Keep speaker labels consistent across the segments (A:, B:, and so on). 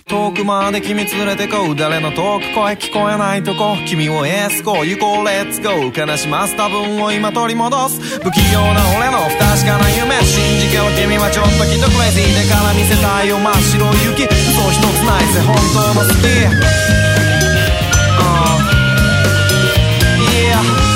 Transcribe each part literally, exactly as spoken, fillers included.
A: 遠くまで君連れてこう誰の遠く声聞こえないとこ君をエスコ行こうレッツゴー悲します多分を今取り戻す不器用な俺の不確かな夢信じけろ君はちょっときっとクレイジーでから見せたいよ真っ白い雪嘘一つないぜ本当の好き、uh, yeah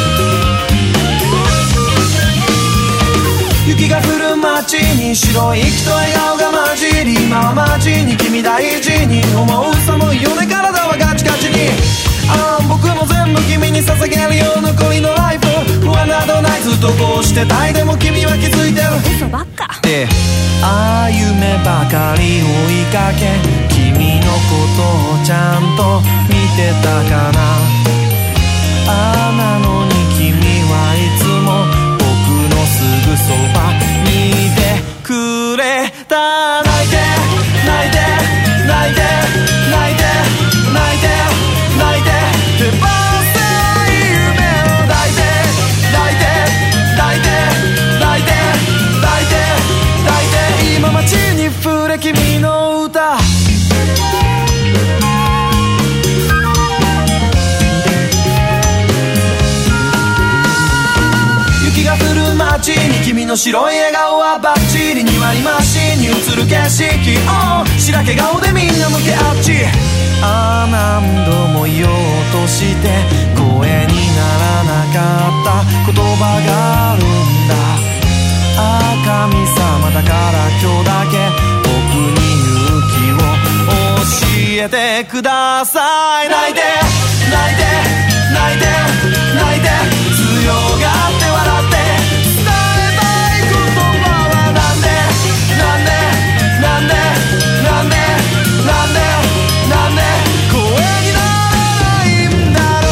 A: 雪が降る街に白い息と笑顔が混じり今は街に君大事に思う寒いよね体はガチガチにああ僕の全部君に捧げるよ残りのライフ不安などないずっとこうしてたいでも君は気づいてる
B: 嘘ばっか
A: でああ夢ばかり追いかけ君のことをちゃんと見てたかなああなのに君はいつもすぐそばにいてくれた泣いて泣いて泣いて泣いて泣いて泣いて手放せ夢を抱いて抱いて抱いて抱いて抱いて抱いて今街に触れ君の歌雪が降る街に君の白い笑顔はバッチリに割り増しに映る景色を白け顔でみんな向けあっちああ何度も言おうとして声にならなかった言葉があるんだああ神様だから今日だけ僕に勇気を教えてください泣いて泣いて泣いて泣いて強がって笑って伝えたい言葉はなんでなんでなんでなんでなんでなんで声にならないんだろ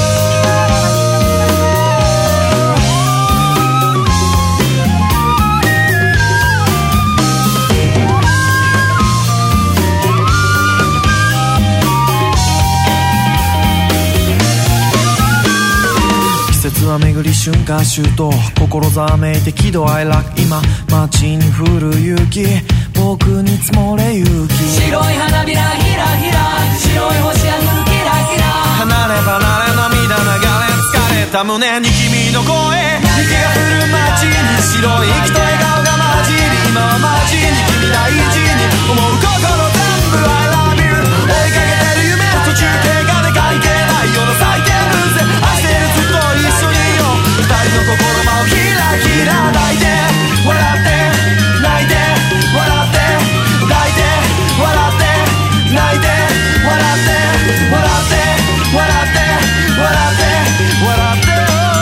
A: 季節は巡り春夏秋冬心ざめいて喜怒哀楽今街に降る雪僕に積もれ雪
C: 白い花びらひらひら白い星が降るキラキラ
A: 離れ離れ涙流れ疲れた胸に君の声雪が降る街に白い息と笑顔が混じり今は街に君大事に思う心全部 I love you 追いかけてる夢途中経過で関係ないような最低分線愛してるずっと一緒にいよう二人の心間をキラキラ抱いて笑って泣いて笑って抱いて笑って泣いて笑って笑って笑って笑って笑って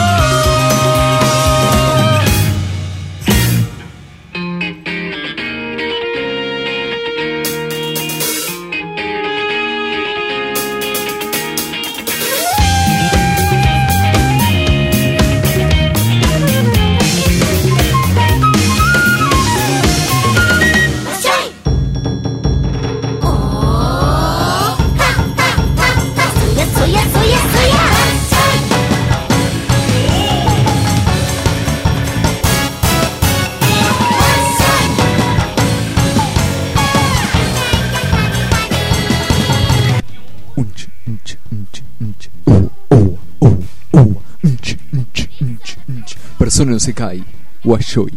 D: Persone no Sekai Washoi.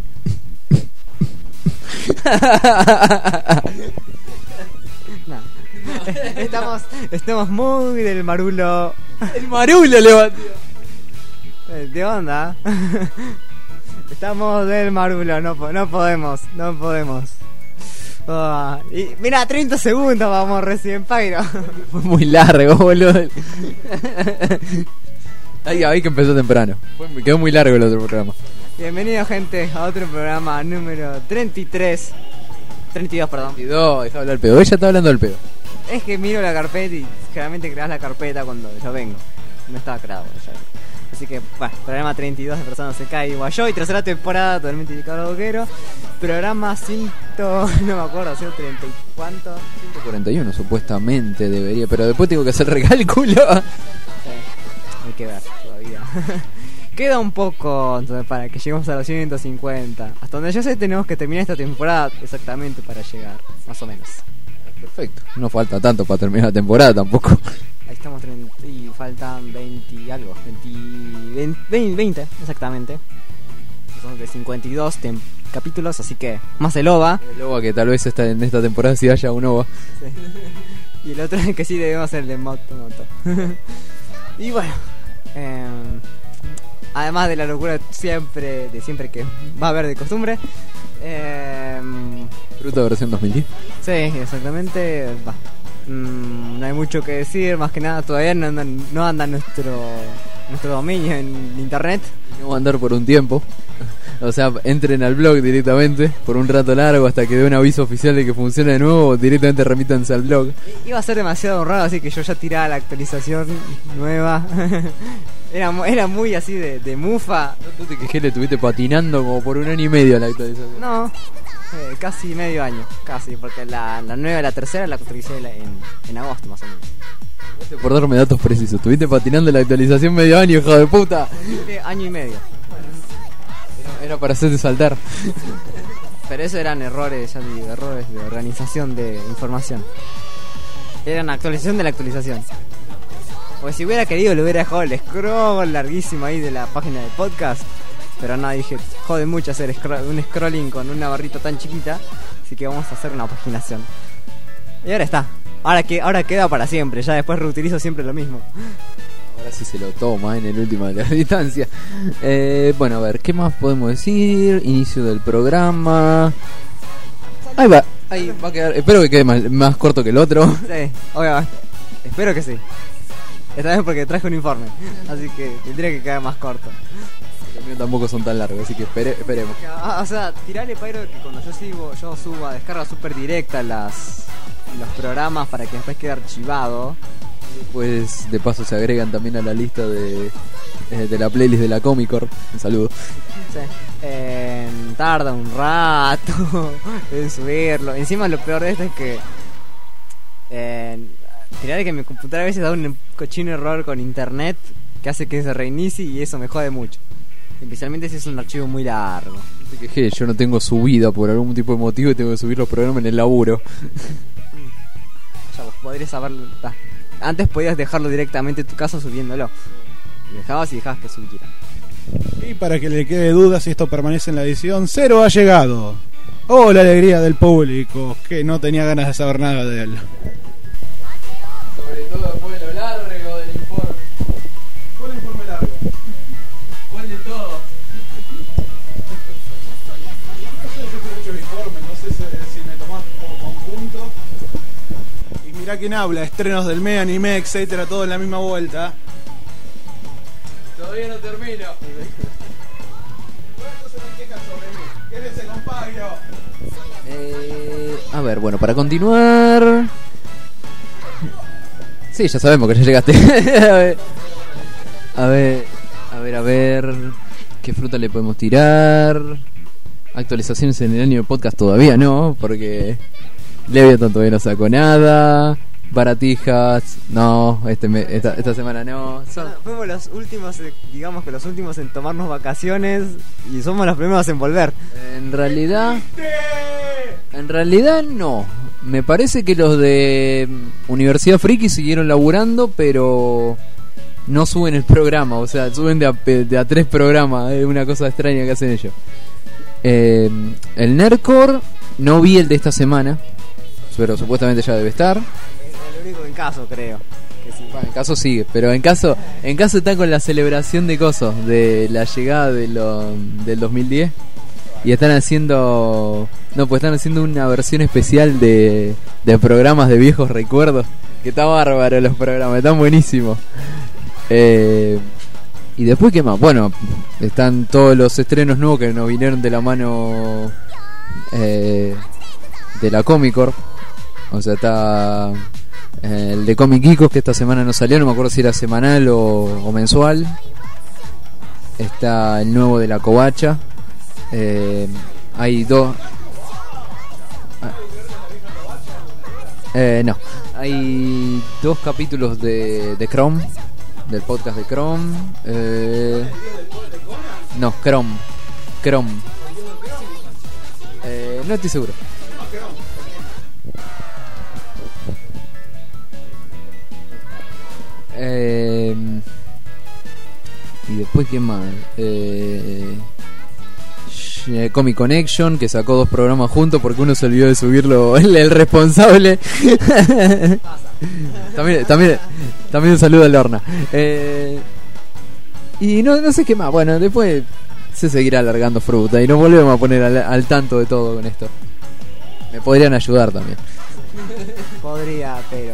E: No. Estamos, estamos muy del marulo.
D: El marulo le batió.
E: ¿Qué onda? Estamos del marulo, no, no podemos, no podemos. Oh, y mira, treinta segundos vamos recién, Pairo.
D: Fue muy largo, boludo. Ay, ahí que empezó temprano. Fue, me quedó muy largo el otro programa.
E: Bienvenido, gente, a otro programa número treinta y tres. treinta y dos, perdón.
D: treinta y dos, deja hablar del pedo. Ella está hablando del pedo.
E: Es que miro la carpeta y generalmente creas la carpeta cuando yo vengo. No estaba creado ya. Así que, bueno, programa treinta y dos de Personas Se Cae Guayoy, tercera temporada, totalmente dedicado a Boquero. Programa ciento... no me acuerdo, ciento treinta y cuánto.
D: ciento cuarenta y uno supuestamente debería, pero después tengo que hacer recálculo.
E: Sí, hay que ver todavía. Queda un poco entonces, para que lleguemos a los ciento cincuenta. Hasta donde yo sé tenemos que terminar esta temporada exactamente para llegar, más o menos.
D: Perfecto, no falta tanto para terminar la temporada tampoco.
E: Ahí estamos treinta y faltan veinte y algo, veinte, veinte, veinte exactamente. Son de cincuenta y dos tem- capítulos, así que más el O V A.
D: El O V A que tal vez esta, en esta temporada sí haya un O V A.
E: Sí. Y el otro que sí debemos ser el de Moto Moto. Y bueno, eh, además de la locura siempre de siempre que va a haber de costumbre, eh,
D: Fruta versión dos mil diez.
E: sí, exactamente. Va. Mm, no hay mucho que decir, más que nada todavía no anda, no anda nuestro nuestro dominio en internet.
D: No va a andar por un tiempo. O sea, entren al blog directamente por un rato largo hasta que dé un aviso oficial de que funcione de nuevo. Directamente remítanse al blog.
E: Iba a ser demasiado raro, así que yo ya tiraba la actualización nueva. Era, mu- era muy así de, de mufa.
D: ¿No te quejé? Le estuviste patinando como por un año y medio a la actualización.
E: No, eh, casi medio año, casi, porque la, la nueva y la tercera la actualicé en, en agosto más o menos.
D: Gracias por darme datos precisos. Estuviste patinando la actualización medio año, hijo de puta.
E: Dije año y medio.
D: Era, era para hacerte saltar.
E: Pero eso eran errores, ya digo, errores de organización de información. Era una actualización de la actualización. Porque si hubiera querido le hubiera dejado el scroll larguísimo ahí de la página del podcast. Pero no, dije, jode mucho hacer scroll- un scrolling con una barrita tan chiquita. Así que vamos a hacer una paginación. Y ahora está. Ahora que ahora queda para siempre. Ya después reutilizo siempre lo mismo.
D: Ahora sí se lo toma en el último de la distancia. Eh, bueno, a ver, ¿qué más podemos decir? Inicio del programa. Ahí va, ahí va a quedar. Espero que quede más, más corto que el otro.
E: Sí, obviamente. Espero que sí. Esta vez porque traje un informe. Así que tendría que quedar más corto.
D: Los míos tampoco son tan largos, así que espere, esperemos.
E: Ah, o sea, tirale Pyro que cuando yo sigo, yo subo a descarga súper directa las los programas para que después quede archivado.
D: Pues de paso se agregan también a la lista de, eh, de la playlist de la Comicor. Un saludo.
E: Sí. Eh, tarda un rato en subirlo. Encima lo peor de esto es que eh, tirale que mi computadora a veces da un cochino error con internet que hace que se reinicie y eso me jode mucho. Especialmente si es un archivo muy largo.
D: Te quejé, yo no tengo subida por algún tipo de motivo y tengo que subir los programas en el laburo.
E: Ya vos podrías saberlo. Ta. Antes podías dejarlo directamente en tu casa subiéndolo. Y dejabas y dejabas que subiera.
B: Y para que le quede duda si esto permanece en la edición, Cero ha llegado. Oh, la alegría del público, que no tenía ganas de saber nada de él.
D: Sobre todo después de lo largo del informe.
B: ¿Cuál informe largo?
D: ¿Cuál de todo?
B: No sé, yo tengo muchos informes, no sé si, si me tomás como conjunto. Y mirá quién habla, estrenos del M E, anime, etcétera, todo en la misma vuelta.
D: Todavía no termino.
B: ¿Quién es el compañero?
D: Eh, a ver, bueno, para continuar. Sí, ya sabemos que ya llegaste. a ver. A ver, a ver, a ver. ¿Qué fruta le podemos tirar? Actualizaciones en el año de podcast todavía no, porque Leviathan todavía no sacó nada. Baratijas, no, este me, esta, esta semana no. Son...
E: Fuimos los últimos, eh, digamos que los últimos en tomarnos vacaciones y somos los primeros en volver.
D: En realidad, en realidad no. Me parece que los de Universidad Friki siguieron laburando, pero no suben el programa, o sea, suben de a, de a tres programas, es una cosa extraña que hacen ellos. Eh, el Nerdcore, no vi el de esta semana, pero supuestamente ya debe estar.
E: Es el único en caso, creo. Que sí.
D: Bueno, en caso sigue, pero en caso en caso están con la celebración de cosas, de la llegada de lo, del dos mil diez. Y están haciendo... No, pues están haciendo una versión especial de, de programas de viejos recuerdos. Que está bárbaro los programas, están buenísimos. Eh, y después, ¿qué más? Bueno, están todos los estrenos nuevos que nos vinieron de la mano eh, de la Comicor. O sea, está eh, el de Comic Geekos, que esta semana no salió, no me acuerdo si era semanal o, o mensual. Está el nuevo de la Covacha. Eh, hay dos. Eh, no, hay dos capítulos de, de Chrome, del podcast de Chrome. Eh, no, Chrome, Chrome. Eh, no estoy seguro. Eh, y después, ¿quién más? Eh, eh, Comic Connection, que sacó dos programas juntos porque uno se olvidó de subirlo, el, el responsable. también, también, también un saludo a Lorna. Eh, y no, no sé qué más. Bueno, después se seguirá alargando fruta y nos volvemos a poner al, al tanto de todo con esto. Me podrían ayudar también.
E: Podría, pero.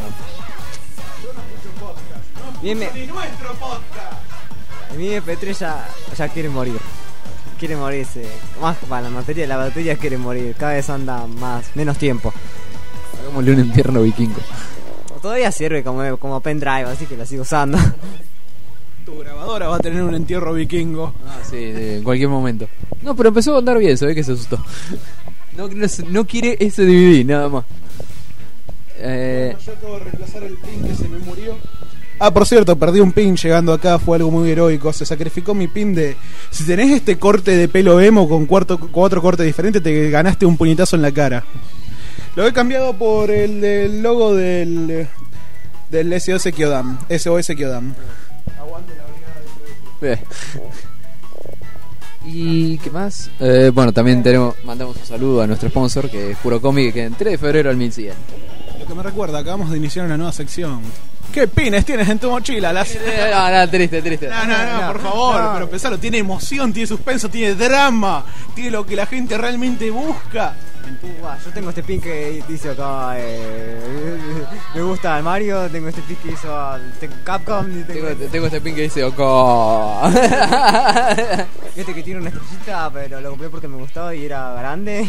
E: Bien, me...
B: Ni nuestro podcast.
E: Mi M P tres ya, ya quiere morir. Quiere morirse. Más para la batería, la batería quiere morir. Cada vez anda más, menos tiempo.
D: Hagámosle un entierro vikingo.
E: Todavía sirve como, como pendrive, así que la sigo usando.
B: Tu grabadora va a tener un entierro vikingo.
D: Ah, sí, en cualquier momento. No, pero empezó a andar bien, se ve que se asustó. No, no, no quiere ese D V D, nada más. Eh...
B: Bueno, yo acabo de reemplazar el pin que se me murió. Ah, por cierto, perdí un pin llegando acá, fue algo muy heroico. Se sacrificó mi pin de... Si tenés este corte de pelo emo con cuatro, cuatro cortes diferentes, te ganaste un puñetazo en la cara. Lo he cambiado por el del logo del... Del S O S Kyodam. S O S Kyodam. Aguante la brigada de...
D: ¿Y qué más? Eh, bueno, también tenemos, mandamos un saludo a nuestro sponsor, que es Puro Cómic, que en tres de febrero al mil cien.
B: Lo que me recuerda, acabamos de iniciar una nueva sección. ¿Qué pines tienes en tu mochila? Las...
D: No, no, triste, triste.
B: No, no, no, no, por favor, no. Pero pensalo, tiene emoción, tiene suspenso, tiene drama, tiene lo que la gente realmente busca.
E: Uah, yo tengo este pin que dice acá, eh, me gusta el Mario, tengo este pin que hizo al Capcom. Tengo,
D: tengo, este, tengo este pin que dice Oko.
E: Este que tiene una estrellita, pero lo compré porque me gustaba y era grande.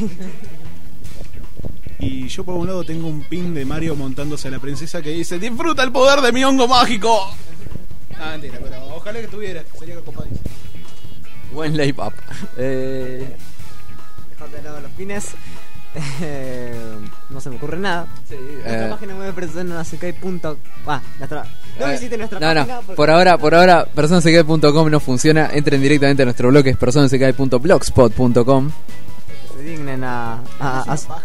B: Y yo por un lado tengo un pin de Mario montándose a la princesa que dice: disfruta el poder de mi hongo mágico. Ah, mentira, pero ojalá que tuviera, sería copadísimo.
D: Buen layup up. Eh...
E: Dejate de lado los pines. Eh, no se me ocurre nada.
D: Sí,
E: nuestra
D: eh...
E: página web personasekai punto com. Ah, nuestra... No visiten nuestra
D: no,
E: página.
D: No,
E: porque...
D: por ahora, por ahora, personasekai punto com no funciona. Entren directamente a nuestro blog, que es personasekai punto blogspot punto com.
E: Se dignen a, a, a, a sí.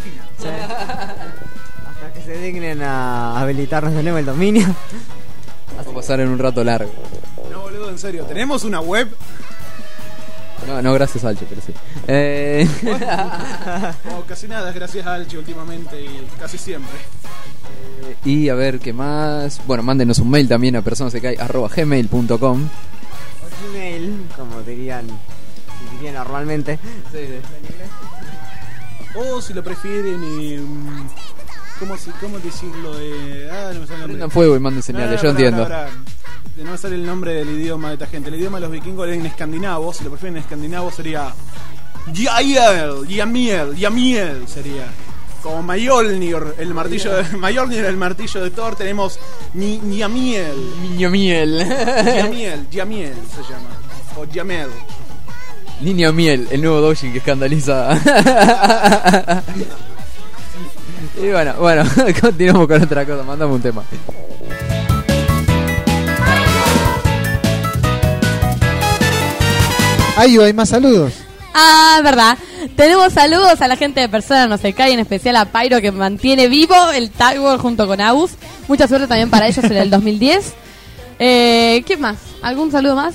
E: Hasta que se dignen a habilitarnos de nuevo el dominio.
D: Vamos a pasar en un rato largo.
B: No, boludo, en serio, ¿tenemos una web?
D: No, no gracias Alche, pero sí. Eh...
B: No, casi nada es gracias a Alche últimamente y casi siempre.
D: Eh, y a ver qué más. Bueno, mándenos un mail también a personasekai arroba gmail punto com.
E: O Gmail, como dirían, dirían normalmente.
D: Sí, sí.
B: O si lo prefieren, eh, ¿cómo, ¿cómo decirlo? Eh, ah, no me sale el nombre.
D: Prendan fuego y manden señales,
B: No,
D: yo
B: no,
D: entiendo.
B: no, no, no. No me sale el nombre del idioma de esta gente. El idioma de los vikingos era en escandinavo. Si lo prefieren en escandinavo sería Yael, Yamiel, Yamiel sería. Como Mjolnir, el martillo de Mjolnir, el martillo de Thor, tenemos Ni, Yamiel.
D: Niño miel.
B: Yamiel, Yamiel se llama. O Yamel.
D: Niño miel, el nuevo doujin que escandaliza. Y bueno, bueno, continuamos con otra cosa. Mandame un tema.
F: Ahí hay más saludos.
G: Ah, verdad. Tenemos saludos a la gente de Persona No Se Cae, en especial a Pyro, que mantiene vivo el Tag World junto con Agus. Mucha suerte también para ellos en el dos mil diez. Eh, ¿Qué más? ¿Algún saludo más?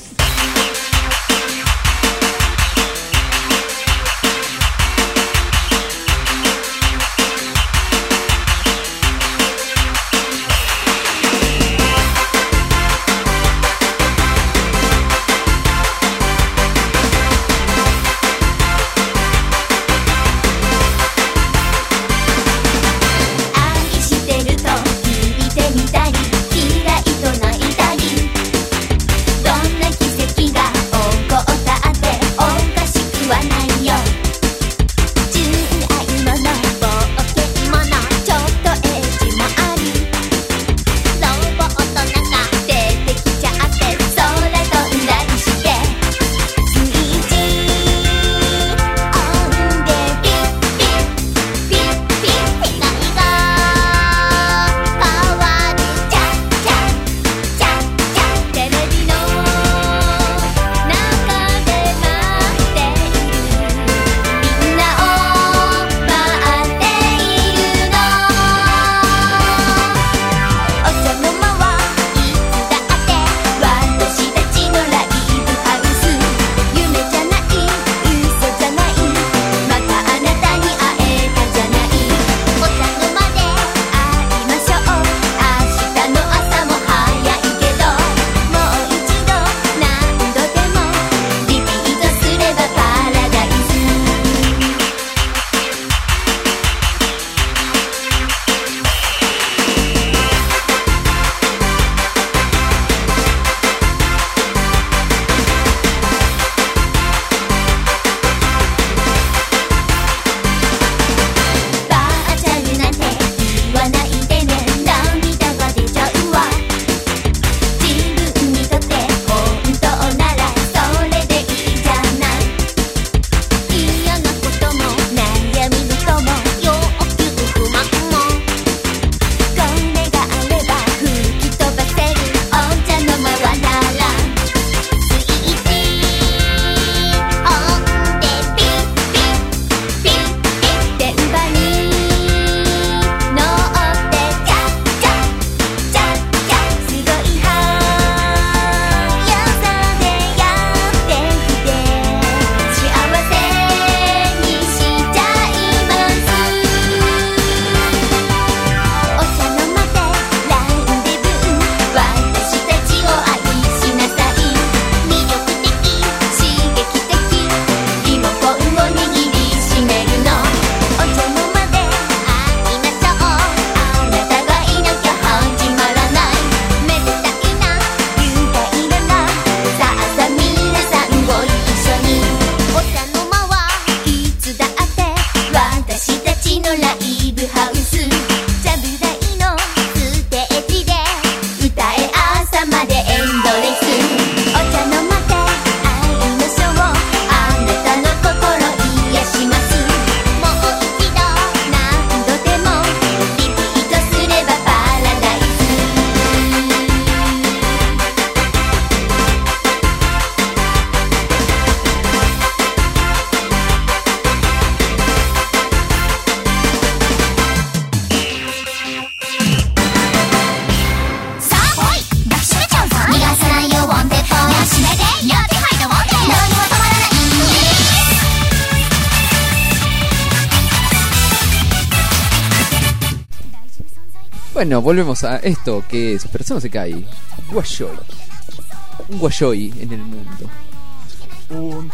D: Bueno, volvemos a esto que es Persona Sekai. Guayoy. Un guayoy en el mundo.
B: Un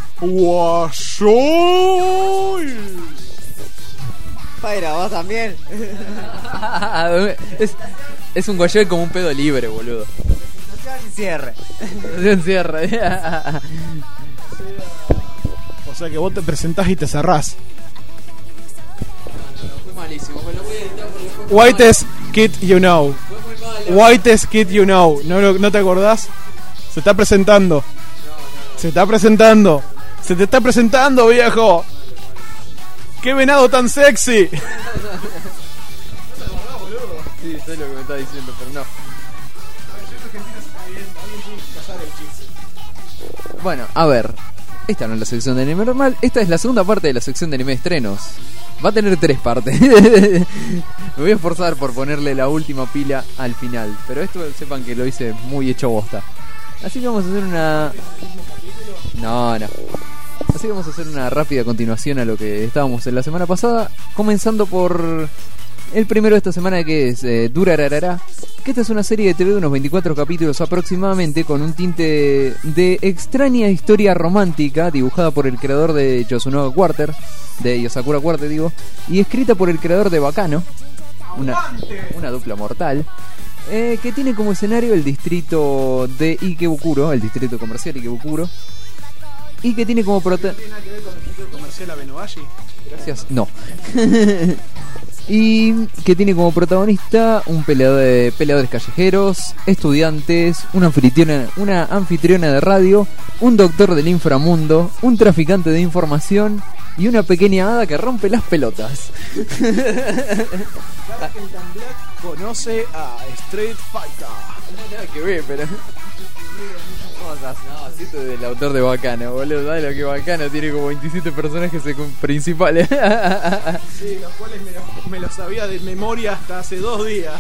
B: guayoy.
E: Paira, vos también.
D: es, es un guayoy como un pedo libre, boludo.
E: Cierre.
D: Se encierra.
B: O sea que vos te presentás y te cerrás.
D: Fue malísimo, me lo voy a editar porque fue muy
B: Whitest kid you know.
D: Fue muy malo.
B: Whitest kid you know. ¿No, lo- ¿No te acordás? Se está presentando. Se está presentando. Se te está presentando, viejo. ¡Qué venado tan sexy!
D: Sí, sé lo que me está diciendo, pero no. Bueno, a ver. Esta no es la sección de anime normal. Esta es la segunda parte de la sección de anime estrenos. Va a tener tres partes. Me voy a esforzar por ponerle la última pila al final. Pero esto sepan que lo hice muy hecho bosta. Así que vamos a hacer una... No, no. Así que vamos a hacer una rápida continuación a lo que estábamos en la semana pasada. Comenzando por el primero de esta semana, que es eh, Durararara. Que esta es una serie de T V de unos veinticuatro capítulos aproximadamente, con un tinte de extraña historia romántica, dibujada por el creador de Yosunoga Quarter, de Yosakura Quarter digo, y escrita por el creador de Bacano, una, una dupla mortal, eh, que tiene como escenario el distrito de Ikebukuro, el distrito comercial Ikebukuro, y que tiene como prota...
B: ¿Tiene nada que ver con el título comercial Abenobashi?
D: Gracias. No. Y que tiene como protagonista un peleador de peleadores callejeros, estudiantes, una anfitriona, una anfitriona de radio, un doctor del inframundo, un traficante de información y una pequeña hada que rompe las pelotas.
B: Captain Black conoce a Street Fighter.
D: No nada que ver, pero... Cosas. No, si esto es del autor de Bacano, boludo. ¿Sabes lo que Bacano tiene como veintisiete personajes principales?
B: Sí, los cuales me los, me los sabía de memoria hasta hace dos días.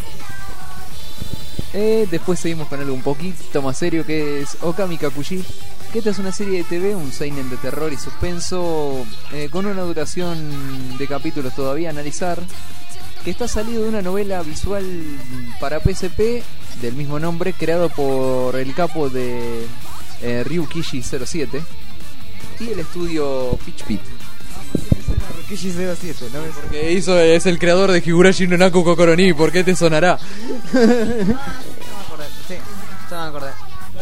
D: Eh, después seguimos con algo un poquito más serio, que es Okami Kakushi. Que esta es una serie de T V, un seinen de terror y suspenso, eh, con una duración de capítulos todavía a analizar, que está salido de una novela visual para P S P del mismo nombre, creado por el capo de eh, Ryukishi cero siete y el estudio Pitch Pit.
E: Ryukishi cero siete, ¿no ves?
D: Porque hizo, es el creador de Higurashi no Naku Kokoroni, ¿por qué te sonará?
E: No me acordé. Sí, ya me acordé.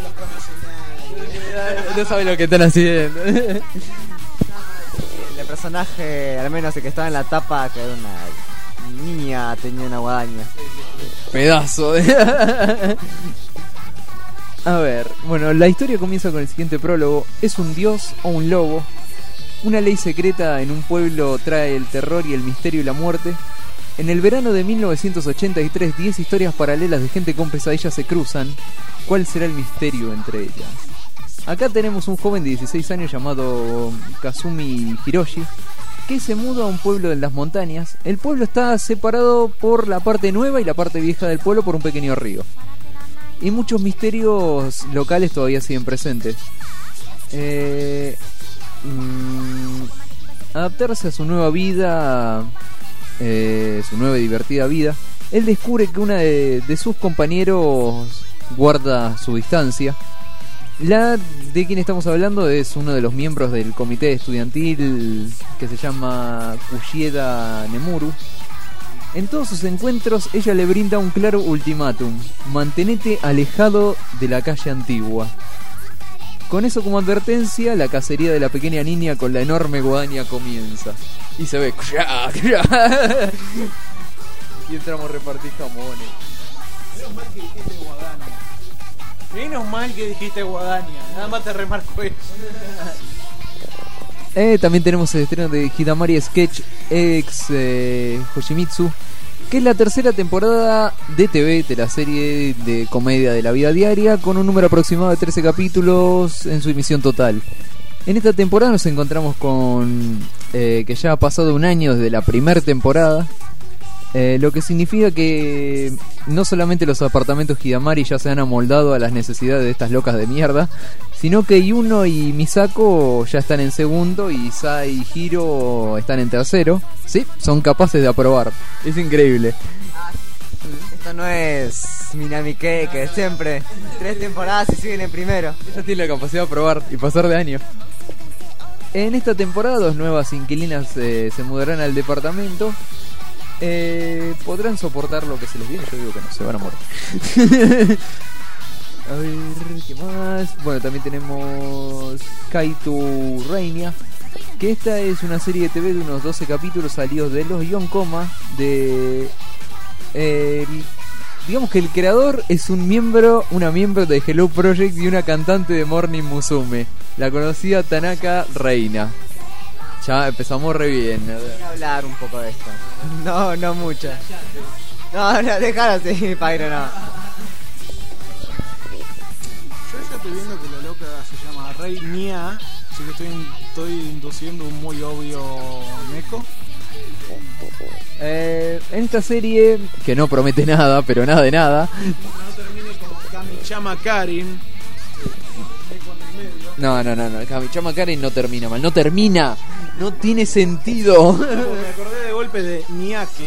D: No sabe lo que están haciendo.
E: El personaje, al menos el que estaba en la tapa, que era una niña, tenía una guadaña.
D: Pedazo de... A ver, bueno, la historia comienza con el siguiente prólogo. ¿Es un dios o un lobo? Una ley secreta en un pueblo trae el terror y el misterio y la muerte. En el verano de mil novecientos ochenta y tres, diez historias paralelas de gente con pesadillas se cruzan. ¿Cuál será el misterio entre ellas? Acá tenemos un joven de dieciséis años llamado Kazumi Hiroshi, que se muda a un pueblo en las montañas. El pueblo está separado por la parte nueva y la parte vieja del pueblo por un pequeño río. Y muchos misterios locales todavía siguen presentes. Eh, mmm, adaptarse a su nueva vida, eh, su nueva y divertida vida, él descubre que una de, de sus compañeros guarda su distancia. La de quien estamos hablando es uno de los miembros del comité estudiantil que se llama Kushieda Nemuru. En todos sus encuentros ella le brinda un claro ultimátum: mantenete alejado de la calle antigua. Con eso como advertencia, la cacería de la pequeña niña con la enorme guadaña comienza. Y se ve y entramos a repartir jamones.
B: Menos mal que dijiste guadaña. Nada más te remarco eso.
D: Eh, también tenemos el estreno de Hidamari Sketch X eh, Hoshimitsu, que es la tercera temporada de T V de la serie de comedia de la vida diaria, con un número aproximado de trece capítulos en su emisión total. En esta temporada nos encontramos con eh, que ya ha pasado un año desde la primera temporada, eh, lo que significa que no solamente los apartamentos Hidamari ya se han amoldado a las necesidades de estas locas de mierda, sino que Yuno y Misako ya están en segundo y Sai y Hiro están en tercero. Sí, son capaces de aprobar. Es increíble.
E: Esto no es Minami Ke, que siempre tres temporadas y siguen en primero.
D: Ella tiene la capacidad de probar y pasar de año. En esta temporada, dos nuevas inquilinas eh, se mudarán al departamento. Eh, ¿Podrán soportar lo que se les viene? Yo digo que no, se van a morir. A ver, ¿qué más? Bueno, también tenemos Kaito Reinia, que esta es una serie de T V de unos doce capítulos salidos de los guión coma de... Eh, digamos que el creador es un miembro, una miembro de Hello Project y una cantante de Morning Musume, la conocida Tanaka Reina. Ya empezamos re bien.
E: Voy a hablar un poco de esto. No, no mucho. No, no, déjalo así, Pyro, no.
B: Yo ya estoy viendo que la loca se llama Rei Nia, así que estoy, estoy induciendo un muy obvio meco.
D: Eh, en esta serie, que no promete nada, pero nada de nada.
B: No termine como Kamichama Karin.
D: No, no, no, no. Kamichama Karin no termina mal. No termina. No tiene sentido.
B: Me acordé de golpe de Niake.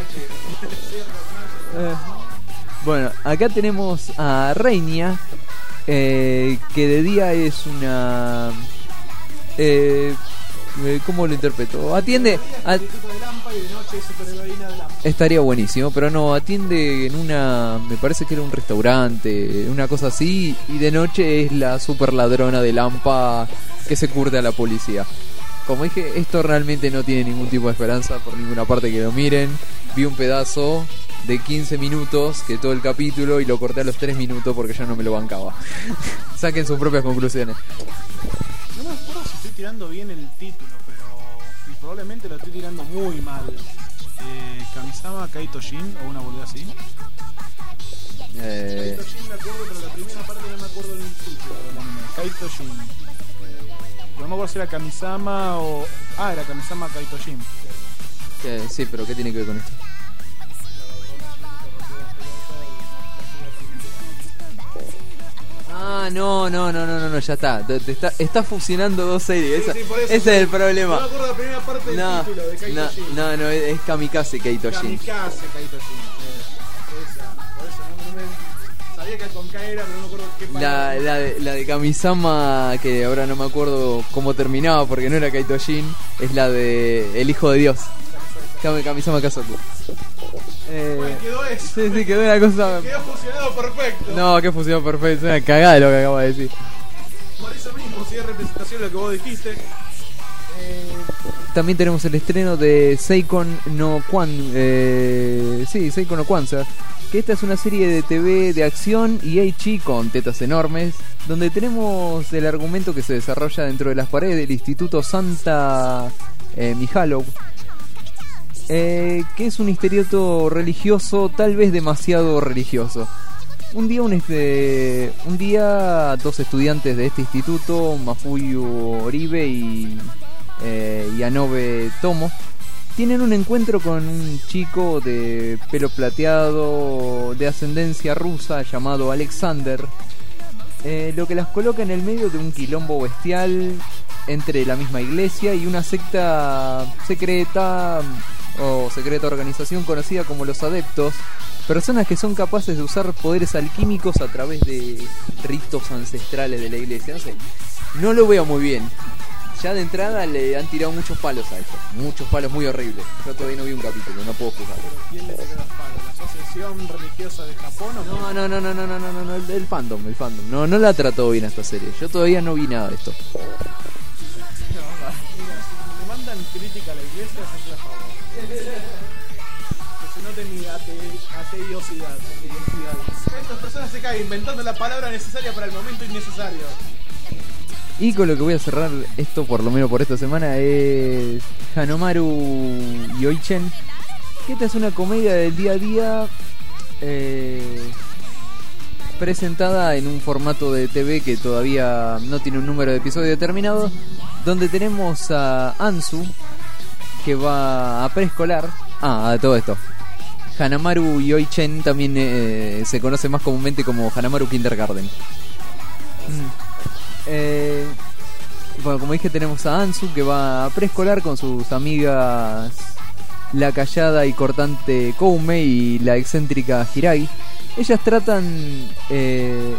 D: Eh, bueno, acá tenemos a Reinia, eh, que de día es una... Eh, ¿Cómo lo interpreto? Atiende... A... Estaría buenísimo, pero no, atiende en una... Me parece que era un restaurante, una cosa así, y de noche es la super ladrona de Lampa que se curte a la policía. Como dije, esto realmente no tiene ningún tipo de esperanza por ninguna parte que lo miren. Vi un pedazo de quince minutos, que todo el capítulo, y lo corté a los tres minutos porque ya no me lo bancaba. Saquen sus propias conclusiones.
B: No me acuerdo si estoy tirando bien el título, pero y probablemente lo estoy tirando muy mal. Eh, Kamisama Kaito Shin o una boludez así.
D: Eh...
B: Kaito Shin me acuerdo, pero la primera parte no me acuerdo del título del anime. Kaito Shin. No me acuerdo si era Kamisama o... Ah, era Kamisama Kaito Shin.
D: ¿Qué? Sí, pero ¿qué tiene que ver con esto? Ah, no, no, no, no, no, no, ya está. Te, te está, está fusionando dos series.
B: Sí,
D: Esa,
B: sí, por eso,
D: ese es el problema.
B: No me acuerdo la primera parte del
D: No,
B: título de Kaito
D: no,
B: Shin.
D: no, no, es, es Kamikaze Kaito Shin.
B: Kamikaze Kaito Shin. Eh, esa, por eso no, no me... Sabía que con K era, pero no me acuerdo qué
D: La,
B: palabra.
D: la, de, la de Kamisama, que ahora no me acuerdo cómo terminaba porque no era Kaito Shin, es la de El Hijo de Dios. Kame- Kamisama Kazoku. Eh,
B: Bueno, quedó eso.
D: sí, sí, quedó una cosa...
B: Quedó fusionado perfecto.
D: No, que fusión perfecto, es una cagada de lo que acabo de decir.
B: Por eso mismo, si es representación de lo que vos dijiste.
D: Eh, también tenemos el estreno de Seikon no Kwan, eh, sí, Seikon no Kwanzaa, que esta es una serie de T V de acción y Eichi con tetas enormes, donde tenemos el argumento que se desarrolla dentro de las paredes del Instituto Santa eh, Mijalov, eh, que es un instituto religioso, tal vez demasiado religioso. Un día, un, este, un día dos estudiantes de este instituto, Mafuyu Oribe y, eh, y Anobe Tomo, tienen un encuentro con un chico de pelo plateado de ascendencia rusa llamado Alexander, eh, lo que las coloca en el medio de un quilombo bestial entre la misma iglesia y una secta secreta o secreta organización conocida como los Adeptos, personas que son capaces de usar poderes alquímicos a través de ritos ancestrales de la iglesia. No sé, no lo veo muy bien. Ya de entrada le han tirado muchos palos a esto, muchos palos muy horribles. Yo todavía no vi un capítulo, no puedo juzgarlo.
B: ¿Quién le tiró los palos? ¿La Asociación Religiosa de Japón o
D: No, no, no, no, no, no, no, no, no, el, el fandom, el fandom. No, no la trató bien a esta serie. Yo todavía no vi nada de esto.
B: Mira, si le mandan crítica a la iglesia, yo estoy a favor. Que se note mi ate- ateiosidad. ateiosidad. Estas personas se caen inventando la palabra necesaria para el momento innecesario.
D: Y con lo que voy a cerrar esto, por lo menos por esta semana, es Hanomaru Yoichen, que esta es una comedia del día a día eh, presentada en un formato de T V que todavía no tiene un número de episodios determinado, donde tenemos a Ansu, que va a preescolar. Ah, todo esto. Hanamaru Yoichen también eh, se conoce más comúnmente como Hanamaru Kindergarten. Mm. Eh, bueno, como dije, tenemos a Ansu, que va a preescolar con sus amigas la callada y cortante Koumei y la excéntrica Hiragi, ellas tratan eh,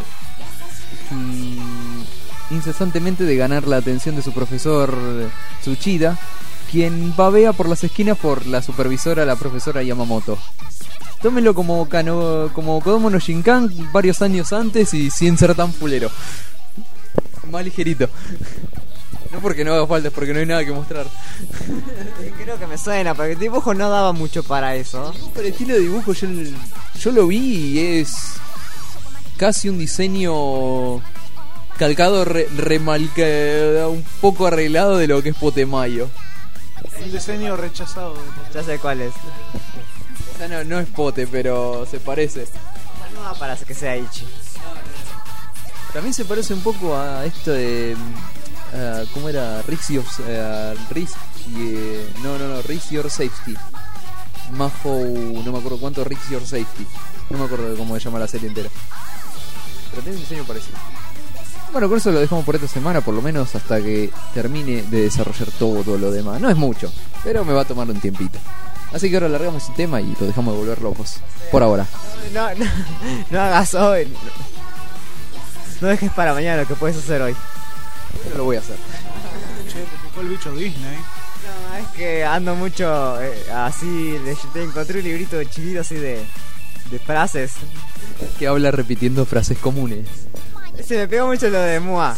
D: y incesantemente de ganar la atención de su profesor Tsuchida, quien babea por las esquinas por la supervisora, la profesora Yamamoto. Tómenlo como Kano, como Kodomo no Shinkan varios años antes y sin ser tan fulero. Más ligerito. No porque no haga falta, es porque no hay nada que mostrar.
E: Creo que me suena, porque el dibujo no daba mucho para eso.
D: Por el estilo de dibujo yo, yo lo vi y es casi un diseño calcado, re, remalcado, un poco arreglado de lo que es Potemayo.
B: Un diseño rechazado.
E: Ya sé cuál es.
D: O sea, no, no es Pote, pero se parece.
E: No da para que sea Ichi.
D: También se parece un poco a esto de... Uh, ¿Cómo era? Risk Your, uh, Risk, yeah. No, no, no, Risk Your Safety. Mahou, no me acuerdo cuánto, Risk Your Safety. No me acuerdo de cómo se llama la serie entera. Pero tiene un diseño parecido. Bueno, con eso lo dejamos por esta semana, por lo menos hasta que termine de desarrollar todo lo demás. No es mucho, pero me va a tomar un tiempito. Así que ahora largamos el tema y lo dejamos de volver locos. Por ahora.
E: No, no, no hagas hoy. No, no dejes para mañana lo que puedes hacer hoy.
D: No lo voy a hacer.
B: Che, te picó el bicho Disney.
E: No, es que ando mucho eh, así. Le, te encontré un librito chiquito así de, de frases.
D: Que habla repitiendo frases comunes.
E: Se me pegó mucho lo de Mua.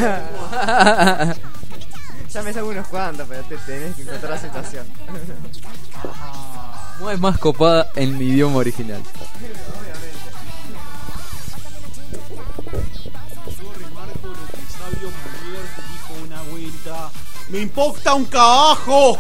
E: Ya me salgo unos cuantos, pero te tenés que encontrar la situación.
D: Mua es más copada en mi idioma original.
B: ¡Me importa un carajo!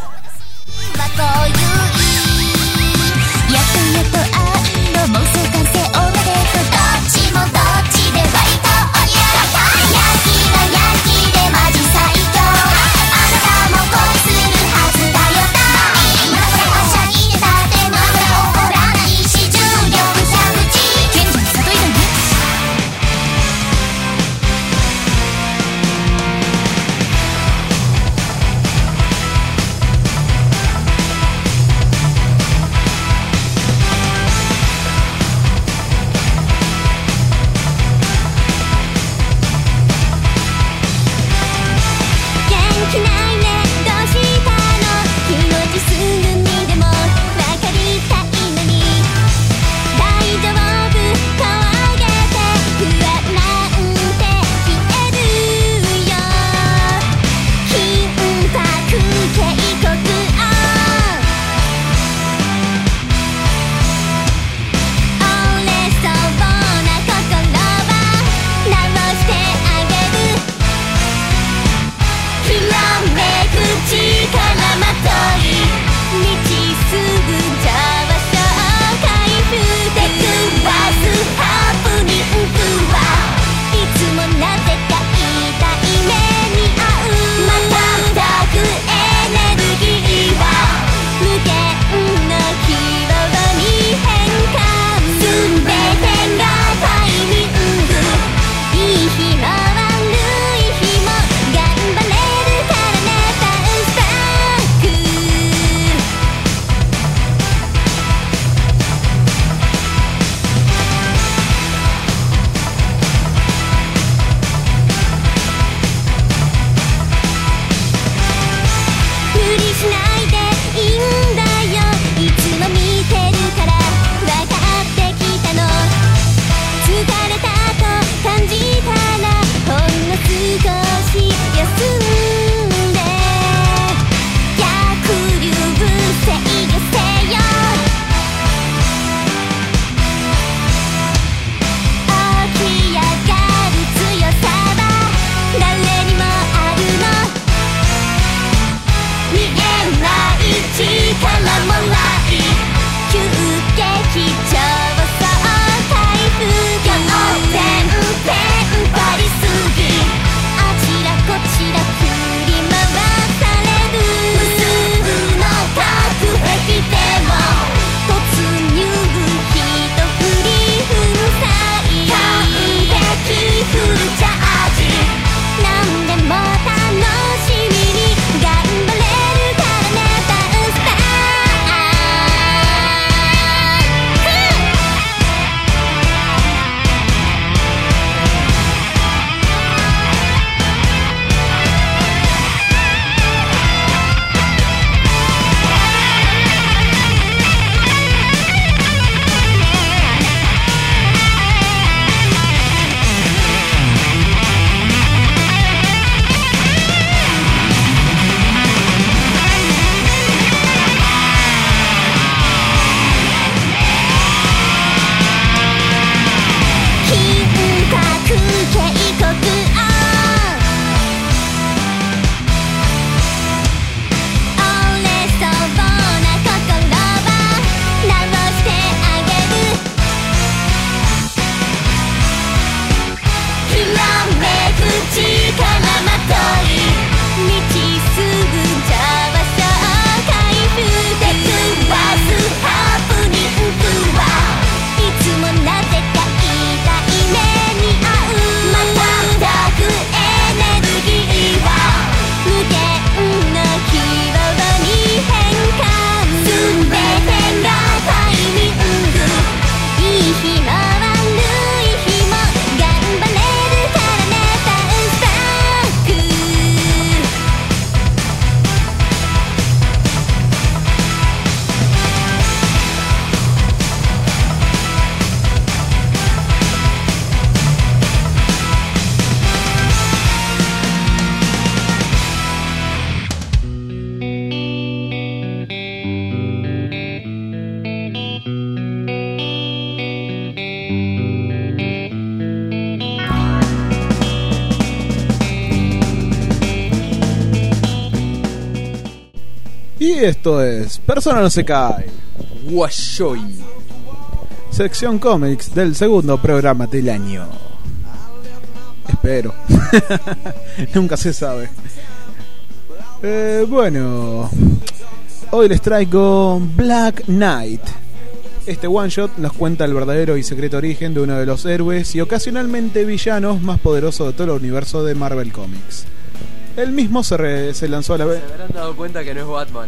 B: Y esto es Persona no se cae.
D: Guayoy.
B: Sección cómics del segundo programa del año. Espero. Nunca se sabe. Eh, bueno, hoy les traigo Black Knight. Este one shot nos cuenta el verdadero y secreto origen de uno de los héroes y ocasionalmente villanos más poderosos de todo el universo de Marvel Comics. El mismo se, re, se lanzó a la vez.
D: Se habrán dado cuenta que no es Batman.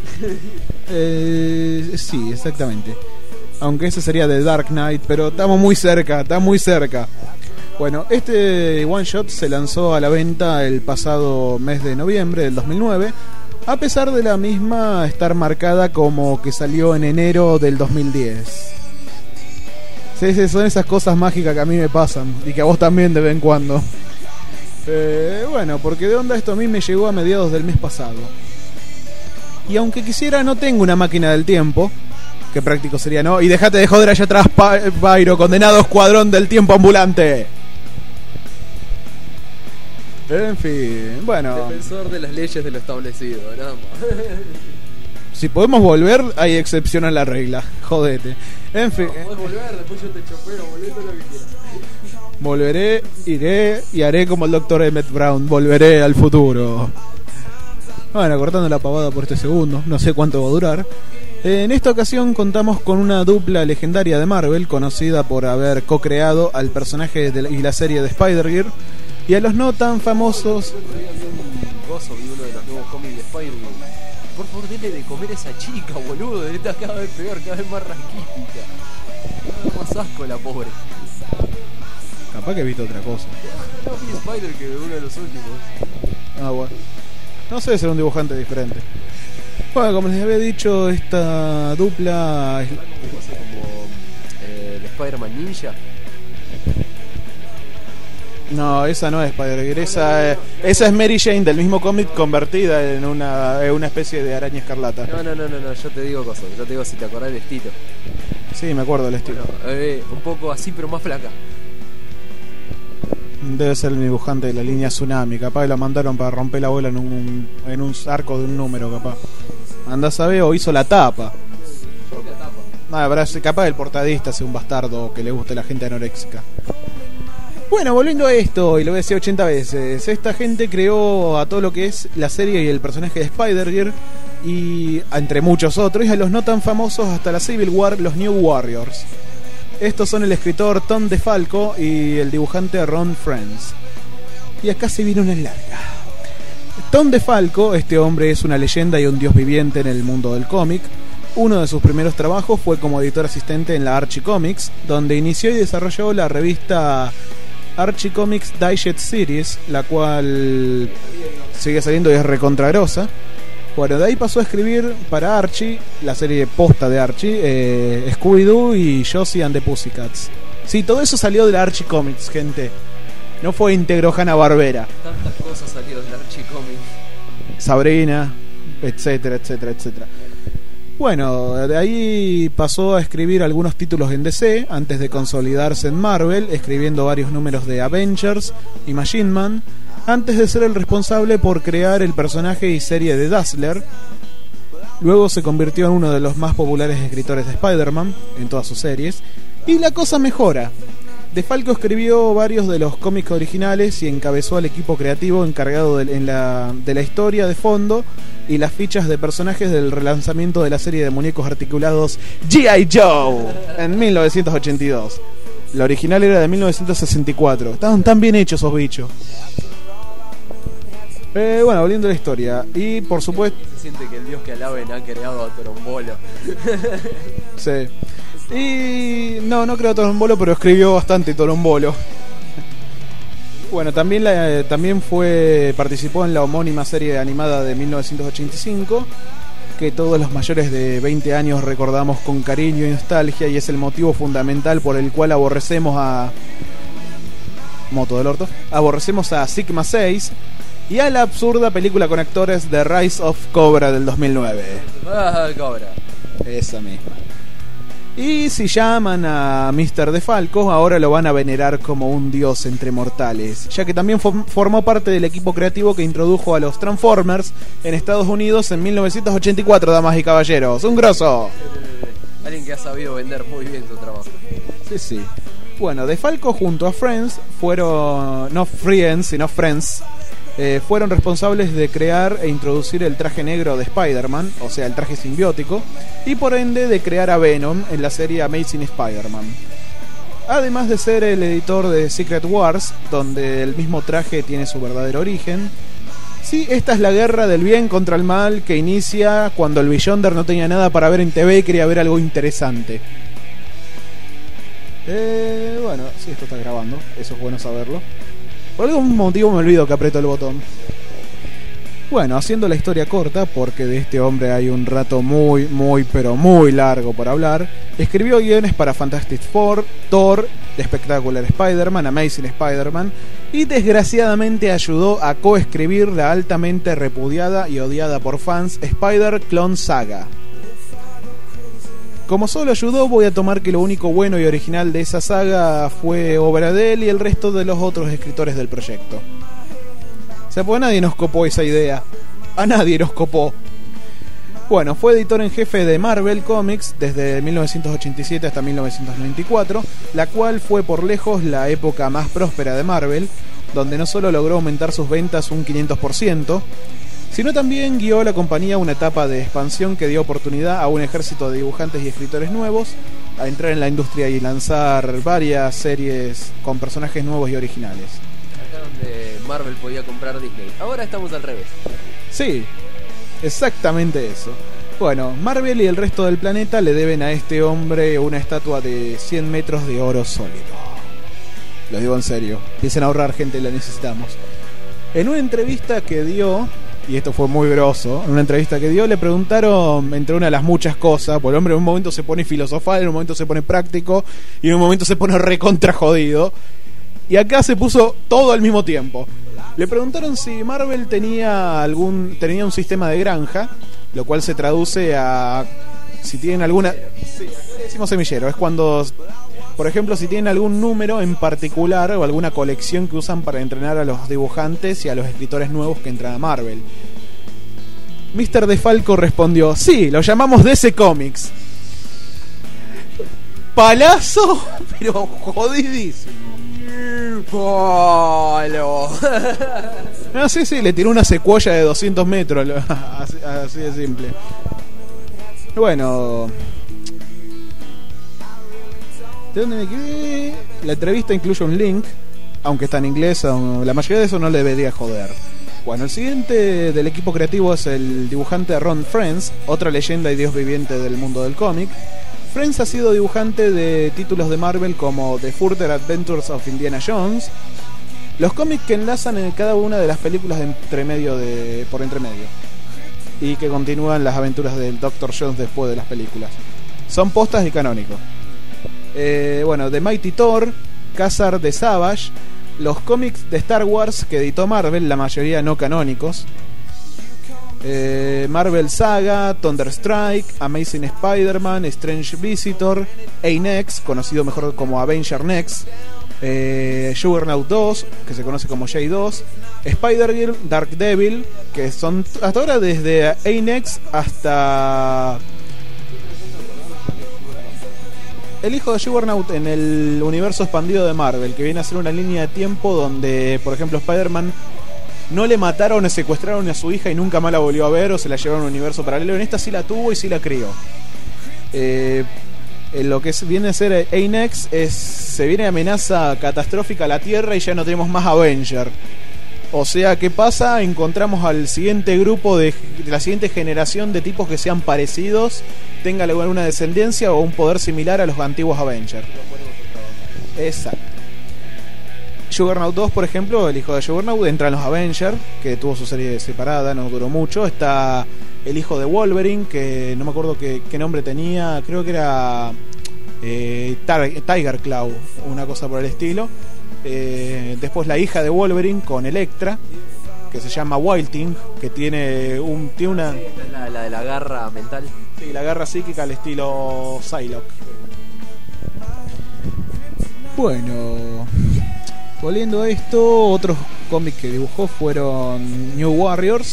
B: eh, sí, exactamente. Aunque ese sería de Dark Knight, pero estamos muy cerca, está muy cerca. Bueno, este one shot se lanzó a la venta el pasado mes de noviembre del dos mil nueve, a pesar de la misma estar marcada como que salió en enero del dos mil diez. Sí, sí, son esas cosas mágicas que a mí me pasan y que a vos también de vez en cuando. Eh, bueno, porque de onda esto a mí me llegó a mediados del mes pasado. Y aunque quisiera, no tengo una máquina del tiempo. Qué práctico sería, ¿no? Y dejate de joder allá atrás, Pyro, condenado escuadrón del tiempo ambulante. En fin, bueno.
D: Defensor de las leyes de lo establecido, nada más.
B: Si podemos volver, hay excepción a la regla. Jodete. En fin.
D: No, podés volver, después yo te chopeo, volvé todo lo que quieras.
B: Volveré, iré y haré como el doctor Emmett Brown. Volveré al futuro. Bueno, cortando la pavada por este segundo. No sé cuánto va a durar. En esta ocasión contamos con una dupla legendaria de Marvel, conocida por haber co-creado al personaje de la, y la serie de Spider-Gear, y a los no tan famosos.
D: Gozo, vi uno de los nuevos cómics de Spider-Man. Por favor, denle de comer a esa chica, boludo. Está cada vez peor, cada vez más raquítica. Cada vez más asco la pobre.
B: Capaz que he visto otra cosa.
D: No, vi Spider que uno de los últimos.
B: Ah, bueno. No sé, ser un dibujante diferente. Bueno, como les había dicho, esta dupla es
D: como eh, el Spider-Man Ninja.
B: No, esa no es Spider-Gear, esa, esa es Mary Jane del mismo cómic convertida en una, en una especie de araña escarlata.
D: No, no, no, no, no, yo te digo cosas, yo te digo si te acordás del estilo.
B: Sí, me acuerdo del estilo.
D: Bueno, eh, un poco así pero más flaca.
B: Debe ser el dibujante de la línea Tsunami, capaz que la mandaron para romper la bola en un, en un arco de un número, capaz. Andás a ver, o hizo la tapa. Nada, pero capaz el portadista sea un bastardo que le guste a la gente anoréxica. Bueno, volviendo a esto, y lo voy a decir ochenta veces, esta gente creó a todo lo que es la serie y el personaje de Spider-Gear, y entre muchos otros, y a los no tan famosos hasta la Civil War, los New Warriors. Estos son el escritor Tom DeFalco y el dibujante Ron Frenz. Y acá se viene una larga. Tom DeFalco, este hombre es una leyenda y un dios viviente en el mundo del cómic. Uno de sus primeros trabajos fue como editor asistente en la Archie Comics, donde inició y desarrolló la revista Archie Comics Digest Series, la cual sigue saliendo y es recontragrosa. Bueno, de ahí pasó a escribir para Archie, la serie posta de Archie, eh, Scooby-Doo y Josie and the Pussycats. Sí, todo eso salió de la Archie Comics, gente. No fue íntegro Hanna-Barbera.
D: Tantas cosas salieron de la Archie Comics.
B: Sabrina, etcétera, etcétera, etcétera. Bueno, de ahí pasó a escribir algunos títulos en D C, antes de consolidarse en Marvel, escribiendo varios números de Avengers y Machine Man, antes de ser el responsable por crear el personaje y serie de Dazzler. Luego se convirtió en uno de los más populares escritores de Spider-Man en todas sus series, y la cosa mejora. DeFalco escribió varios de los cómics originales y encabezó al equipo creativo encargado de, en la, de la historia de fondo y las fichas de personajes del relanzamiento de la serie de muñecos articulados G I Joe en mil novecientos ochenta y dos. La original era de mil novecientos sesenta y cuatro. Estaban tan bien hechos esos bichos. Eh, bueno, volviendo a la historia. Y por supuesto...
D: Se siente que el dios que alaben ha creado a Torombolo.
B: Sí. Y no, no creó Torombolo, pero escribió bastante Torombolo. Bueno, también la, también fue participó en la homónima serie animada de mil novecientos ochenta y cinco, que todos los mayores de veinte años recordamos con cariño y nostalgia, y es el motivo fundamental por el cual aborrecemos a Moto del Orto, aborrecemos a Sigma seis y a la absurda película con actores de Rise of Cobra del dos mil nueve.
D: Ah, Cobra.
B: Esa misma. Y si llaman a míster DeFalco, ahora lo van a venerar como un dios entre mortales, ya que también fo- formó parte del equipo creativo que introdujo a los Transformers en Estados Unidos en mil novecientos ochenta y cuatro, damas y caballeros. ¡Un grosso!
F: Alguien que ha sabido vender muy bien su trabajo.
B: Sí, sí. Bueno, DeFalco junto a Friends fueron, no Friends, sino Friends, eh, fueron responsables de crear e introducir el traje negro de Spider-Man, o sea, el traje simbiótico, y por ende de crear a Venom en la serie Amazing Spider-Man. Además de ser el editor de Secret Wars, donde el mismo traje tiene su verdadero origen. Sí, esta es la guerra del bien contra el mal que inicia cuando el Beyonder no tenía nada para ver en T V y quería ver algo interesante. Eh, bueno, sí, esto está grabando, eso es bueno saberlo. Por algún motivo me olvido que aprieto el botón. Bueno, haciendo la historia corta, porque de este hombre hay un rato muy, muy, pero muy largo por hablar, escribió guiones para Fantastic Four, Thor, The Spectacular Spider-Man, Amazing Spider-Man, y desgraciadamente ayudó a coescribir la altamente repudiada y odiada por fans Spider-Clone Saga. Como solo ayudó, voy a tomar que lo único bueno y original de esa saga fue obra de él y el resto de los otros escritores del proyecto. O sea, pues nadie nos copó esa idea. A nadie nos copó. Bueno, fue editor en jefe de Marvel Comics desde mil novecientos ochenta y siete hasta mil novecientos noventa y cuatro, la cual fue por lejos la época más próspera de Marvel, donde no solo logró aumentar sus ventas un quinientos por ciento, sino también guió a la compañía una etapa de expansión que dio oportunidad a un ejército de dibujantes y escritores nuevos a entrar en la industria y lanzar varias series con personajes nuevos y originales.
F: Acá donde Marvel podía comprar Disney. Ahora estamos al revés.
B: Sí, exactamente eso. Bueno, Marvel y el resto del planeta le deben a este hombre una estatua de cien metros de oro sólido. Lo digo en serio. Empiecen a ahorrar, gente, la necesitamos. En una entrevista que dio, y esto fue muy groso, en una entrevista que dio le preguntaron, entre una de las muchas cosas, porque el hombre en un momento se pone filosofal, en un momento se pone práctico y en un momento se pone recontra jodido. Y acá se puso todo al mismo tiempo. Le preguntaron si Marvel tenía algún tenía un sistema de granja, lo cual se traduce a si tienen alguna, sí, le decimos semillero, es cuando, por ejemplo, si tienen algún número en particular o alguna colección que usan para entrenar a los dibujantes y a los escritores nuevos que entran a Marvel. míster DeFalco respondió: sí, lo llamamos D C Comics. Palazo, pero jodidísimo.
F: ¡Polo!
B: No, sí, sí, le tiró una secuoya de doscientos metros, así, así de simple. Bueno, ¿de dónde me quedé? La entrevista incluye un link, aunque está en inglés, la mayoría de eso no le debería joder. Bueno, el siguiente del equipo creativo es el dibujante Ron Frenz, otra leyenda y dios viviente del mundo del cómic. Frenz ha sido dibujante de títulos de Marvel como The Further Adventures of Indiana Jones, los cómics que enlazan en cada una de las películas de entremedio de, por entremedio, y que continúan las aventuras del doctor Jones después de las películas. Son postas y canónicos. Eh, bueno, The Mighty Thor, Khazar the Savage, los cómics de Star Wars que editó Marvel, la mayoría no canónicos. Eh, Marvel Saga, Thunderstrike, Amazing Spider-Man, Strange Visitor, A-Next, conocido mejor como Avenger Next, eh, Juggernaut dos, que se conoce como J dos, Spider-Girl, Dark Devil, que son hasta ahora desde A-Next hasta el hijo de Juggernaut en el universo expandido de Marvel, que viene a ser una línea de tiempo donde, por ejemplo, Spider-Man no le mataron o secuestraron a su hija y nunca más la volvió a ver, o se la llevaron a un universo paralelo. En esta sí la tuvo y sí la crió. Eh, en lo que es, viene a ser A-Next, es, se viene amenaza catastrófica a la Tierra y ya no tenemos más Avenger. O sea, ¿qué pasa? Encontramos al siguiente grupo de, de la siguiente generación de tipos que sean parecidos, tengan alguna descendencia o un poder similar a los antiguos Avengers. Exacto. Juggernaut dos, por ejemplo, el hijo de Juggernaut entra en los Avengers, que tuvo su serie separada, no duró mucho. Está el hijo de Wolverine, que no me acuerdo qué, qué nombre tenía, creo que era eh, Tiger Claw, una cosa por el estilo. Eh, después la hija de Wolverine con Electra, que se llama Wild Thing, que tiene un tiene una
F: la, la de la garra mental.
B: Sí, la garra psíquica al estilo Psylocke. Bueno, volviendo a esto, otros cómics que dibujó fueron New Warriors,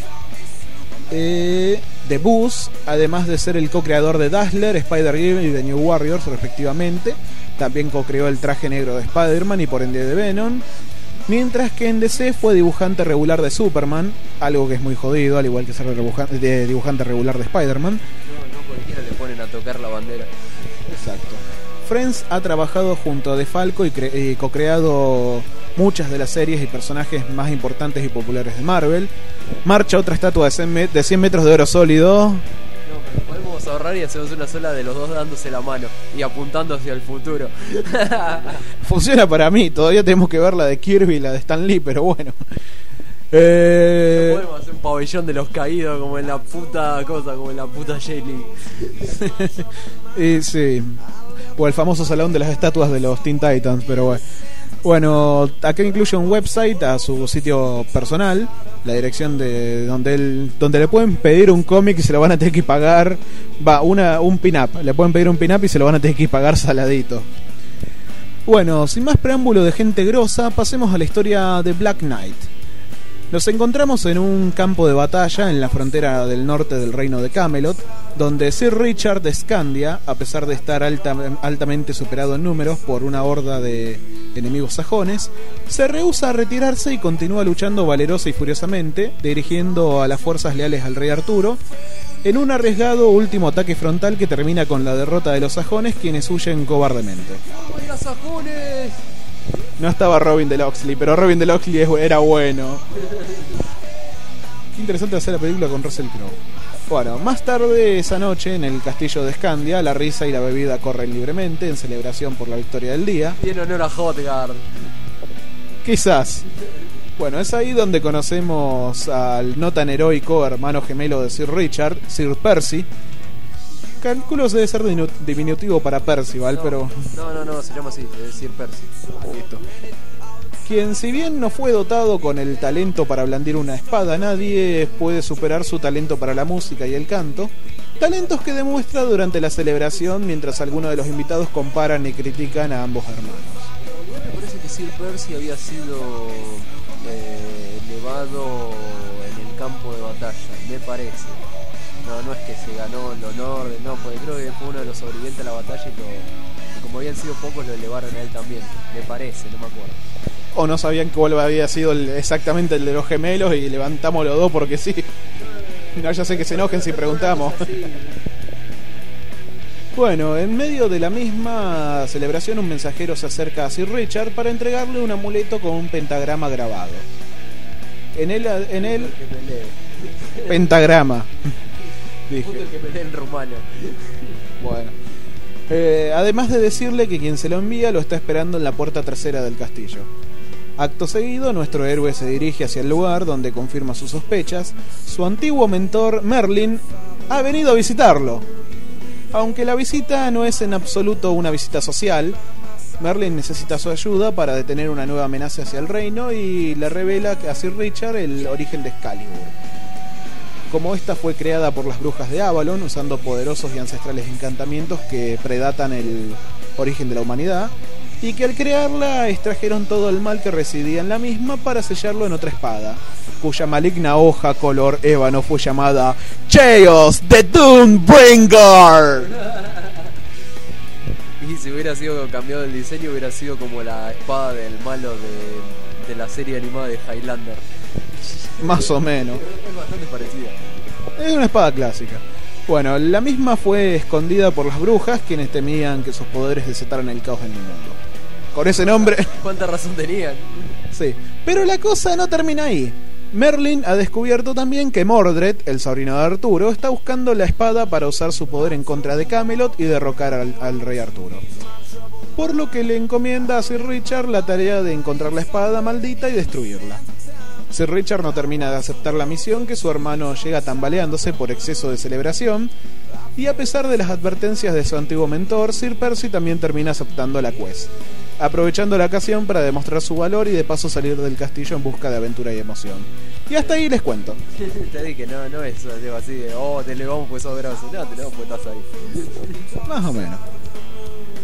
B: eh, The Boost, además de ser el co-creador de Dazzler, Spider-Girl y de New Warriors respectivamente. También co-creó el traje negro de Spider-Man y por ende de Venom. Mientras que en D C fue dibujante regular de Superman, algo que es muy jodido, al igual que ser de dibujante regular de Spider-Man.
F: No, no cualquiera le ponen a tocar la bandera.
B: Exacto. Friends ha trabajado junto a DeFalco y, cre- y co-creado muchas de las series y personajes más importantes y populares de Marvel. Marcha otra estatua de cien, met- de cien metros de oro sólido.
F: No, pero podemos ahorrar y hacemos una sola de los dos dándose la mano y apuntando hacia el futuro.
B: Funciona para mí, todavía tenemos que ver la de Kirby y la de Stan Lee, pero bueno. Eh...
F: No podemos hacer un pabellón de los caídos como en la puta cosa, como en la puta J-League.
B: Y sí. O el famoso salón de las estatuas de los Teen Titans, pero bueno. Bueno, acá incluye un website a su sitio personal, la dirección de donde él, donde le pueden pedir un cómic y se lo van a tener que pagar, va, una un pin-up, le pueden pedir un pin-up y se lo van a tener que pagar saladito. Bueno, sin más preámbulo de gente grosa, pasemos a la historia de Black Knight. Nos encontramos en un campo de batalla en la frontera del norte del reino de Camelot, donde Sir Richard de Scandia, a pesar de estar alta, altamente superado en números por una horda de enemigos sajones, se rehúsa a retirarse y continúa luchando valerosa y furiosamente, dirigiendo a las fuerzas leales al rey Arturo, en un arriesgado último ataque frontal que termina con la derrota de los sajones, quienes huyen cobardemente.
F: ¡Oiga, sajones!
B: No estaba Robin de Locksley, pero Robin de Locksley era bueno. Qué interesante hacer la película con Russell Crowe. Bueno, más tarde esa noche en el castillo de Scandia, la risa y la bebida corren libremente en celebración por la victoria del día.
F: Y en honor a Hotgard.
B: Quizás. Bueno, es ahí donde conocemos al no tan heroico hermano gemelo de Sir Richard, Sir Percy. Calculo debe ser dinu- diminutivo para Percival,
F: No,
B: pero...
F: No, no, no, se llama así, es decir Percy.
B: Listo. Quien, si bien no fue dotado con el talento para blandir una espada, nadie puede superar su talento para la música y el canto. Talentos que demuestra durante la celebración mientras algunos de los invitados comparan y critican a ambos hermanos.
F: Me parece que Sir Percy había sido eh, elevado en el campo de batalla, me parece. No, no es que se ganó el honor, de, no, porque creo que fue uno de los sobrevivientes a la batalla y, lo, y como habían sido pocos lo elevaron a él también, me parece, no me acuerdo.
B: O no sabían cuál había sido el, exactamente el de los gemelos y levantamos los dos porque sí. No, ya sé que se enojen si preguntamos. Bueno, en medio de la misma celebración un mensajero se acerca a Sir Richard para entregarle un amuleto con un pentagrama grabado. En él, en él pentagrama. Dije.
F: Justo el que pelea en rumano.
B: Bueno. Eh, además de decirle que quien se lo envía lo está esperando en la puerta trasera del castillo. Acto seguido, nuestro héroe se dirige hacia el lugar donde confirma sus sospechas. Su antiguo mentor, Merlin, ha venido a visitarlo. Aunque la visita no es en absoluto una visita social, Merlin necesita su ayuda para detener una nueva amenaza hacia el reino y le revela a Sir Richard el origen de Excalibur. Como esta fue creada por las brujas de Avalon, usando poderosos y ancestrales encantamientos que predatan el origen de la humanidad, y que al crearla extrajeron todo el mal que residía en la misma para sellarlo en otra espada, cuya maligna hoja color ébano fue llamada Chaos the Doombringer.
F: Y si hubiera sido cambiado el diseño, hubiera sido como la espada del malo de, de la serie animada de Highlander.
B: Más o menos.
F: Es bastante parecida.
B: Es una espada clásica. Bueno, la misma fue escondida por las brujas, quienes temían que sus poderes desataran el caos en el mundo. Con ese nombre...
F: ¿Cuánta razón tenían?
B: Sí, pero la cosa no termina ahí. Merlin ha descubierto también que Mordred, el sobrino de Arturo, está buscando la espada para usar su poder en contra de Camelot y derrocar al, al rey Arturo. Por lo que le encomienda a Sir Richard la tarea de encontrar la espada maldita y destruirla. Sir Richard no termina de aceptar la misión, que su hermano llega tambaleándose por exceso de celebración, y a pesar de las advertencias de su antiguo mentor, Sir Percy también termina aceptando la quest, aprovechando la ocasión para demostrar su valor y de paso salir del castillo en busca de aventura y emoción. Y hasta ahí les cuento.
F: Te dije, no, no es digo, así de, oh, te elevamos pues sos grosso. No, te elevamos pues estás ahí.
B: Más o menos.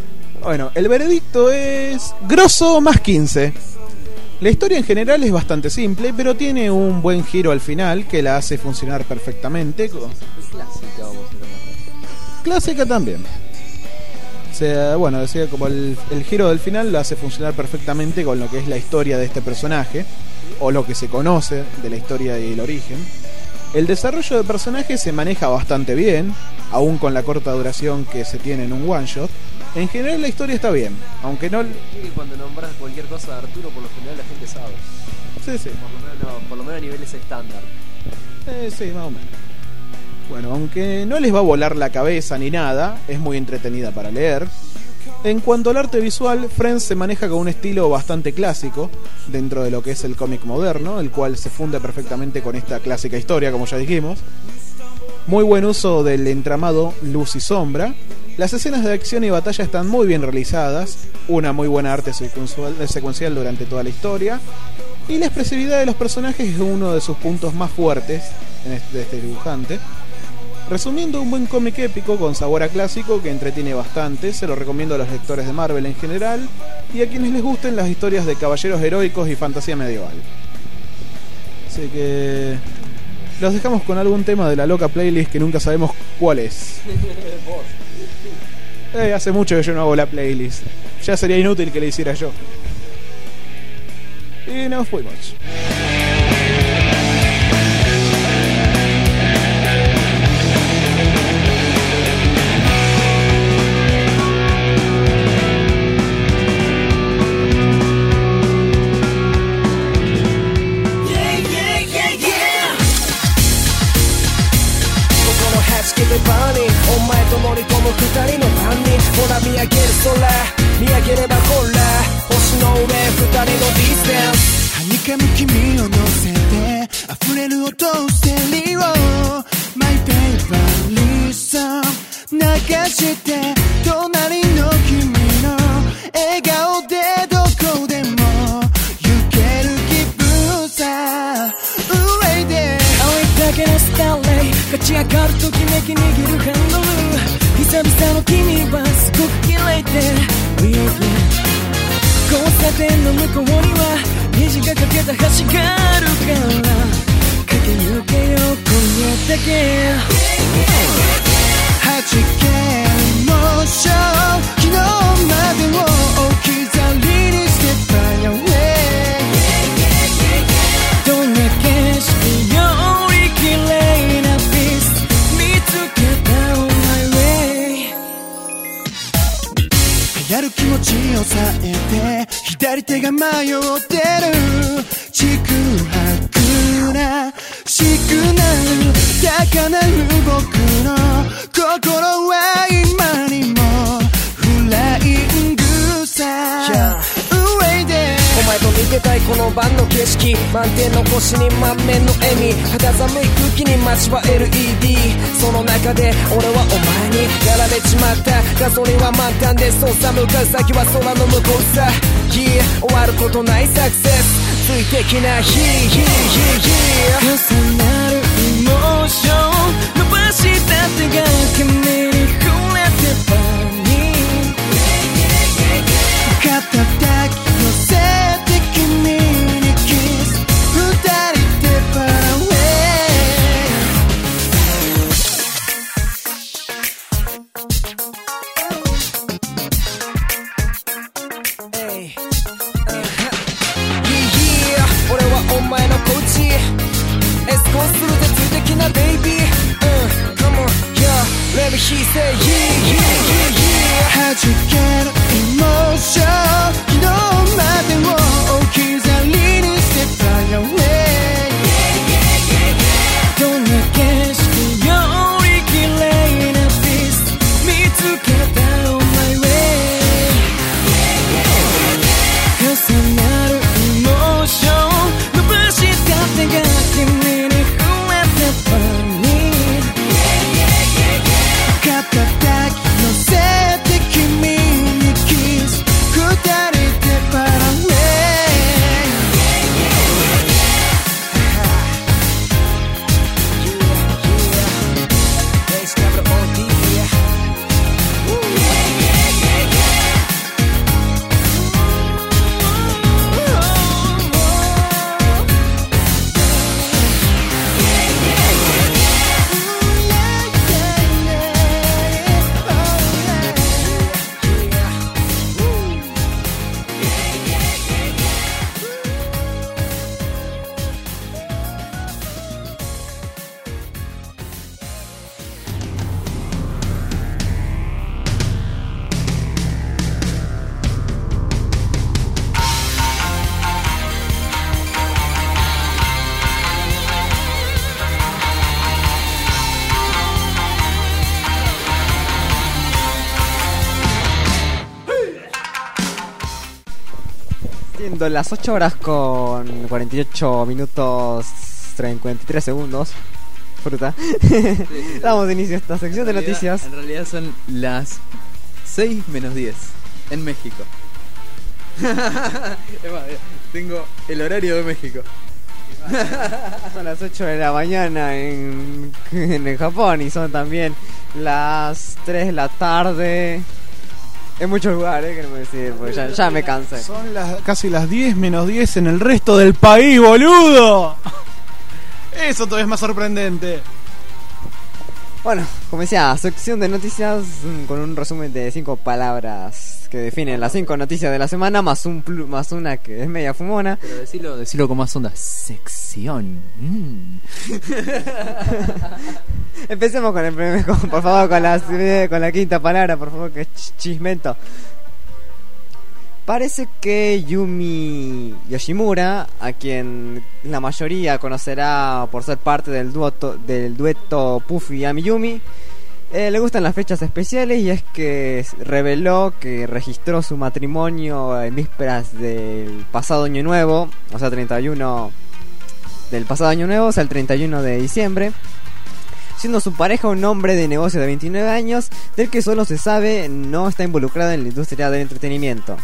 B: Bueno, el veredicto es grosso más quince. La historia en general es bastante simple, pero tiene un buen giro al final que la hace funcionar perfectamente.
F: Clásica, vamos a llamar.
B: Clásica también. O sea, bueno, decía como el, el giro del final lo hace funcionar perfectamente con lo que es la historia de este personaje, o lo que se conoce de la historia y el origen. El desarrollo de personajes se maneja bastante bien, aún con la corta duración que se tiene en un one shot. En general la historia está bien, aunque no...
F: Y cuando nombras cualquier cosa de Arturo, por lo general la gente sabe.
B: Sí, sí.
F: Por lo menos, no, por lo menos a niveles estándar.
B: Eh, sí, más o menos. Bueno, aunque no les va a volar la cabeza ni nada, es muy entretenida para leer. En cuanto al arte visual, Friends se maneja con un estilo bastante clásico dentro de lo que es el cómic moderno, el cual se funde perfectamente con esta clásica historia, como ya dijimos. Muy buen uso del entramado luz y sombra. Las escenas de acción y batalla están muy bien realizadas, una muy buena arte secuencial, secuencial durante toda la historia, y la expresividad de los personajes es uno de sus puntos más fuertes en este, de este dibujante. Resumiendo, un buen cómic épico con sabor a clásico que entretiene bastante. Se lo recomiendo a los lectores de Marvel en general y a quienes les gusten las historias de caballeros heroicos y fantasía medieval. Así que los dejamos con algún tema de la loca playlist que nunca sabemos cuál es. Eh, hace mucho que yo no hago la playlist. Ya sería inútil que la hiciera yo. Y nos fuimos.
A: バーにお前と乗り込む二人の番人ほら見上げる空見上げればほら星の上二人のディスタンスはにかむ君を乗せて溢れる音ステレオ My favorite song 流して隣の君の笑顔でどこでも行ける気分さ上で青いだけのスターレイ勝ち上がるときめき握るハンドル久々の君はすごく綺麗で Weird 交差点の向こうには虹がかけた橋があるから駆け抜けよう今夜だけ弾けるモーション昨日までを置き去りにしてたよねどんな景色より綺麗なやる気持ちを抑えて左手が迷ってるちくはくなシグナル高鳴る僕の心は今にもフライングさ、yeah. 上でお前と見てたいこの晩の景色満天の星に満面の笑み肌寒い空気に街は エルイーディー その中で俺はお前にやられちまったガソリンは満タンでそうさ向かう先は空の向こうさ Yeah 終わることないサクセス水的なヒーヒーヒーヒー重なるエモーション伸ばした手が君に触れてたに肩抱き寄せて君にキス二人でパラウェイ Yeah 俺はお前のコーチエスコーする絶対的なベイビー Come on yeah Let me hear say yeah yeah yeah yeah 弾けるエモーション昨日までを置き去りにしてたよねどんな景色より綺麗なピース見つけた On my way 重なるエモーション伸ばした手が君に触れた場に肩抱き寄せて君
E: siendo las ocho horas con cuarenta y ocho minutos cincuenta y tres segundos. Fruta. Damos inicio a esta sección de
D: En realidad-
E: noticias.
D: En realidad son las seis menos diez en México. Es más, eh, tengo el horario de México.
E: Son las ocho de la mañana en, en el Japón y son también las tres de la tarde en muchos lugares, queremos decir, porque ya, ya me cansé.
B: Son las, casi las diez menos diez en el resto del país, boludo. Eso todavía es más sorprendente.
E: Bueno, como decía, sección de noticias mm, con un resumen de cinco palabras que definen las cinco noticias de la semana, más un plu- más una que es media fumona.
D: Pero decirlo, decirlo con más onda. Sección. Mm.
E: Empecemos con el primer, con- por favor, con la, con la quinta palabra, por favor, que es ch- chismento. Parece que Yumi Yoshimura, a quien la mayoría conocerá por ser parte del dueto, del dueto Puffy y Amiyumi, eh, le gustan las fechas especiales y es que reveló que registró su matrimonio en vísperas del pasado año nuevo, o sea, treinta y uno del pasado año nuevo, o sea, el treinta y uno de diciembre. Siendo su pareja un hombre de negocio de veintinueve años, del que solo se sabe no está involucrado en la industria del entretenimiento.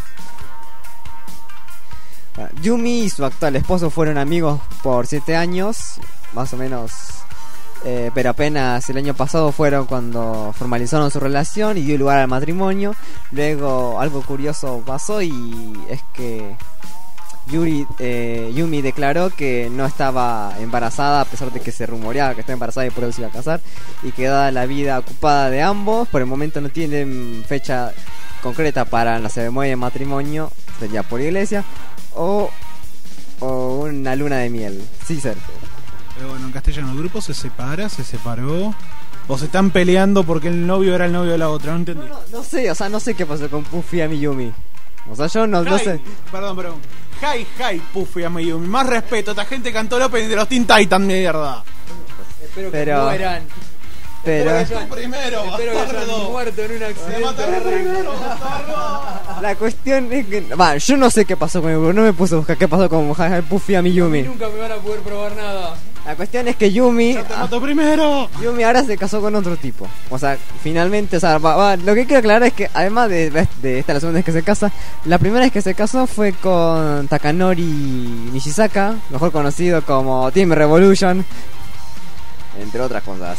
E: Bueno, Yumi y su actual esposo fueron amigos por siete años, más o menos, eh, pero apenas el año pasado fueron cuando formalizaron su relación y dio lugar al matrimonio. Luego algo curioso pasó y es que Yuri, eh, Yumi declaró que no estaba embarazada, a pesar de que se rumoreaba que estaba embarazada y por eso se iba a casar, y que dada la vida ocupada de ambos, por el momento no tienen fecha concreta para la ceremonia de matrimonio, sería por iglesia, o, o una luna de miel. Sí, Sergio.
B: Pero bueno, en castellano, el grupo se separa, se separó. O se están peleando porque el novio era el novio de la otra, no entendí.
E: No, no sé, o sea, no sé qué pasó con Puffy y Yumi. O sea, yo no, no
B: Hi,
E: sé.
B: Perdón, perdón. Hi, hi, Puffy a Mayumi. Más respeto, esta gente cantó el opening de los Teen Titans, mierda.
D: Espero que
E: Pero-
D: mueran.
E: Pero
B: Tú primero,
D: Espero que hayan
B: bastardo.
D: muerto en un
B: Me
D: accidente.
B: mataron
D: de ring.
B: primero, bastardo.
E: la cuestión es que... Va, yo no sé qué pasó con el grupo, no me puse a buscar qué pasó con Hi, hi, Puffy y Yumi.
D: Nunca me van a poder probar nada.
E: La cuestión es que Yumi...
B: Yo te mato primero.
E: Yumi ahora se casó con otro tipo. O sea, finalmente, o sea, va- va, lo que quiero aclarar es que además de, de esta la segunda vez que se casa, la primera vez que se casó fue con Takanori Nishisaka, mejor conocido como Team Revolution, entre otras cosas.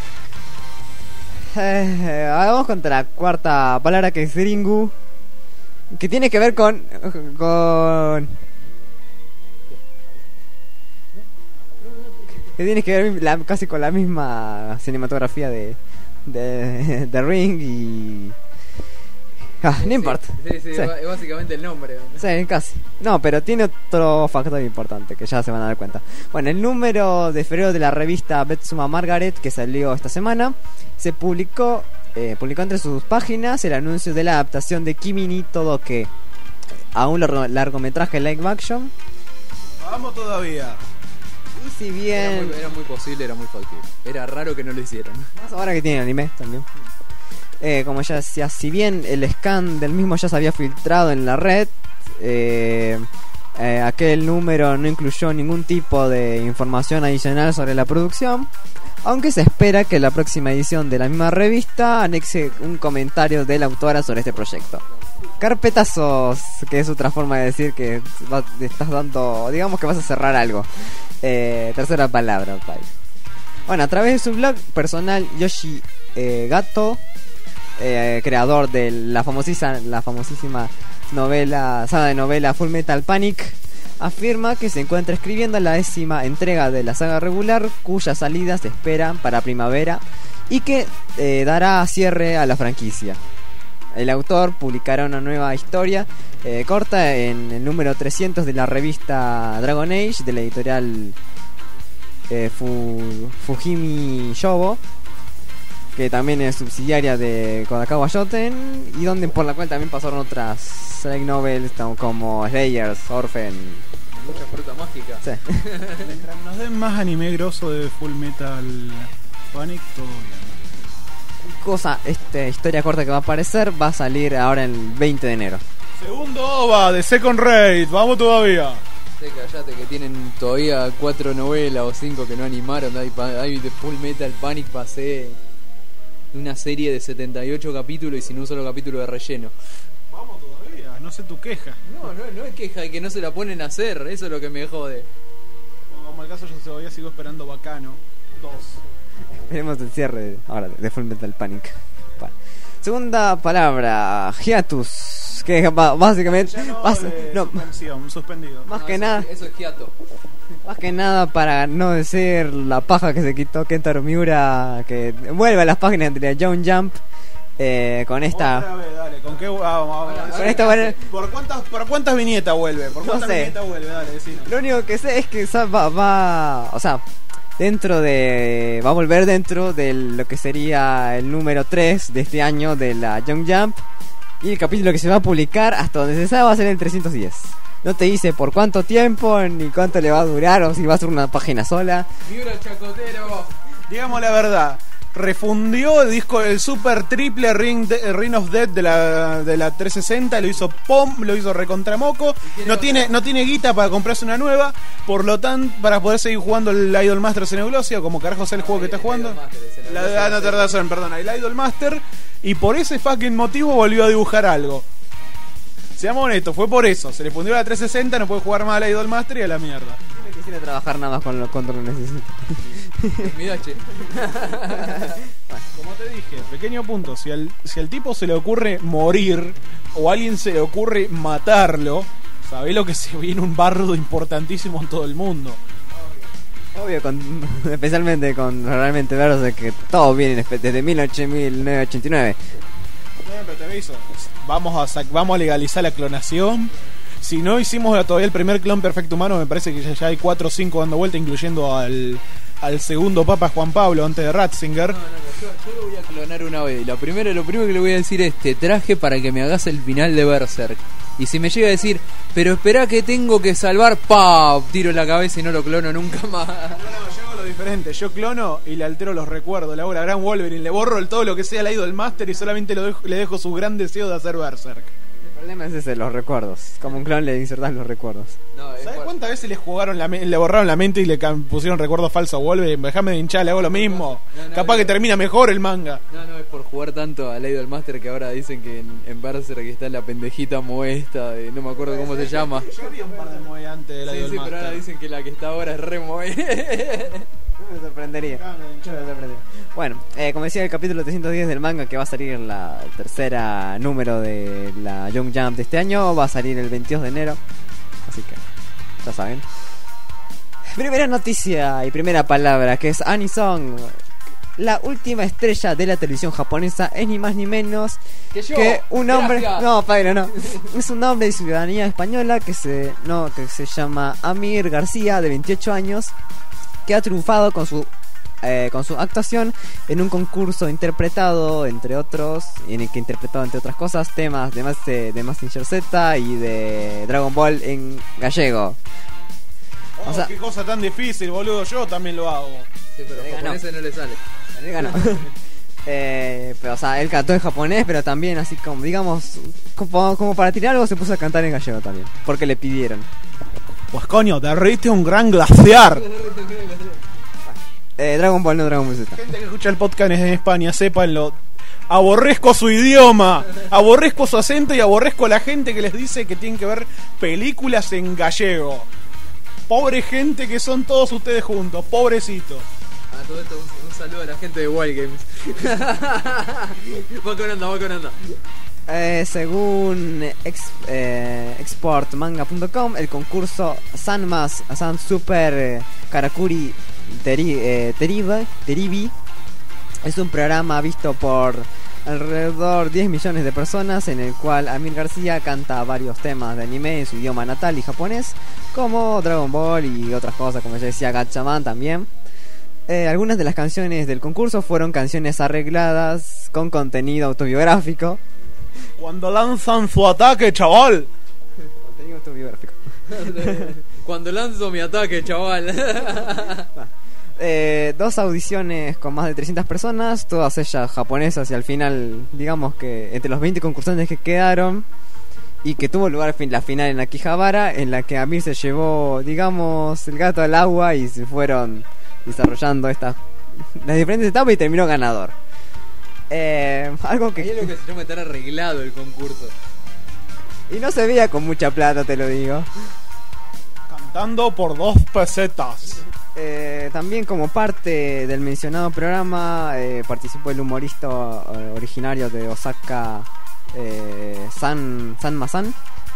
E: Eh, ahora vamos con la cuarta palabra, que es Ringu, que tiene que ver con con que tiene que ver la- casi con la misma cinematografía de de, de Ring y ah, no importa.
D: Sí, sí,
E: Sí.
D: es básicamente el nombre.
E: Sí, casi. No, pero tiene otro factor importante que ya se van a dar cuenta. Bueno, el número de febrero de la revista Betsuma Margaret, que salió esta semana, se publicó eh, publicó entre sus páginas el anuncio de la adaptación de Kimi ni Todoke a un largo- largometraje live action.
B: Vamos todavía.
E: Y si
D: Era
E: bien...
D: muy, era muy posible, era muy factible. Era raro que no lo hicieran.
E: Más ahora que tiene anime también. Eh, como ya decía, si bien el scan del mismo ya se había filtrado en la red, eh, eh, aquel número no incluyó ningún tipo de información adicional sobre la producción, aunque se espera que la próxima edición de la misma revista anexe un comentario de la autora sobre este proyecto. Carpetazos, que es otra forma de decir que va- estás dando, digamos que vas a cerrar algo. Eh, tercera palabra, Pai. Bueno, a través de su blog personal, Yoshi eh, Gato, eh, creador de la famosísima, la famosísima novela, saga de novela Full Metal Panic, afirma que se encuentra escribiendo la décima entrega de la saga regular, cuya salida se espera para primavera y que eh, dará cierre a la franquicia. El autor publicará una nueva historia eh, corta en el número trescientos de la revista Dragon Age de la editorial eh, Fu- Fujimi Shobo, que también es subsidiaria de Kodakawa Shoten, y donde por la cual también pasaron otras light novels tam- como Slayers, Orphan.
D: Mucha fruta mágica.
E: Sí.
B: Mientras nos den más anime grosso de Full Metal Panic, todo bien.
E: Cosa, esta historia corta que va a aparecer va a salir ahora el veinte de enero.
B: Segundo O V A de Second Rate, vamos todavía.
D: Sí, callate que tienen todavía cuatro novelas o cinco que no animaron. Hay, pa- hay de Full Metal Panic pasé una serie de setenta y ocho capítulos y sin un solo capítulo de relleno.
B: Vamos todavía, no sé tu queja.
D: No, no, no es queja de que no se la ponen a hacer, eso es lo que me jode.
B: Como el caso yo todavía sigo esperando Bacano dos.
E: Veremos el cierre de- ahora de Full Metal Panic. Bueno. Segunda palabra, hiatus. Que ba- básicamente.
B: Ya no,
E: bas-
B: de
E: no,
B: suspensión, suspendido.
E: más
D: No,
E: que
D: eso,
E: nada.
D: Eso es hiato.
E: Más que nada para no decir la paja que se quitó Kentaro Miura, que vuelve a las páginas de la Young Jump eh, con esta.
B: Otra vez, dale, ¿con qué? Vamos, vamos.
E: Con esta bueno,
B: ¿Por cuántas, ¿Por cuántas viñetas vuelve? ¿Por
E: No
B: cuántas
E: sé.
B: viñetas vuelve? Dale, decinos.
E: lo único que sé es que sa- va, va, o sea, dentro de, va a volver dentro de lo que sería el número tres de este año de la Young Jump, y el capítulo que se va a publicar hasta donde se sabe va a ser el trescientos diez. No te dice por cuánto tiempo ni cuánto le va a durar o si va a ser una página sola.
D: Miura chacotero.
B: Digamos la verdad, refundió el disco, el super triple Ring, de, Ring of Death de la, de la trescientos sesenta, lo hizo pom, lo hizo recontramoco, no tiene, no tiene guita para comprarse una nueva, por lo tanto, para poder seguir jugando el Idol Master en Euglosia, como carajo es el juego que está jugando. La, ah, no te razón, perdona, el Idol Master, y por ese fucking motivo volvió a dibujar algo. Seamos honestos, fue por eso, se le fundió la trescientos sesenta, no puede jugar más al Idol Master y a la mierda.
E: No quisiera trabajar nada más con lo control necesito.
D: Mira, che.
B: Como te dije, pequeño punto, si al, si al tipo se le ocurre morir o a alguien se le ocurre matarlo, sabés lo que se viene un bardo importantísimo en todo el mundo.
E: Obvio, con, especialmente con realmente verse que todo viene desde mil novecientos ochenta y nueve.
B: No, pero te aviso, vamos a, sac- vamos a legalizar la clonación. Si no hicimos todavía el primer clon perfecto humano, me parece que ya, ya hay cuatro o cinco dando vuelta, incluyendo al, al segundo Papa Juan Pablo antes de Ratzinger.
D: No, no, no, yo, yo lo voy a clonar una vez. Lo primero, lo primero que le voy a decir es: te traje para que me hagas el final de Berserk. Y si me llega a decir, pero espera que tengo que salvar, ¡pa! Tiro en la cabeza y no lo clono nunca más.
B: No, no, yo hago lo diferente, yo clono y le altero los recuerdos, le hago la gran Wolverine, le borro el todo lo que sea el Idol Master y solamente lo dejo- le dejo su gran deseo de hacer Berserk.
E: El problema es ese, los recuerdos. Como un clon le insertas los recuerdos.
D: No, es
B: ¿Sabes
D: por-
B: cuántas veces le jugaron la me- le borraron la mente y le cam- pusieron recuerdos falsos a Wolverine? Déjame de hinchar, le hago lo mismo.
D: No, no,
B: Capaz
D: no.
B: que termina mejor el manga.
D: No, no, es por jugar tanto al Idol Master que ahora dicen que en, en Berserk está la pendejita moesta, de, no me acuerdo cómo se llama.
B: Yo vi un par de moe antes del
D: Sí,
B: Idol
D: sí, pero ahora
B: Master.
D: dicen que la que está ahora es re moe.
E: No me sorprendería.
B: Ah, me hinchó.
E: No me sorprendería. Bueno, eh, como decía, el capítulo trescientos diez del manga, que va a salir en la tercera número de la Young Jump de este año, va a salir el veintidós de enero. Así que, ya saben. Primera noticia y primera palabra, que es Anisong. La última estrella de la televisión japonesa es ni más ni menos
D: Que yo.
E: que un hombre,
D: Gracias.
E: no, padre, no, es un hombre de ciudadanía española que se, no, que se llama Amir García, de veintiocho años, que ha triunfado con su, eh, con su actuación en un concurso interpretado, entre otros, en el que interpretó, entre otras cosas, temas de, Mas- de, de Mazinger Z y de Dragon Ball en gallego.
B: Oh,
E: O sea-
B: qué cosa tan difícil, boludo. Yo también lo hago.
D: Sí, pero
E: Le
D: a
E: ganó.
D: japonés no le sale.
E: Le ganó. Eh, pero, o sea, él cantó en japonés, pero también así como, digamos, como, como para tirar algo se puso a cantar en gallego también, porque le pidieron.
B: Pues coño, te reíste un gran glaciar.
E: Eh, Dragon Ball, no Dragon Ball Z.
B: Gente que escucha el podcast en España, sépanlo. Aborrezco su idioma, aborrezco su acento y aborrezco a la gente que les dice que tienen que ver películas en gallego. Pobre gente que son todos ustedes juntos, pobrecito.
D: A todo esto, un, un saludo a la gente de Wild Games. Va con anda, va con anda.
E: Eh, según ex, eh, exportmanga punto com, el concurso Sanmas San Super eh, Karakuri Teri, eh, Teriba- Teribi es un programa visto por alrededor diez millones de personas, en el cual Amir García canta varios temas de anime en su idioma natal y japonés, como Dragon Ball y otras cosas, como ya decía, Gatchaman también. Eh, algunas de las canciones del concurso fueron canciones arregladas con contenido autobiográfico.
B: Cuando lanzan su ataque, chaval.
E: Contenido autobiográfico.
D: Cuando lanzo mi ataque, chaval.
E: Eh, dos audiciones con más de trescientas personas, todas ellas japonesas, y al final, digamos que entre los veinte concursantes que quedaron, y que tuvo lugar fin- la final en Akihabara, en la que Amir se llevó, digamos, el gato al agua y se fueron desarrollando estas las diferentes etapas y terminó ganador. Eh, algo que
D: Ahí es lo que se llama estar arreglado el concurso.
E: y no se veía con mucha plata, te lo digo.
B: Cantando por dos pesetas.
E: Eh, también como parte del mencionado programa eh, participó el humorista eh, originario de Osaka, eh, San, San Masan.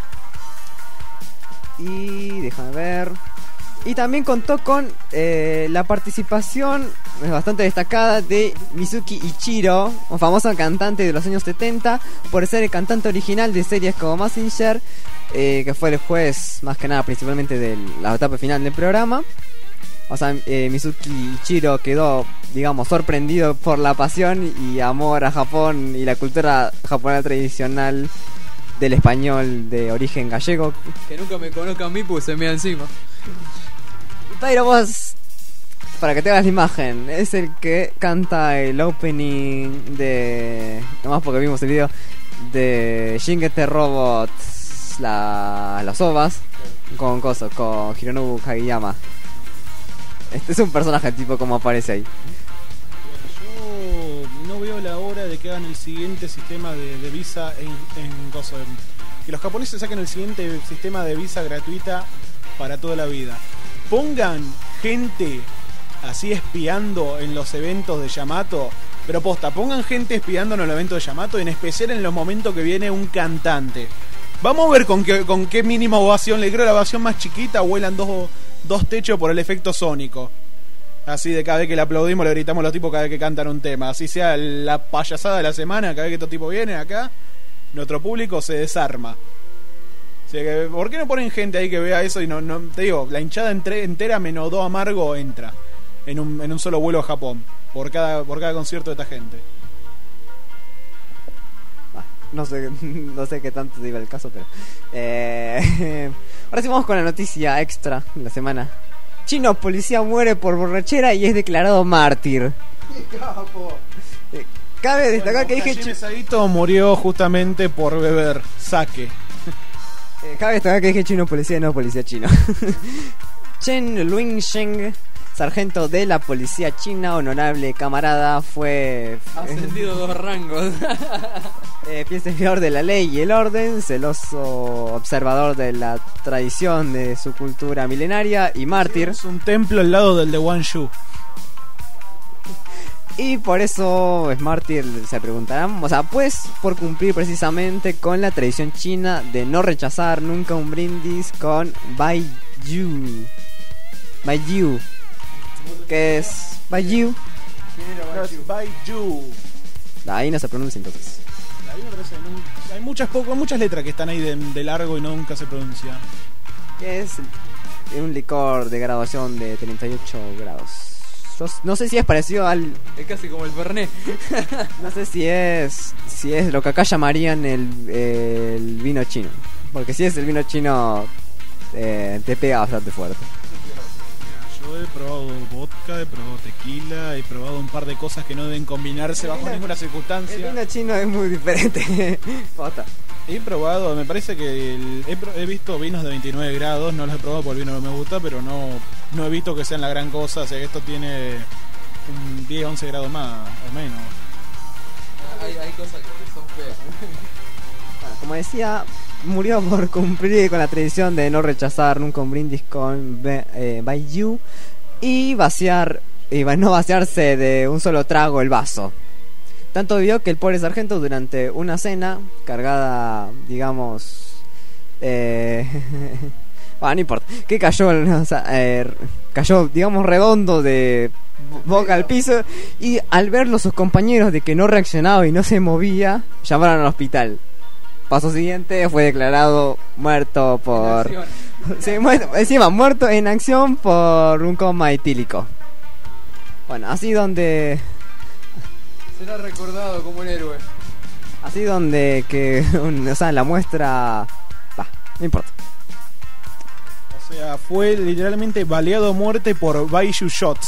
E: Y déjame ver. Y también contó con eh, la participación eh, bastante destacada de Mizuki Ichiro, un famoso cantante de los años setenta, por ser el cantante original de series como Mazinger, eh, que fue el juez más que nada principalmente de la etapa final del programa. O sea, eh, Mizuki Ichiro quedó, digamos, sorprendido por la pasión y amor a Japón y la cultura japonesa tradicional del español de origen gallego.
D: Que nunca me conozca a mí porque se me da encima.
E: Pero vos, para que te hagas la imagen, es el que canta el opening de... Nomás porque vimos el video de Shingete Robot, la, las ovas, con coso, con Hironobu Kageyama. Este es un personaje tipo como aparece ahí.
B: Yo no veo la hora de que hagan el siguiente sistema de, de visa en, en coso, en- que los japoneses saquen el siguiente sistema de visa gratuita para toda la vida. Pongan gente así espiando en los eventos de Yamato, pero posta, pongan gente espiando en los eventos de Yamato, en especial en los momentos que viene un cantante. Vamos a ver con qué, con qué mínima ovación, le creo la ovación más chiquita, vuelan dos, dos techos por el efecto sónico. Así de cada vez que le aplaudimos, le gritamos a los tipos cada vez que cantan un tema. Así sea la payasada de la semana, cada vez que estos tipos vienen acá, nuestro público se desarma. O sea que, ¿por qué no ponen gente ahí que vea eso y no, no te digo, la hinchada entre, entera menos dos amargo entra en un, en un solo vuelo a Japón por cada, por cada concierto de esta gente?
E: Ah, no sé, no sé qué tanto diga el caso, pero eh, ahora sí vamos con la noticia extra de la semana. Chino policía muere por borrachera y es declarado mártir. Eh, Cabe destacar que dije
B: Hajime
E: chi-
B: Saito murió justamente por beber sake.
E: eh, cabe destacar que dije chino policía y no policía chino. Chen Luingsheng, sargento de la policía china, honorable camarada, fue
D: Ha ascendido dos rangos.
E: eh, fiel seguidor de la ley y el orden, celoso observador de la tradición de su cultura milenaria y mártir.
B: Es un templo al lado del de Wanshu.
E: Y por eso es mártir, se preguntarán. O sea, pues por cumplir precisamente con la tradición china de no rechazar nunca un brindis con Baijiu. Baijiu. Que es Baijiu.
B: Baiju.
E: Ahí no se pronuncia entonces.
B: Ahí me parece, no- hay muchas poco, muchas letras que están ahí de, de largo y nunca se pronuncian.
E: Que es un licor de graduación de treinta y ocho grados. Yo s- no sé si es parecido al...
D: Es casi como el Fernet.
E: No sé si es si es lo que acá llamarían el, el vino chino. Porque si es el vino chino, eh, te pega bastante fuerte.
B: Yo he probado vodka, he probado tequila, he probado un par de cosas que no deben combinarse bajo ninguna
E: El
B: circunstancia.
E: vino chino es muy diferente. Posta.
B: He probado, me parece que el- he, pro- he visto vinos de veintinueve grados, no los he probado porque el vino no me gusta, pero no, no he visto que sean la gran cosa, o sea que esto tiene un diez, once grados más o menos.
D: Hay, hay cosas que son feas.
E: Bueno, como decía, murió por cumplir con la tradición de no rechazar nunca un brindis con Be- eh, Baijiu y vaciar y va- no vaciarse de un solo trago el vaso. Tanto vio que el pobre sargento durante una cena cargada, digamos, eh, bueno, no importa, que cayó, o sea, eh, cayó, digamos, redondo de boca al piso y al verlo sus compañeros de que no reaccionaba y no se movía, llamaron al hospital. Paso siguiente fue declarado muerto por... Sí, muerto, encima muerto en acción por un coma etílico. Bueno, así donde...
D: Será recordado como un héroe.
E: Así donde que... un- o sea, la muestra... Va, no importa.
B: O sea, fue literalmente baleado a muerte por Baiju Shots.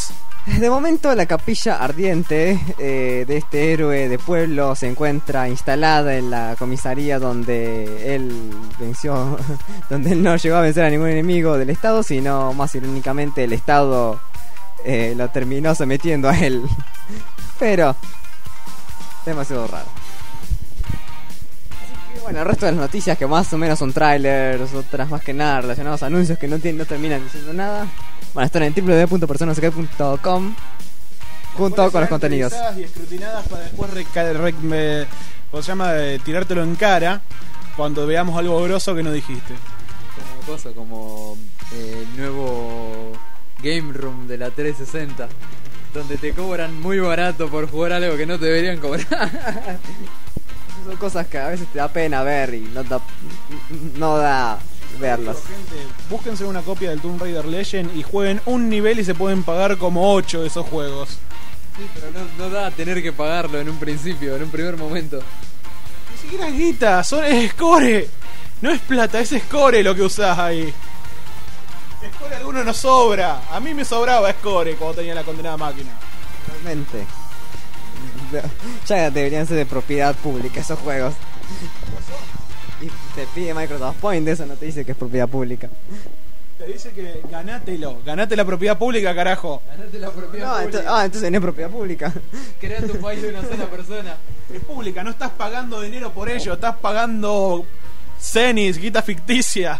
E: De momento la capilla ardiente eh, de este héroe de pueblo se encuentra instalada en la comisaría donde él venció, donde él no llegó a vencer a ningún enemigo del Estado, sino más irónicamente el Estado eh, lo terminó sometiendo a él. Pero demasiado raro. Así que bueno, el resto de las noticias que más o menos son trailers, otras más que nada relacionados a anuncios que no, tienen, no terminan diciendo nada. Bueno, están en doble u doble u doble u punto persona no sé qué punto com junto con los contenidos.
B: Y escrutinadas para después reca- re- me- ¿cómo se llama? Eh, tirártelo en cara cuando veamos algo grosso que no dijiste.
D: Como cosa, como eh, el nuevo Game Room de la trescientos sesenta, donde te cobran muy barato por jugar algo que no te deberían cobrar.
E: Son cosas que a veces te da pena ver y no da, no da verlas.
B: Gente, búsquense una copia del Tomb Raider Legend y jueguen un nivel y se pueden pagar como ocho de esos juegos.
D: Sí, pero no, no da a tener que pagarlo en un principio, en un primer momento.
B: Ni siquiera es guita, son, es score. No es plata, es score lo que usás ahí. Score alguno no sobra. A mí me sobraba score cuando tenía la condenada máquina.
E: Realmente. Ya deberían ser de propiedad pública esos juegos. Y te pide Microsoft Point, eso no te dice que es propiedad pública.
B: Te dice que ganátelo, ganate la propiedad pública, carajo.
D: Ganate la propiedad
E: No,
D: pública.
E: ento- ah, entonces no es propiedad pública.
D: Crea tu país de una sola persona.
B: Es pública, no estás pagando dinero por ello, estás pagando cenis, guita ficticia.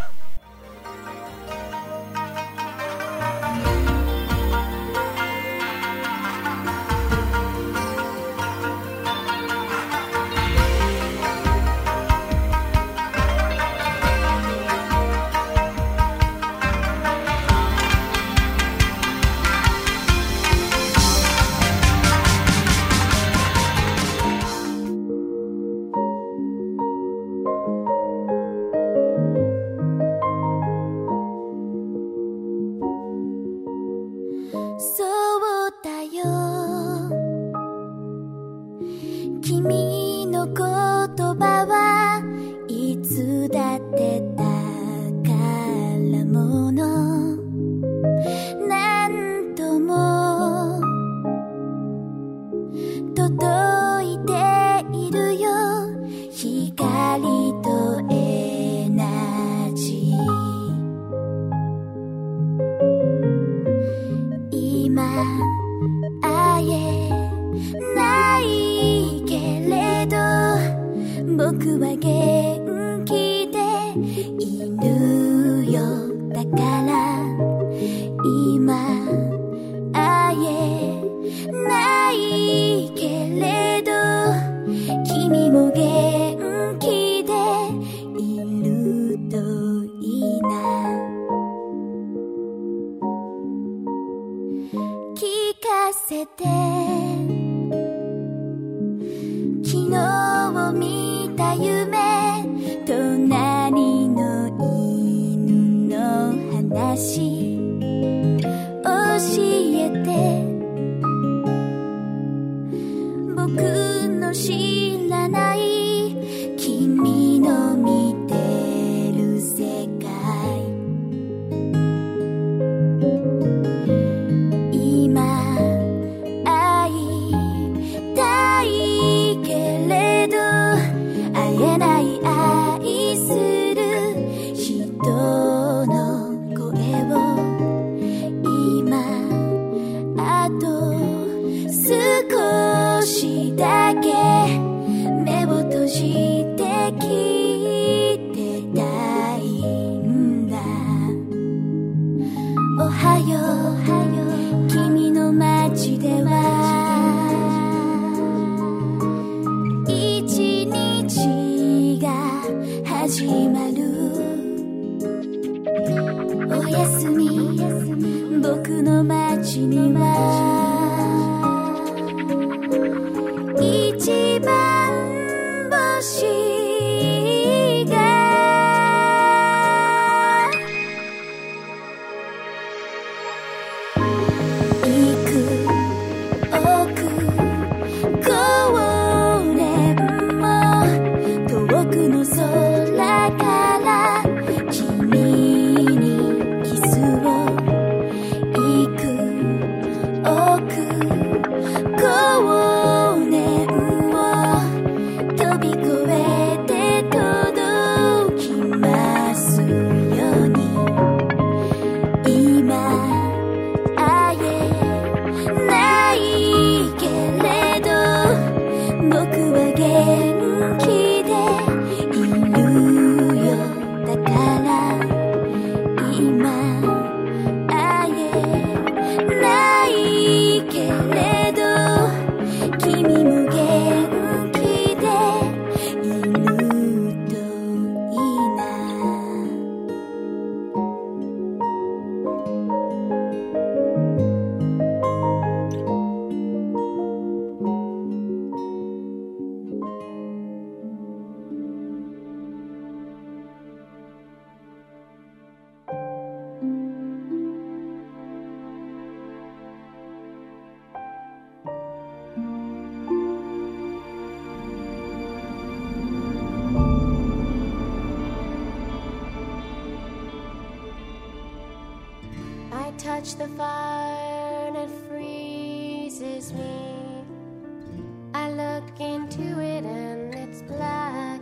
H: touch the fire and it freezes me. I look into it and it's black.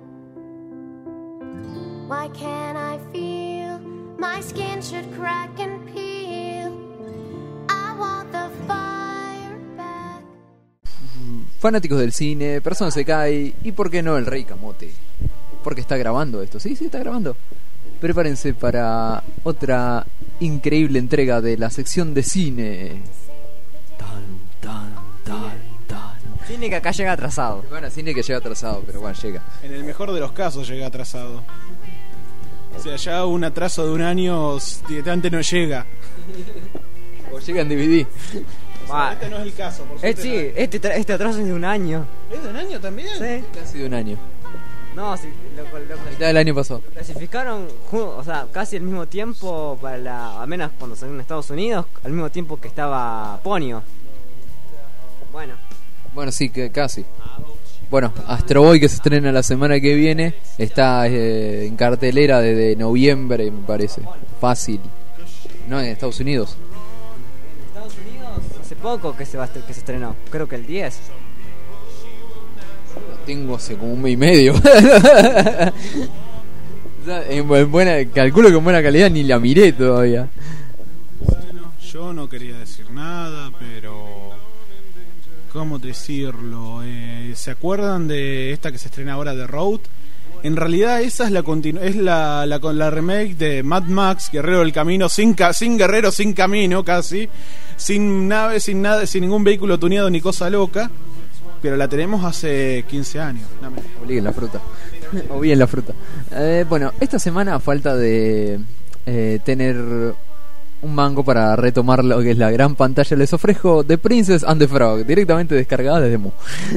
H: Why can't I feel my skin should crack and peel? I want the fire back.
D: Fanáticos del cine, Persona Sekai y por qué no el Rey Camote. Porque está grabando esto, sí, sí, está grabando. Prepárense para otra increíble entrega de la sección de cine. Tan, tan, tan, tan.
E: Cine que acá llega atrasado.
D: Bueno, cine que llega atrasado, pero bueno, llega.
B: En el mejor de los casos llega atrasado. O sea, ya un atraso de un año directamente no llega.
D: O llega en D V D.
B: O sea, este no es el caso, por
E: Eh,
B: suerte.
E: sí,
B: no.
E: este, tra- este atraso es de un año.
B: ¿Es de un año también?
E: Sí.
D: Casi de un año.
E: No, sí, lo, lo, lo
D: La mitad del año pasó.
E: clasificaron, ju- o sea, casi al mismo tiempo, para la, al menos cuando salió en Estados Unidos, al mismo tiempo que estaba Ponyo. Bueno,
D: Bueno, sí, que casi. Bueno, Astro Boy, que se estrena la semana que viene, está eh, en cartelera desde noviembre, me parece. Fácil. No, en Estados Unidos.
E: en Estados Unidos hace poco que se, va a est- que se estrenó, creo que el diez.
D: Lo tengo hace como un mes y medio. O sea, en bu- buena, calculo que en buena calidad ni la miré todavía.
B: Bueno, yo no quería decir nada, pero... ¿Cómo decirlo? Eh, ¿Se acuerdan de esta que se estrena ahora, The Road? En realidad esa es la continu es la, la, la remake de Mad Max, Guerrero del Camino, sin, ca sin guerrero, sin camino casi, sin nave, sin nada, sin ningún vehículo tuneado ni cosa loca, pero la tenemos hace quince años. Dame.
D: Obliguen la fruta. O bien la fruta. Eh, bueno, esta semana, a falta de eh, tener un mango para retomar lo que es la gran pantalla, les ofrezco The Princess and the Frog, directamente descargada desde Mu.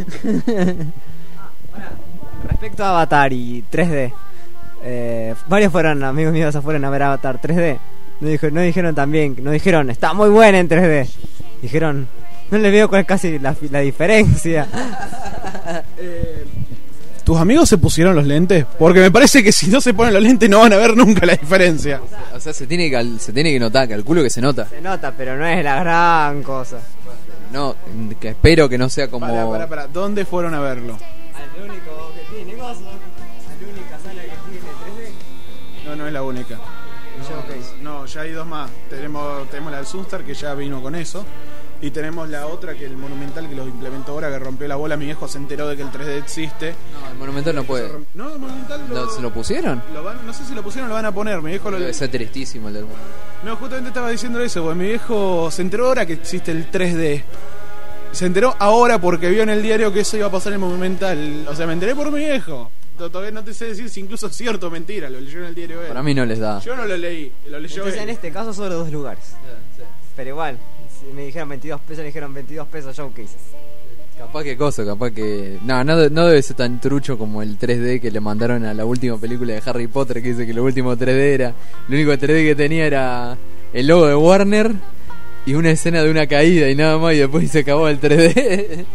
E: Respecto a Avatar y tres D, eh, varios fueron, amigos míos, fueron a ver Avatar tres D. No, dijo, no dijeron también, no dijeron, está muy buena en tres D. Dijeron, no le veo cuál es casi la, la diferencia.
B: Eh, ¿Tus amigos se pusieron los lentes? Porque me parece que si no se ponen los lentes no van a ver nunca la diferencia.
D: O sea, se tiene que, se tiene que notar, calculo que se nota.
E: Se nota, pero no es la gran cosa.
D: No, que espero que no sea como...
B: Para, para, para. ¿Dónde fueron a verlo?
E: Al único que tiene cosas, la única sala que tiene tres D.
B: No, no es la única. No, ya hay dos más. Tenemos, tenemos la del Sunstar, que ya vino con eso. Y tenemos la otra, que el Monumental, que lo implementó ahora, que rompió la bola. Mi viejo se enteró de que el tres D existe.
D: No, el Monumental no puede.
B: No, el Monumental lo,
D: ¿No, ¿Se lo pusieron?
B: lo van, no sé si lo pusieron o lo van a poner. Mi viejo lo...
D: Debe ser tristísimo el del mundo.
B: No, justamente estaba diciendo eso, porque mi viejo se enteró ahora que existe el tres D. Se enteró ahora porque vio en el diario que eso iba a pasar en el Monumental. O sea, me enteré por mi viejo. Todavía no te sé decir si incluso es cierto o mentira. Lo leyó en el diario él.
D: Para mí no les da.
B: Yo no lo leí, lo leyó
E: Entonces
B: él.
E: en este caso solo dos lugares. Pero igual, si me dijeron veintidós pesos, me dijeron veintidós pesos showcases.
D: Capaz que cosa, capaz que... No, no, de- no debe ser tan trucho como el tres D que le mandaron a la última película de Harry Potter, que dice que lo último tres D era... Lo único tres D que tenía era el logo de Warner y una escena de una caída y nada más, y después se acabó el tres D.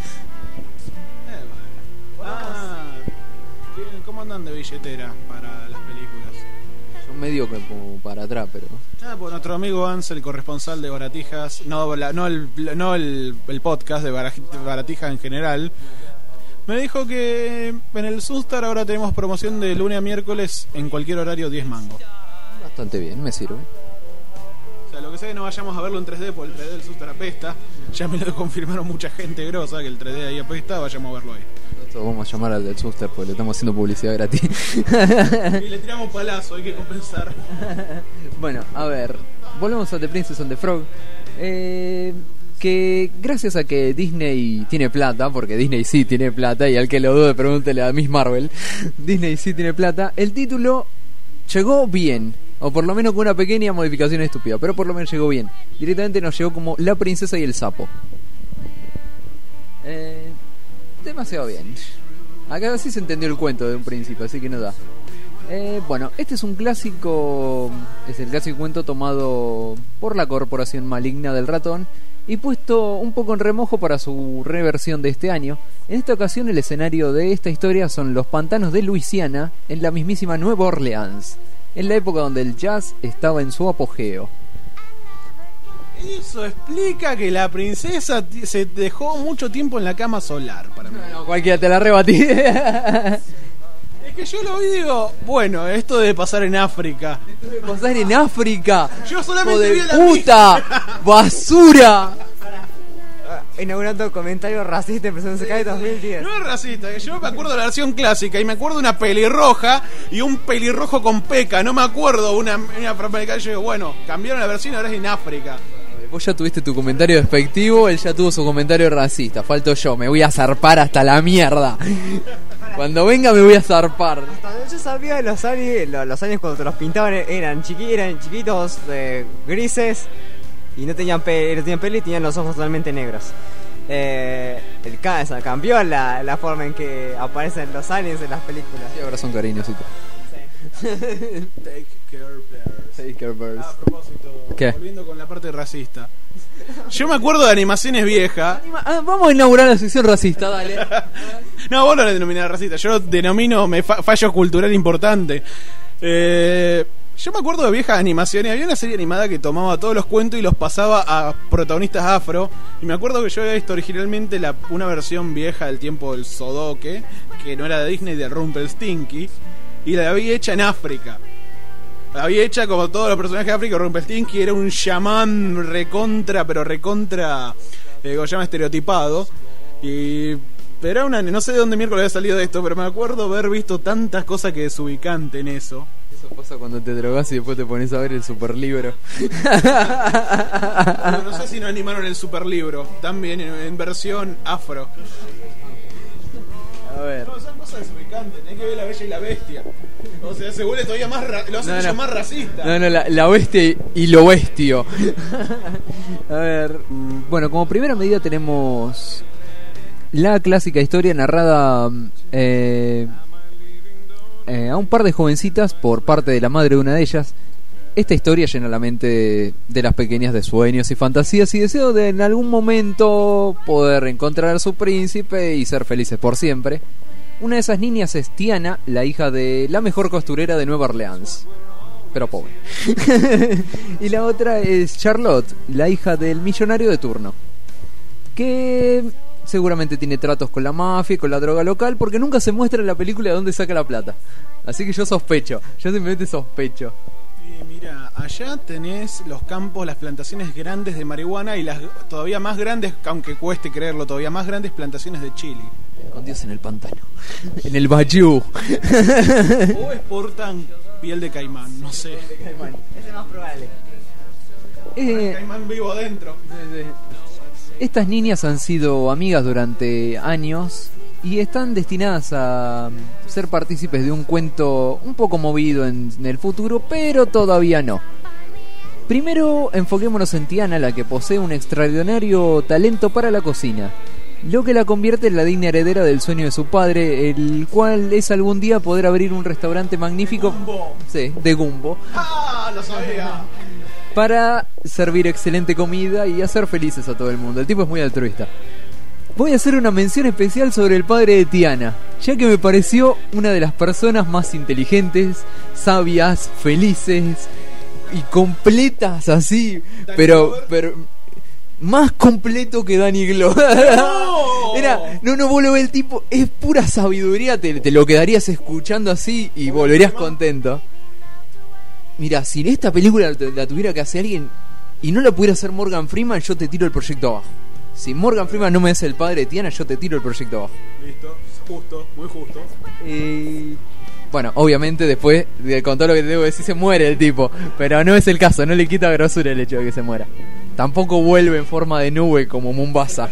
B: Ah, ¿qué- ¿cómo andan de billetera para las películas?
D: Son medio que como para atrás, pero...
B: Ah, pues nuestro amigo Ansel, corresponsal de Baratijas, no, la- no, el, no el, el podcast de Baraj- de Baratijas en general, me dijo que en el Sunstar ahora tenemos promoción de lunes a miércoles en cualquier horario diez mangos.
D: Bastante bien, me sirve.
B: O sea, lo que sé que no vayamos a verlo en tres D, porque el tres D del Sunstar apesta. Ya me lo confirmaron mucha gente grosa que el tres D ahí apesta, vayamos a verlo ahí.
D: Nosotros vamos a llamar al del Suster porque le estamos haciendo publicidad gratis.
B: Y le tiramos palazo, hay que compensar.
D: Bueno, a ver, volvemos a The Princess and the Frog. Eh, que gracias a que Disney tiene plata, porque Disney sí tiene plata, y al que lo dude pregúntele a Miss Marvel, Disney sí tiene plata, el título llegó bien, o por lo menos con una pequeña modificación estúpida, pero por lo menos llegó bien. Directamente nos llegó como La Princesa y el Sapo. Eh, demasiado bien. Acá sí se entendió el cuento de un príncipe, así que no da. Eh, bueno, este es un clásico, es el clásico cuento tomado por la corporación maligna del ratón y puesto un poco en remojo para su reversión de este año. En esta ocasión el escenario de esta historia son los pantanos de Luisiana, en la mismísima Nueva Orleans, en la época donde el jazz estaba en su apogeo.
B: Eso explica que la princesa t- se dejó mucho tiempo en la cama solar para mí.
D: No, cualquiera te la rebatí.
B: Es que yo lo vi y digo, bueno, esto debe pasar en África.
D: Pasar en África.
B: Yo solamente
D: ¡Hijo
B: vi
D: de
B: a la
D: puta! ¡Basura!
E: Inaugurando comentarios racistas en Persona Sekai dos mil diez.
B: No es racista, que yo me acuerdo de la versión clásica y me acuerdo de una pelirroja y un pelirrojo con peca, no me acuerdo una, una afroamericana. Yo digo, bueno, cambiaron la versión y ahora es en África.
D: Vos ya tuviste tu comentario despectivo, él ya tuvo su comentario racista. Falto yo, me voy a zarpar hasta la mierda. Cuando venga me voy a zarpar.
E: Hasta donde yo sabía de los años, los años cuando te los pintaban eran, chiqui, eran chiquitos, eh, grises y no tenían, pe no tenían pelo y tenían los ojos totalmente negros. Eh, el ca esa, cambió la, la forma en que aparecen los aliens en las películas.
D: Y ahora son cariñositos.
B: Take care bears.
D: Take care bears.
B: A propósito,
D: ¿Qué?
B: volviendo con la parte racista. Yo me acuerdo de animaciones viejas.
D: Ah, vamos a inaugurar la sección racista, dale.
B: No, vos no la denominás racista. Yo lo denomino me fa fallo cultural importante. Eh, yo me acuerdo de viejas animaciones. Había una serie animada que tomaba todos los cuentos y los pasaba a protagonistas afro. Y me acuerdo que yo había visto originalmente la, una versión vieja del tiempo del Sodoke, que no era de Disney, de Rumpelstiltskin. Y la había hecha en África. La había hecha como todos los personajes de África. Rumpelstiltskin era un chamán recontra, pero recontra, eh, como se llama, estereotipado. Y... pero era una... no sé de dónde miércoles había salido de esto, pero me acuerdo haber visto tantas cosas que desubicante en eso.
D: Eso pasa cuando te drogas y después te pones a ver el superlibro.
B: Pero no sé si no animaron el superlibro, también en, en versión afro.
D: A ver.
B: No, son cosas desubicantes, tenés que ver La Bella y la Bestia. O sea, se vuelve todavía más... Ra lo hacen
D: No,
B: ellos
D: no.
B: más racista.
D: No, no, la, la bestia y lo bestio. A ver, mm, bueno, como primera medida tenemos la clásica historia narrada eh, eh, a un par de jovencitas por parte de la madre de una de ellas. Esta historia llena la mente de, de las pequeñas de sueños y fantasías y deseo de en algún momento poder encontrar a su príncipe y ser felices por siempre. Una de esas niñas es Tiana, la hija de la mejor costurera de Nueva Orleans, pero pobre. Y la otra es Charlotte, la hija del millonario de turno, que seguramente tiene tratos con la mafia y con la droga local, porque nunca se muestra en la película de dónde saca la plata. Así que yo sospecho, yo simplemente sospecho.
B: Y mira, allá tenés los campos, las plantaciones grandes de marihuana y las todavía más grandes, aunque cueste creerlo, todavía más grandes plantaciones de chili.
D: Con Dios en el pantano, en el bayou.
B: O exportan piel de caimán, no sé.
E: Ese es más probable.
D: Eh,
B: Caimán vivo adentro.
D: Estas niñas han sido amigas durante años y están destinadas a ser partícipes de un cuento un poco movido en, en el futuro, pero todavía no. Primero enfoquémonos en Tiana, la que posee un extraordinario talento para la cocina, lo que la convierte en la digna heredera del sueño de su padre, el cual es algún día poder abrir un restaurante magnífico.
B: Gumbo.
D: Sí, de Gumbo,
B: ¡Ah! Lo sabía.
D: para servir excelente comida y hacer felices a todo el mundo. El tipo es muy altruista. Voy a hacer una mención especial sobre el padre de Tiana, ya que me pareció una de las personas más inteligentes, sabias, felices y completas así, pero, pero más completo que Danny Glover.
B: ¡No!
D: Era, no, no, vos lo ves, el tipo es pura sabiduría, te, te lo quedarías escuchando así y volverías contento. Mira, si esta película la, la tuviera que hacer alguien y no la pudiera hacer Morgan Freeman, yo te tiro el proyecto abajo. Si Morgan Freeman no me es el padre de Tiana, yo te tiro el proyecto abajo.
B: Listo, justo, muy justo.
D: Y bueno, obviamente después de, con todo lo que te debo decir, se muere el tipo, pero no es el caso, no le quita grosura el hecho de que se muera. Tampoco vuelve en forma de nube como Mombasa.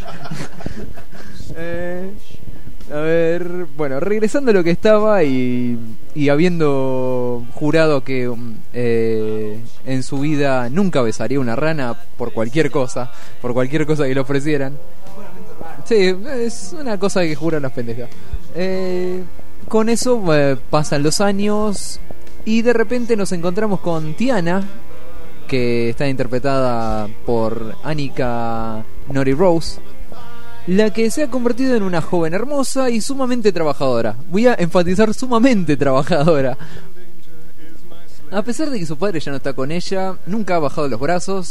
D: eh, a ver, bueno, regresando a lo que estaba y, y habiendo jurado que eh, en su vida nunca besaría una rana por cualquier cosa, por cualquier cosa que le ofrecieran. Sí, es una cosa que juran las pendejas. Eh, con eso eh, pasan los años y de repente nos encontramos con Tiana, que está interpretada por Annika Nori Rose, la que se ha convertido en una joven hermosa y sumamente trabajadora. Voy a enfatizar sumamente trabajadora. A pesar de que su padre ya no está con ella, nunca ha bajado los brazos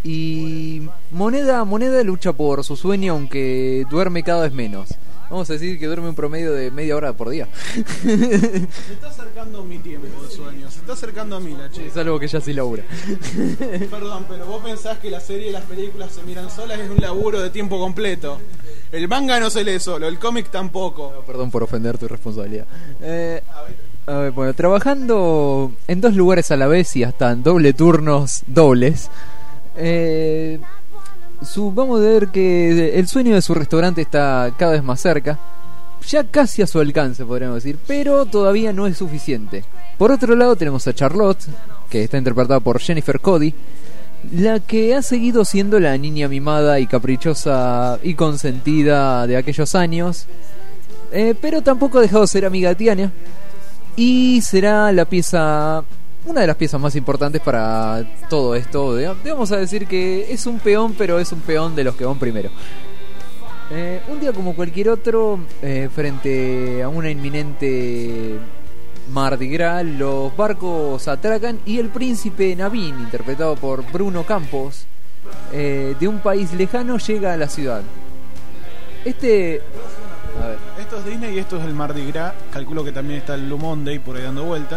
D: Y Moneda, Moneda lucha por su sueño, aunque duerme cada vez menos. Vamos a decir que duerme un promedio de media hora por día.
B: Se está acercando mi tiempo de sueño, se está acercando a mí la chica.
D: Es algo que ya sí labura.
B: Perdón, pero vos pensás que la serie y las películas se miran solas, es un laburo de tiempo completo. El manga no se lee solo, el cómic tampoco.
D: No, perdón por ofender tu responsabilidad. Eh, a ver, bueno, trabajando en dos lugares a la vez y hasta en doble turnos dobles. Eh, su, vamos a ver que el sueño de su restaurante está cada vez más cerca, ya casi a su alcance podríamos decir, pero todavía no es suficiente. Por otro lado tenemos a Charlotte, que está interpretada por Jennifer Cody, la que ha seguido siendo la niña mimada y caprichosa y consentida de aquellos años, eh, pero tampoco ha dejado de ser amiga de Tiana, y será la pieza... una de las piezas más importantes para todo esto. Vamos a decir que es un peón, pero es un peón de los que van primero. Eh, un día como cualquier otro, eh, frente a una inminente Mardi Gras, los barcos atracan y el príncipe Naveen, interpretado por Bruno Campos, eh, de un país lejano, llega a la ciudad. Este... A ver.
B: Esto es Disney y esto es el Mardi Gras. Calculo que también está el Blue Monday por ahí dando vuelta.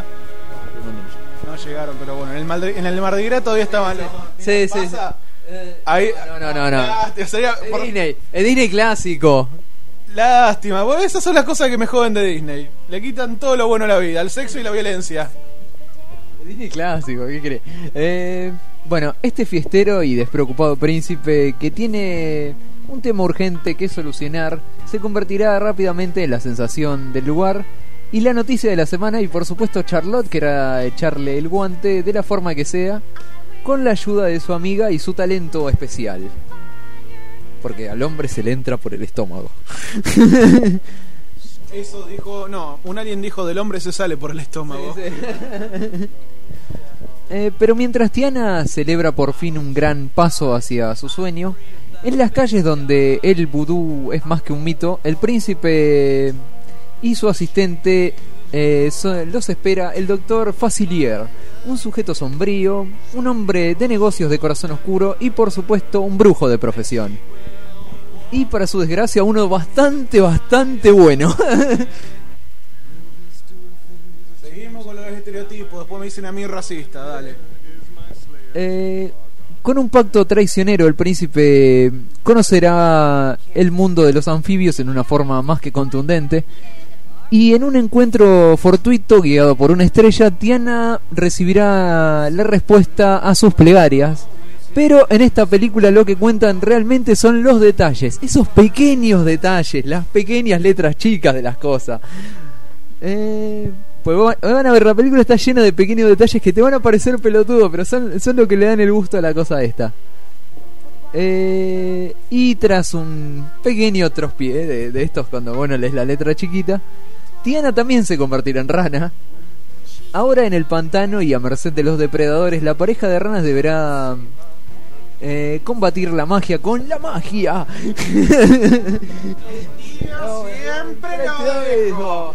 B: No llegaron, pero bueno, en el, Mardi, en el Mardi Gras todavía estaban los...
D: Sí, sí, sí.
B: Ahí,
D: no, no, no, no.
B: Lástima, sería,
D: el,
B: por...
D: Disney, el Disney clásico.
B: Lástima, bueno, esas son las cosas que me joden de Disney. Le quitan todo lo bueno a la vida, el sexo y la violencia.
D: El Disney clásico, ¿qué crees? Eh, bueno, este fiestero y despreocupado príncipe que tiene un tema urgente que solucionar se convertirá rápidamente en la sensación del lugar y la noticia de la semana, y por supuesto Charlotte querrá echarle el guante de la forma que sea, con la ayuda de su amiga y su talento especial. Porque al hombre se le entra por el estómago.
B: Eso dijo, no, un alien dijo del hombre se sale por el estómago.
D: Sí, sí. eh, pero mientras Tiana celebra por fin un gran paso hacia su sueño, en las calles donde el vudú es más que un mito, el príncipe y su asistente eh, so, los espera el doctor Facilier, un sujeto sombrío, un hombre de negocios de corazón oscuro y por supuesto un brujo de profesión. Y para su desgracia uno bastante, bastante bueno.
B: Seguimos con los estereotipos, después me dicen a mí racista, dale.
D: Eh, con un pacto traicionero el príncipe conocerá el mundo de los anfibios en una forma más que contundente. Y en un encuentro fortuito guiado por una estrella, Tiana recibirá la respuesta a sus plegarias. Pero en esta película lo que cuentan realmente son los detalles, esos pequeños detalles, las pequeñas letras chicas de las cosas. Eh, pues van a ver, la película está llena de pequeños detalles que te van a parecer pelotudos, pero son, son lo que le dan el gusto a la cosa esta. Eh, y tras un pequeño trospié de, de estos cuando bueno lees la letra chiquita, Tiana también se convertirá en rana. Ahora en el pantano y a merced de los depredadores, la pareja de ranas deberá eh, combatir la magia con la magia.
B: Siempre lo dejo.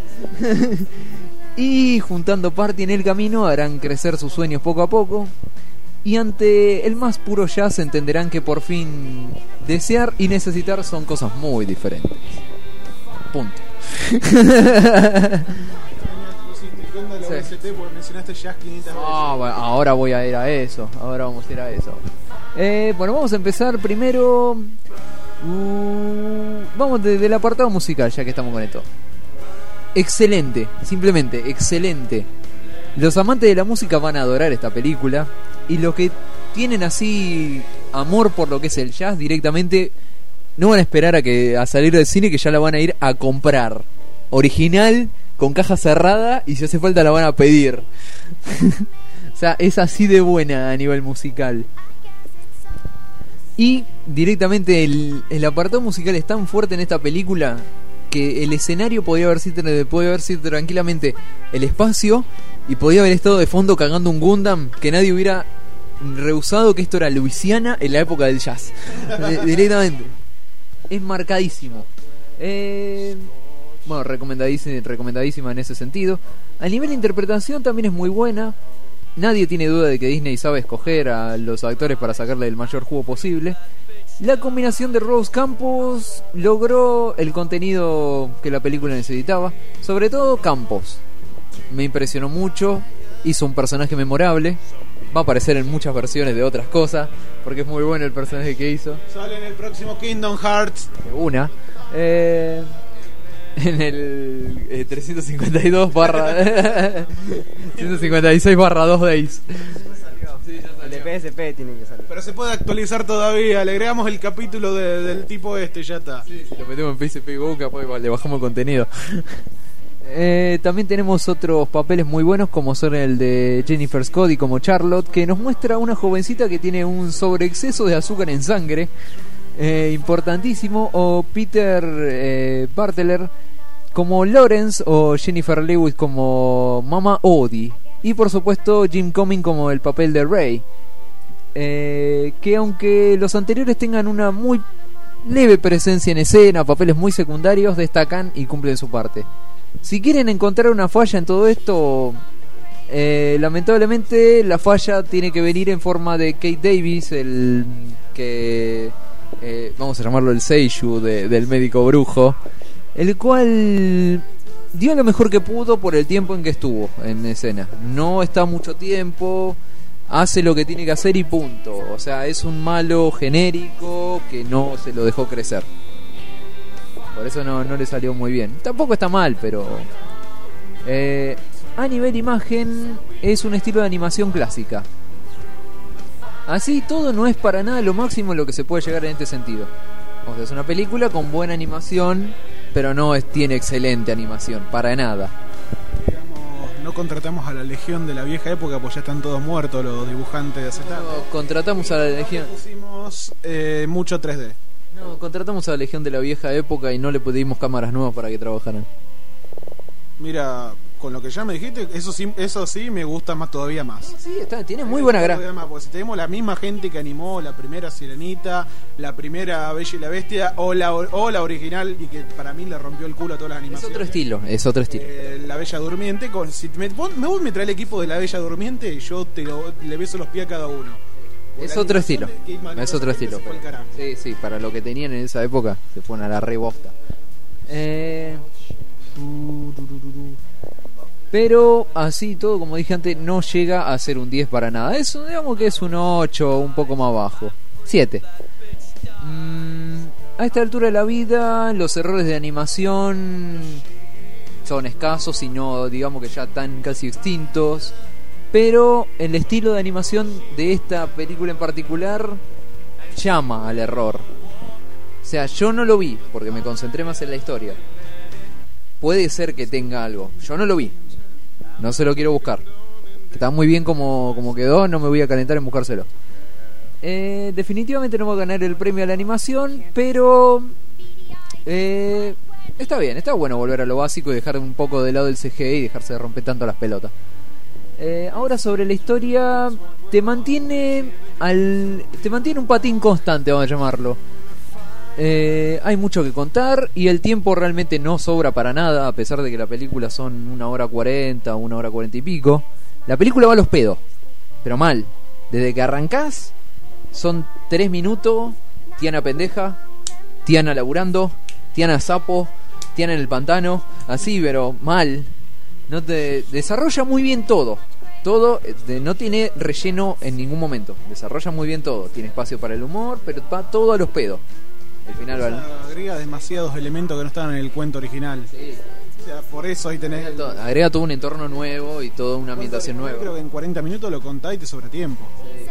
D: Y juntando parte en el camino harán crecer sus sueños poco a poco. Y ante el más puro jazz entenderán que por fin desear y necesitar son cosas muy diferentes. Punto. Ah, bueno, ahora voy a ir a eso. Ahora vamos a ir a eso. Eh, bueno, vamos a empezar primero. Uh, vamos desde el apartado musical, ya que estamos con esto. Excelente, simplemente excelente. Los amantes de la música van a adorar esta película. Y los que tienen así amor por lo que es el jazz, directamente no van a esperar a que a salir del cine, que ya la van a ir a comprar. Original, con caja cerrada, y si hace falta la van a pedir. O sea, es así de buena a nivel musical. Y directamente el, el apartado musical es tan fuerte en esta película que el escenario podía haber sido, podía haber sido tranquilamente el espacio, y podía haber estado de fondo cagando un Gundam, que nadie hubiera rehusado que esto era Luisiana en la época del jazz. De, directamente. Es marcadísimo. Eh, bueno, recomendadísima, recomendadísima en ese sentido. A nivel de interpretación también es muy buena. nadie tiene duda de que Disney sabe escoger a los actores para sacarle el mayor jugo posible. La combinación de Rose Campos logró el contenido que la película necesitaba. Sobre todo Campos. Me impresionó mucho. Hizo un personaje memorable. Va a aparecer en muchas versiones de otras cosas, porque es muy bueno el personaje que hizo.
B: Sale en el próximo Kingdom Hearts.
D: Una. Eh, en el eh, trescientos cincuenta y dos barra ciento cincuenta y seis barra dos Days.
E: El de P S P tiene que salir.
B: Pero se puede actualizar todavía. Le agregamos el capítulo de- del tipo este, ya está.
D: Si lo metemos en P S P y Boca, pues le bajamos el contenido. Eh, también tenemos otros papeles muy buenos, como son el de Jennifer Scott y como Charlotte, que nos muestra una jovencita que tiene un sobreexceso de azúcar en sangre, eh, importantísimo, o Peter eh, Barteler como Lawrence, o Jennifer Lewis como Mama Odie, y por supuesto Jim Cumming como el papel de Ray, eh, que aunque los anteriores tengan una muy leve presencia en escena, papeles muy secundarios, destacan y cumplen su parte. Si quieren encontrar una falla en todo esto, eh, lamentablemente la falla tiene que venir en forma de Kate Davis, el que eh, vamos a llamarlo el seiyuu de, del médico brujo, el cual dio lo mejor que pudo por el tiempo en que estuvo en escena. No está mucho tiempo, hace lo que tiene que hacer y punto. O sea, es un malo genérico que no se lo dejó crecer. Por eso no, no le salió muy bien. Tampoco está mal, pero eh, a nivel imagen es un estilo de animación clásica. Así todo no es para nada lo máximo lo que se puede llegar en este sentido. O sea, es una película con buena animación, pero no es, tiene excelente animación, para nada.
B: Digamos, no contratamos a la legión de la vieja época, pues ya están todos muertos los dibujantes de acetato.
D: No, contratamos a la legión.
B: Pusimos eh, mucho tres D.
D: No, contratamos a la legión de la vieja época y no le pedimos cámaras nuevas para que trabajaran.
B: Mira, con lo que ya me dijiste, eso sí, eso sí me gusta más todavía más.
D: Sí, está, tiene muy buena
B: Todavía
D: gracia.
B: más, porque si tenemos la misma gente que animó la primera Sirenita, la primera Bella y la Bestia, o la, o la original, y que para mí le rompió el culo a todas las
D: Es
B: animaciones.
D: otro estilo, es otro estilo.
B: Eh, la Bella Durmiente, con, si me, vos, me, vos me traes el equipo de la Bella Durmiente, yo te lo, le beso los pies a cada uno. Porque
D: Es
B: la
D: otro
B: animación
D: estilo,
B: de- que-
D: es otro
B: se
D: estilo.
B: fue al carajo.
D: Sí, sí, para lo que tenían en esa época se fueron a la rebosta. Eh... Pero así todo, como dije antes, no llega a ser un diez para nada. Eso, digamos que es un ocho, un poco más bajo. siete. Mm, a esta altura de la vida, los errores de animación son escasos y no, digamos que ya están casi extintos. Pero el estilo de animación de esta película en particular llama al error. O sea, yo no lo vi porque me concentré más en la historia. Puede ser que tenga algo. Yo no lo vi. No se lo quiero buscar. Está muy bien como, como quedó, no me voy a calentar en buscárselo. Eh, definitivamente no va a ganar el premio a la animación, pero eh, está bien, está bueno volver a lo básico y dejar un poco de lado el C G I y dejarse de romper tanto las pelotas. Eh, ahora sobre la historia, te mantiene al, te mantiene un patín constante, vamos a llamarlo. Eh, hay mucho que contar y el tiempo realmente no sobra para nada, a pesar de que la película son una hora cuarenta, una hora cuarenta y pico. La película va a los pedos, pero mal. Desde que arrancás, son tres minutos, Tiana pendeja, Tiana laburando, Tiana sapo, Tiana en el pantano, así, pero mal. No te desarrolla muy bien todo. Todo eh, no tiene relleno en ningún momento. Desarrolla muy bien todo. Tiene espacio para el humor, pero va todo a los pedos. El final
B: O sea,
D: vale.
B: agrega demasiados elementos que no estaban en el cuento original.
D: Sí.
B: O sea, por eso ahí tenés.
D: Agrega todo, agrega todo un entorno nuevo y toda una ambientación
B: Yo
D: nueva.
B: creo que en cuarenta minutos lo contás y te sobra tiempo.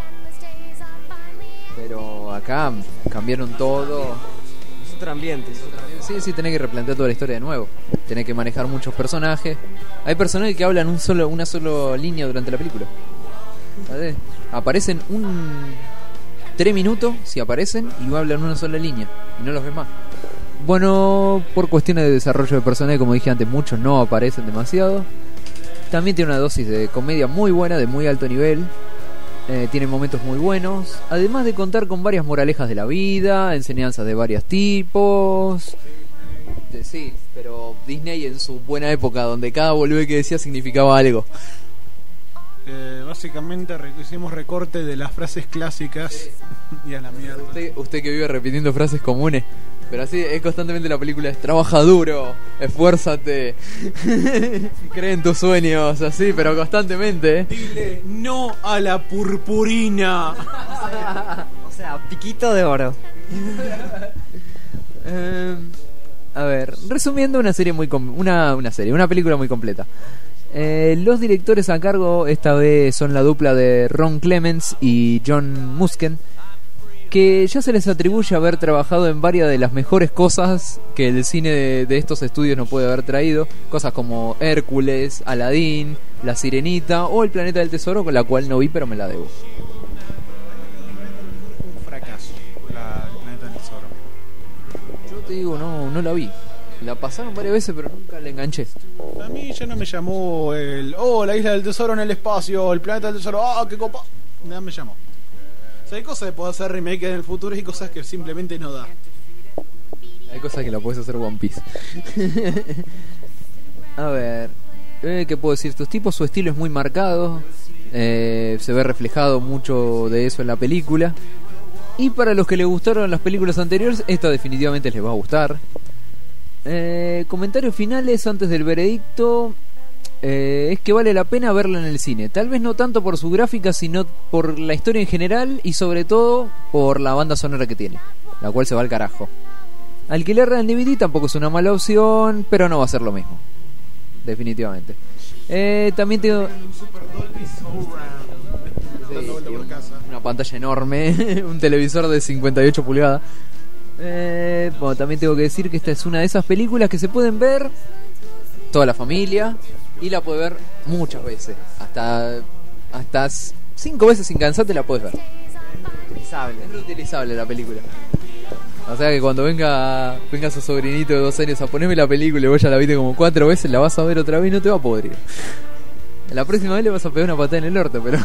D: Pero acá cambiaron todo.
E: Es otro ambiente. es otro-
D: Sí, sí, tenés que replantear toda la historia de nuevo. Tenés que manejar muchos personajes. Hay personajes que hablan un solo, una sola línea durante la película. ¿Sabes? Aparecen un tres minutos, si aparecen, y hablan una sola línea. Y no los ves más. Bueno, por cuestiones de desarrollo de personaje, como dije antes, muchos no aparecen demasiado. También tiene una dosis de comedia muy buena, de muy alto nivel. Eh, tiene momentos muy buenos. Además de contar con varias moralejas de la vida, enseñanzas de varios tipos. De- sí, pero Disney en su buena época, donde cada boludez que decía significaba algo.
B: que básicamente re- hicimos recorte de las frases clásicas y a la mierda.
D: Usted, usted que vive repitiendo frases comunes, pero así es constantemente la película, es trabaja duro, esfuérzate, cree en tus sueños, así, pero constantemente.
B: Dile no a la purpurina.
E: O sea, piquito de oro.
D: Eh, a ver, resumiendo, una serie muy com- una, una serie, una película muy completa. Eh, los directores a cargo esta vez son la dupla de Ron Clements y John Musken, que ya se les atribuye haber trabajado en varias de las mejores cosas que el cine de, de estos estudios no puede haber traído, cosas como Hércules, Aladdin, La Sirenita o El Planeta del Tesoro, con la cual no vi pero me la debo.
B: Un fracaso, la el Planeta del Tesoro.
D: Yo te digo, no, no la vi. La pasaron varias veces pero nunca la enganché.
B: A mí ya no me llamó el... Oh, la isla del tesoro en el espacio, el planeta del tesoro, ah, qué copa. Nada me llamó. O sea, hay cosas que puedo hacer remake en el futuro y cosas que simplemente no da.
D: Hay cosas que la puedes hacer One Piece. A ver, eh, ¿qué puedo decir? Estos tipos, su estilo es muy marcado. Eh, se ve reflejado mucho de eso en la película. Y para los que les gustaron las películas anteriores, esta definitivamente les va a gustar. Eh, comentarios finales antes del veredicto. Eh, es que vale la pena verla en el cine. Tal vez no tanto por su gráfica, sino por la historia en general y sobre todo por la banda sonora que tiene, la cual se va al carajo. Alquilarla en D V D tampoco es una mala opción, pero no va a ser lo mismo, definitivamente. Eh, también tengo sí, una pantalla enorme, un televisor de cincuenta y ocho pulgadas. Eh, bueno, también tengo que decir que esta es una de esas películas que se pueden ver toda la familia y la puede ver muchas veces, hasta hasta cinco veces sin cansarte la puedes ver.
E: Utilizable.
D: Es reutilizable la película. O sea que cuando venga venga su sobrinito de dos años a ponerme la película y vos ya la viste como cuatro veces, la vas a ver otra vez y no te va a podrir. La próxima vez le vas a pegar una patada en el orto, pero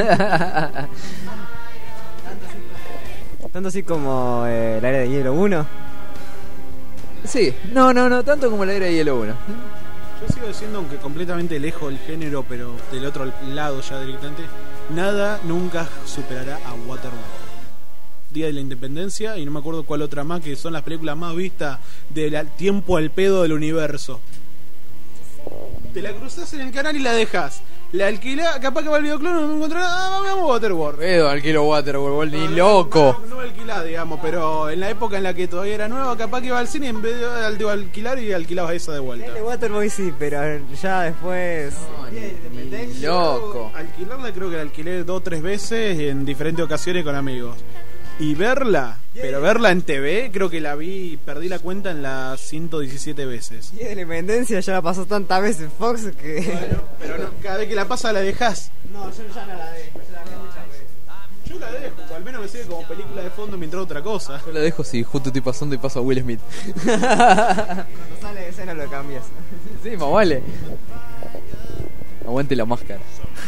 E: Tanto así como eh, el área de hielo uno.
D: sí, no, no, no, tanto como la era de Hielo uno.
B: Yo sigo diciendo, aunque completamente lejos del género, pero del otro lado ya directamente, nada nunca superará a Waterworld. Día de la Independencia y no me acuerdo cuál otra más, que son las películas más vistas del tiempo al pedo del universo. Te la cruzás en el canal y la dejas. La alquilás, capaz que va el videoclub, no me encontrás nada, ah, vamos a Waterworld.
D: Pedo, alquilo Waterworld, ni
B: No, no,
D: loco.
B: No, no alquilás, digamos, pero en la época en la que todavía era nueva, capaz que iba al cine y en vez de al- de alquilar y alquilabas esa de vuelta.
E: El Waterboy sí, pero ya después.
D: Ni loco.
B: Alquilarla creo que la alquilé dos o tres veces en diferentes ocasiones con amigos. Y verla, pero verla en T V, creo que la vi, perdí la cuenta en las ciento diecisiete veces.
E: Y de la independencia ya la pasó tantas veces Fox que.
B: Bueno, pero no, cada vez que la pasa la dejás.
E: No, yo ya no la dejo, yo la dejo muchas veces.
B: Yo la dejo, o al menos me sirve como película de fondo mientras otra cosa.
D: Yo la dejo si justo estoy pasando y paso a Will Smith.
E: Cuando sale de escena lo cambias.
D: Sí, más vale. Aguante la máscara.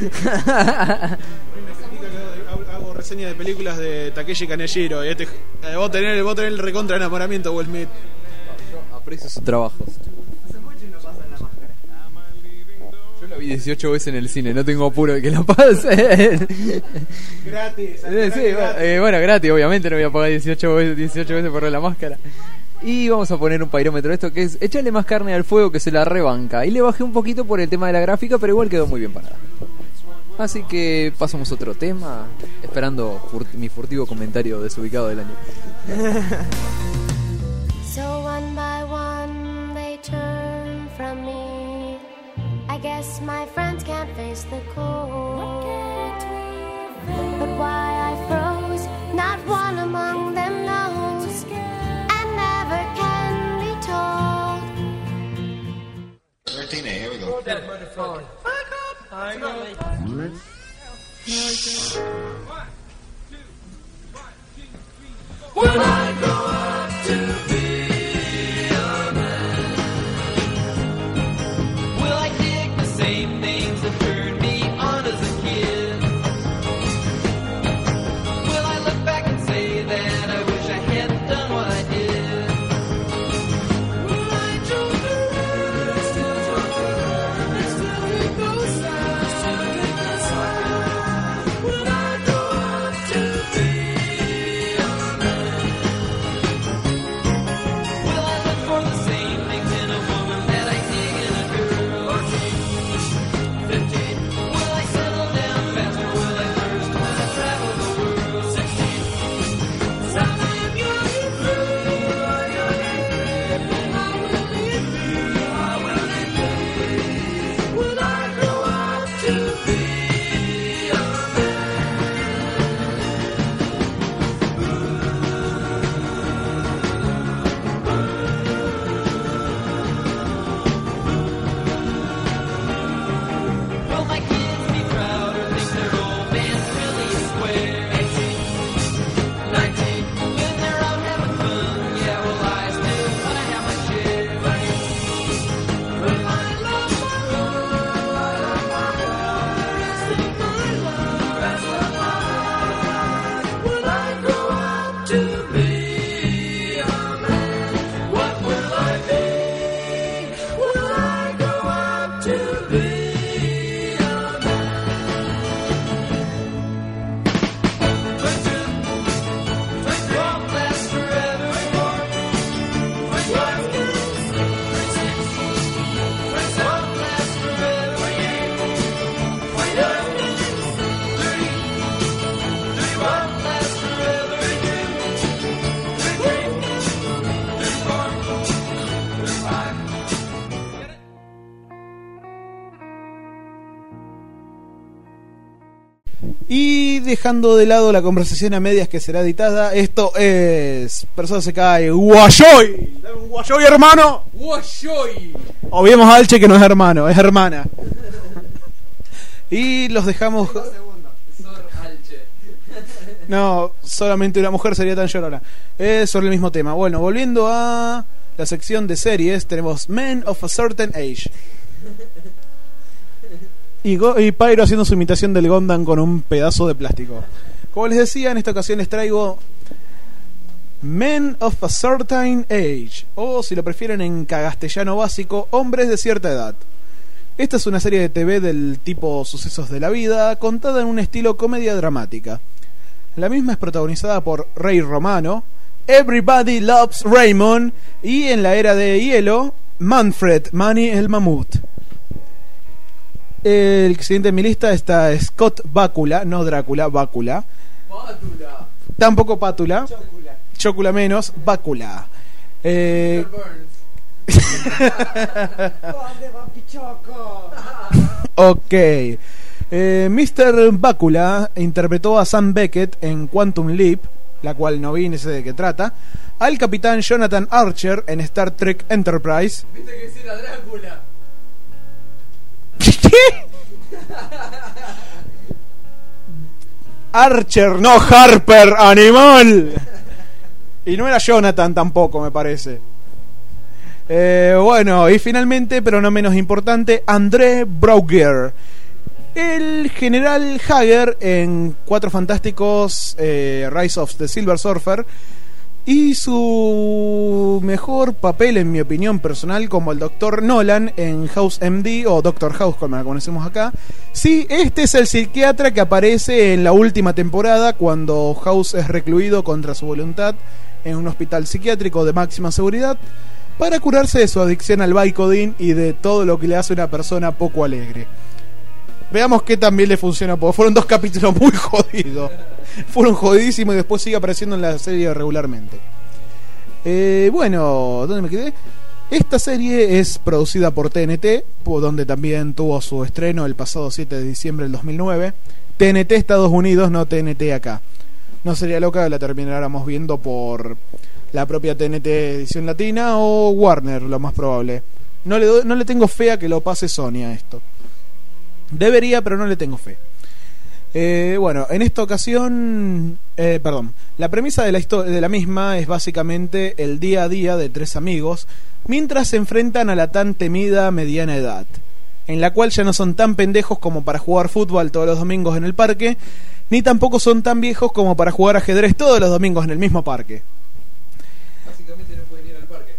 B: Hago, hago reseña de películas de Takeshi Kaneshiro y este, eh, vos tenés, vos tenés el recontra enamoramiento, Will Smith.
D: Yo aprecio su trabajo.
E: Hace mucho y no pasa en la máscara.
D: Yo la vi dieciocho veces en el cine, no tengo apuro de que la pasen.
B: Gratis.
D: Eh, sí, bueno, eh, bueno, gratis, obviamente no voy a pagar dieciocho veces, dieciocho veces por ver la máscara. Y vamos a poner un pairómetro de esto que es echarle más carne al fuego que se la rebanca. Y le bajé un poquito por el tema de la gráfica, pero igual quedó muy bien parada. Así que pasamos a otro tema, esperando furt- mi furtivo comentario desubicado del año.
H: So one by one they turn from me. I guess my friends can't face the cold. But why I froze, not one among them knows, and never can be told.
I: thirteen A, here we go.
C: Will I grow up to be a man? Will I dig the same things that turned me on as a kid? Will I look back and say that I wish I hadn't done what I did? Will I joke around, still joke around, and still take those sides, still take those sides?
B: Y dejando de lado la conversación a medias que será editada, esto es Persona se cae Guayoy. Dame un Guayoy, hermano.
D: ¡Guayoy!
B: Obviemos a Alche que no es hermano, es hermana. Y los dejamos.
D: Sor Alche.
B: No, solamente una mujer sería tan llorona. Es sobre el mismo tema. Bueno, volviendo a la sección de series, tenemos Men of a Certain Age. Y, Go- y Pyro haciendo su imitación del Gondam con un pedazo de plástico. Como les decía, en esta ocasión les traigo Men of a Certain Age, o si lo prefieren en castellano básico, Hombres de cierta edad. Esta es una serie de T V del tipo Sucesos de la Vida, contada en un estilo comedia dramática. La misma es protagonizada por Ray Romano, Everybody Loves Raymond, y en la era de hielo, Manfred Manny el Mamut. El siguiente en mi lista está Scott Bakula, no Drácula, Bakula.
D: Pátula.
B: Tampoco Pátula. Chocula menos, Bakula. Eh, ok. Eh, mister Bakula interpretó a Sam Beckett en Quantum Leap, la cual no vi ni sé de qué trata. Al capitán Jonathan Archer en Star Trek Enterprise.
D: ¿Viste que sí era Drácula?
B: ¿Qué? Archer, no Harper, animal. Y no era Jonathan tampoco, me parece. Eh, bueno, y finalmente, pero no menos importante, André Brauger, el general Hager en Cuatro Fantásticos, eh, Rise of the Silver Surfer. Y su mejor papel, en mi opinión personal, como el doctor Nolan en House M D, o Doctor House como la conocemos acá. Sí, este es el psiquiatra que aparece en la última temporada, cuando House es recluido contra su voluntad en un hospital psiquiátrico de máxima seguridad para curarse de su adicción al Vicodin y de todo lo que le hace una persona poco alegre. Veamos qué también le funciona, porque fueron dos capítulos muy jodidos. Fueron jodidísimos y después sigue apareciendo en la serie regularmente. Eh, bueno, ¿dónde me quedé? Esta serie es producida por T N T, por donde también tuvo su estreno el pasado siete de diciembre del dos mil nueve. T N T Estados Unidos, no T N T acá. No sería loca que la termináramos viendo por la propia T N T edición latina o Warner, lo más probable. No le, doy, no le tengo fe a que lo pase Sony a esto. Debería, pero no le tengo fe. Eh, bueno, en esta ocasión, eh, perdón, la premisa de la, de la misma es básicamente el día a día de tres amigos mientras se enfrentan a la tan temida mediana edad, en la cual ya no son tan pendejos como para jugar fútbol todos los domingos en el parque, ni tampoco son tan viejos como para jugar ajedrez todos los domingos en el mismo parque.
D: Básicamente no pueden ir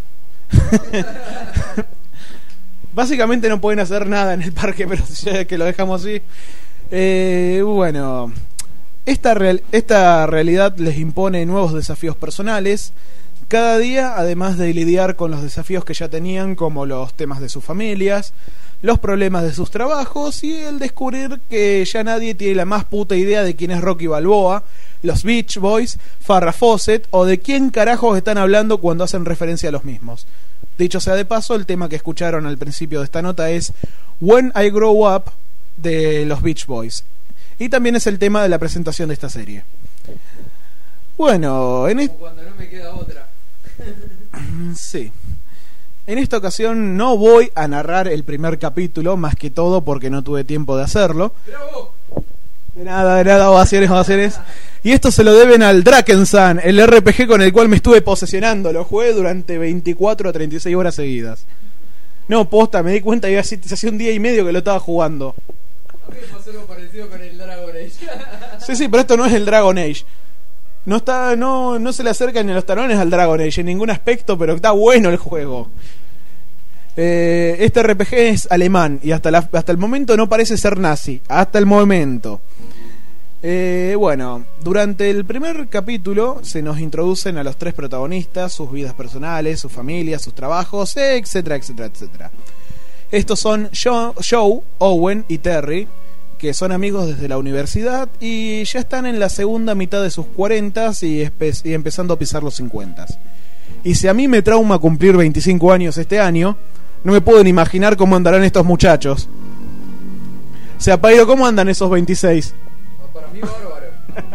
D: al parque.
B: Básicamente no pueden hacer nada en el parque, pero ya que lo dejamos así. Eh, bueno, esta, real, esta realidad les impone nuevos desafíos personales cada día, además de lidiar con los desafíos que ya tenían, como los temas de sus familias, los problemas de sus trabajos y el descubrir que ya nadie tiene la más puta idea de quién es Rocky Balboa, los Beach Boys, Farrah Fawcett o de quién carajos están hablando cuando hacen referencia a los mismos. Dicho sea de paso, el tema que escucharon al principio de esta nota es When I Grow Up de los Beach Boys. Y también es el tema de la presentación de esta serie. Bueno, en
D: Como cuando no me queda otra.
B: sí. En esta ocasión no voy a narrar el primer capítulo, más que todo porque no tuve tiempo de hacerlo.
D: ¡Bravo!
B: De nada, de nada, ovaciones, ovaciones. Y esto se lo deben al Drakensang, el R P G con el cual me estuve posesionando. Lo jugué durante veinticuatro a treinta y seis horas seguidas. No, posta, me di cuenta y hace, hace un día y medio que lo estaba jugando.
D: A mí me pasó algo parecido con el Dragon Age.
B: Sí, sí, pero esto no es el Dragon Age. No está, no, no se le acercan ni los talones al Dragon Age en ningún aspecto, pero está bueno el juego. Eh, este R P G es alemán y hasta, la, hasta el momento no parece ser nazi. Hasta el momento. Eh, bueno, durante el primer capítulo se nos introducen a los tres protagonistas, sus vidas personales, sus familias, sus trabajos, etcétera, etcétera, etcétera. Estos son Joe, Joe, Owen y Terry, que son amigos desde la universidad y ya están en la segunda mitad de sus cuarentas y, espe- y empezando a pisar los cincuentas. Y si a mí me trauma cumplir veinticinco años este año, no me puedo ni imaginar cómo andarán estos muchachos. O sea, Pairo, ¿cómo andan esos veintiséis?
D: Aparte bárbaro.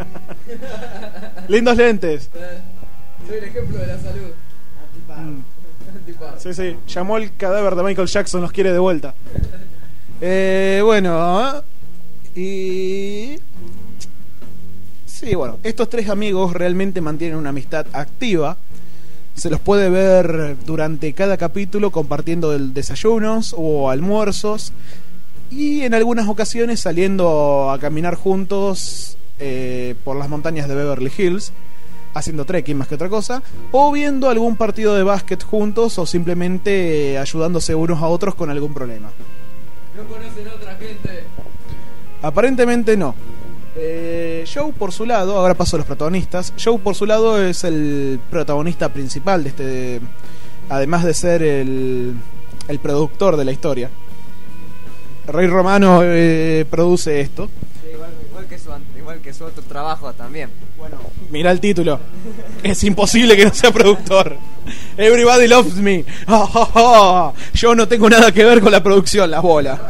B: Lindos lentes.
D: Soy el ejemplo de la salud.
B: Mm.
D: Antipar.
B: Sí, sí. Llamó el cadáver de Michael Jackson, los quiere de vuelta. Eh, bueno. Y... Sí, bueno. Estos tres amigos realmente mantienen una amistad activa. Se los puede ver durante cada capítulo compartiendo el desayunos o almuerzos. Y en algunas ocasiones saliendo a caminar juntos eh, por las montañas de Beverly Hills, haciendo trekking más que otra cosa, o viendo algún partido de básquet juntos, o simplemente eh, ayudándose unos a otros con algún problema.
D: ¿No conocen a otra gente?
B: Aparentemente no. eh, Joe por su lado, ahora paso a los protagonistas. Joe por su lado es el protagonista principal de este, además de ser el, el productor de la historia. Rey Romano eh, produce esto.
E: Sí, igual, igual, que su, igual que su otro trabajo también.
B: Bueno, mira el título. Es imposible que no sea productor. Everybody loves me. Oh, oh, oh. Yo no tengo nada que ver con la producción, las bolas.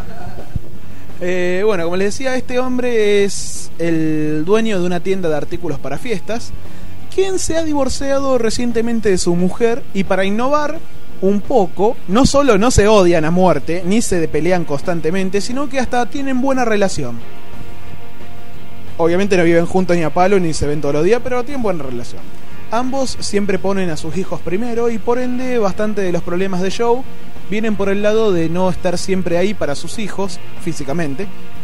B: Eh, bueno, como les decía, este hombre es el dueño de una tienda de artículos para fiestas, quien se ha divorciado recientemente de su mujer, y para innovar un poco, no solo no se odian a muerte, ni se pelean constantemente, sino que hasta tienen buena relación. Obviamente no viven juntos ni a palo, ni se ven todos los días, pero tienen buena relación. Ambos siempre ponen a sus hijos primero, y por ende bastante de los problemas de Joe vienen por el lado de no estar siempre ahí para sus hijos, físicamente.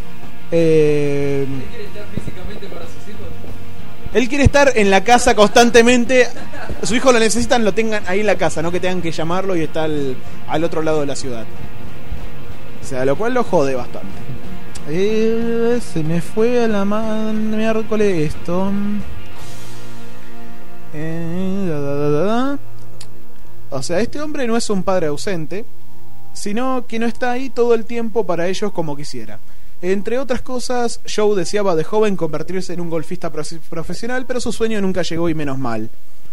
B: Eh...
D: ¿Él quiere estar físicamente para sus hijos?
B: Él quiere estar en la casa constantemente. Su hijo lo necesitan, lo tengan ahí en la casa, no que tengan que llamarlo y estar al, al otro lado de la ciudad. O sea, lo cual lo jode bastante. Eh, se me fue a la ma- miércoles esto. Eh, da, da, da, da, da. O sea, este hombre no es un padre ausente, sino que no está ahí todo el tiempo para ellos como quisiera. Entre otras cosas, Joe deseaba de joven convertirse en un golfista profe- profesional, pero su sueño nunca llegó, y menos mal.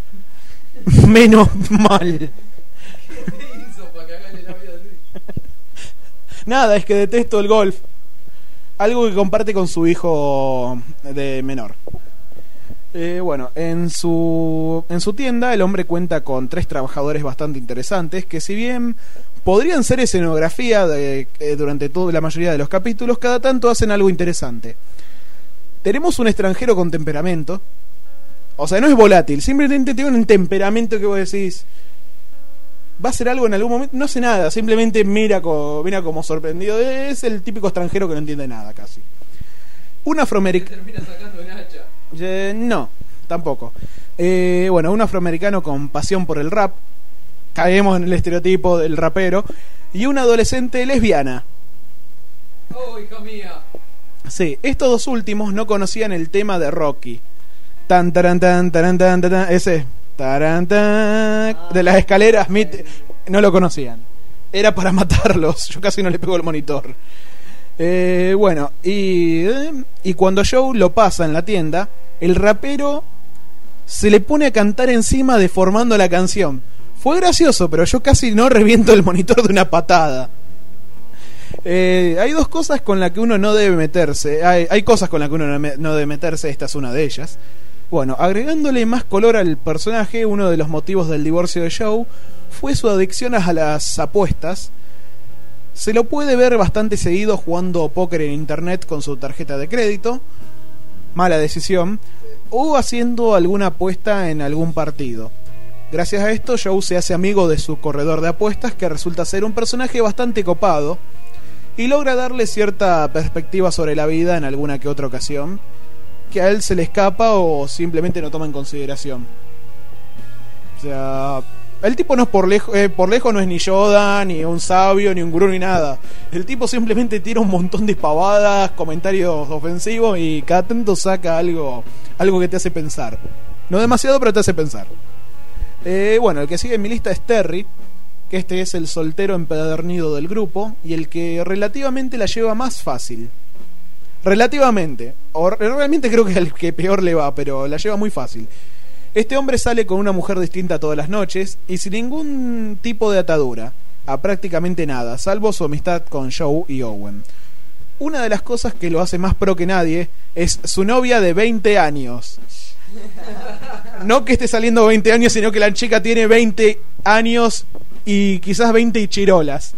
B: Menos mal.
D: ¿Qué hizo para cagarle la vida así?
B: Nada, es que detesto el golf. Algo que comparte con su hijo de menor. Eh, bueno, en su, en su tienda el hombre cuenta con tres trabajadores bastante interesantes, que si bien podrían ser escenografía de, eh, durante toda la mayoría de los capítulos, cada tanto hacen algo interesante. Tenemos un extranjero con temperamento. O sea, no es volátil, simplemente tiene un temperamento que vos decís, va a hacer algo en algún momento, no hace nada, simplemente mira, co- mira como sorprendido. Es el típico extranjero que no entiende nada casi. Un afroamericano...
D: Termina sacando un hacha.
B: Eh, no, tampoco. Eh, bueno, un afroamericano con pasión por el rap. Caemos en el estereotipo del rapero. Y una adolescente lesbiana.
D: Oh, hija mía.
B: Sí, estos dos últimos no conocían el tema de Rocky. Tan, taran, tan, taran, tan, tan, tan, ese. Taran, tan, de las escaleras. mit- No lo conocían. Era para matarlos. Yo casi no le pego el monitor. Eh, bueno, y, eh, y cuando Joe lo pasa en la tienda, el rapero se le pone a cantar encima, deformando la canción. Fue gracioso, pero yo casi no reviento el monitor de una patada. Eh, hay dos cosas con las que uno no debe meterse. Hay, hay cosas con las que uno no, me- no debe meterse, esta es una de ellas. Bueno, agregándole más color al personaje, uno de los motivos del divorcio de Joe fue su adicción a las apuestas. Se lo puede ver bastante seguido jugando póker en internet con su tarjeta de crédito, mala decisión, o haciendo alguna apuesta en algún partido. Gracias a esto, Joe se hace amigo de su corredor de apuestas, que resulta ser un personaje bastante copado, y logra darle cierta perspectiva sobre la vida en alguna que otra ocasión, que a él se le escapa o simplemente no toma en consideración. O sea... El tipo no es por lejos, eh, por lejos no es ni Yoda, ni un sabio, ni un gurú, ni nada. El tipo simplemente tira un montón de pavadas, comentarios ofensivos, y cada tanto saca algo, algo que te hace pensar. No demasiado, pero te hace pensar. Eh, bueno, el que sigue en mi lista es Terry, que este es el soltero empedernido del grupo y el que relativamente la lleva más fácil. Relativamente. O realmente creo que es el que peor le va, pero la lleva muy fácil. Este hombre sale con una mujer distinta todas las noches y sin ningún tipo de atadura a prácticamente nada, salvo su amistad con Joe y Owen. una de las cosas que lo hace más pro que nadie es su novia de veinte años. No que esté saliendo veinte años, sino que la chica tiene veinte años y quizás veinte y chirolas.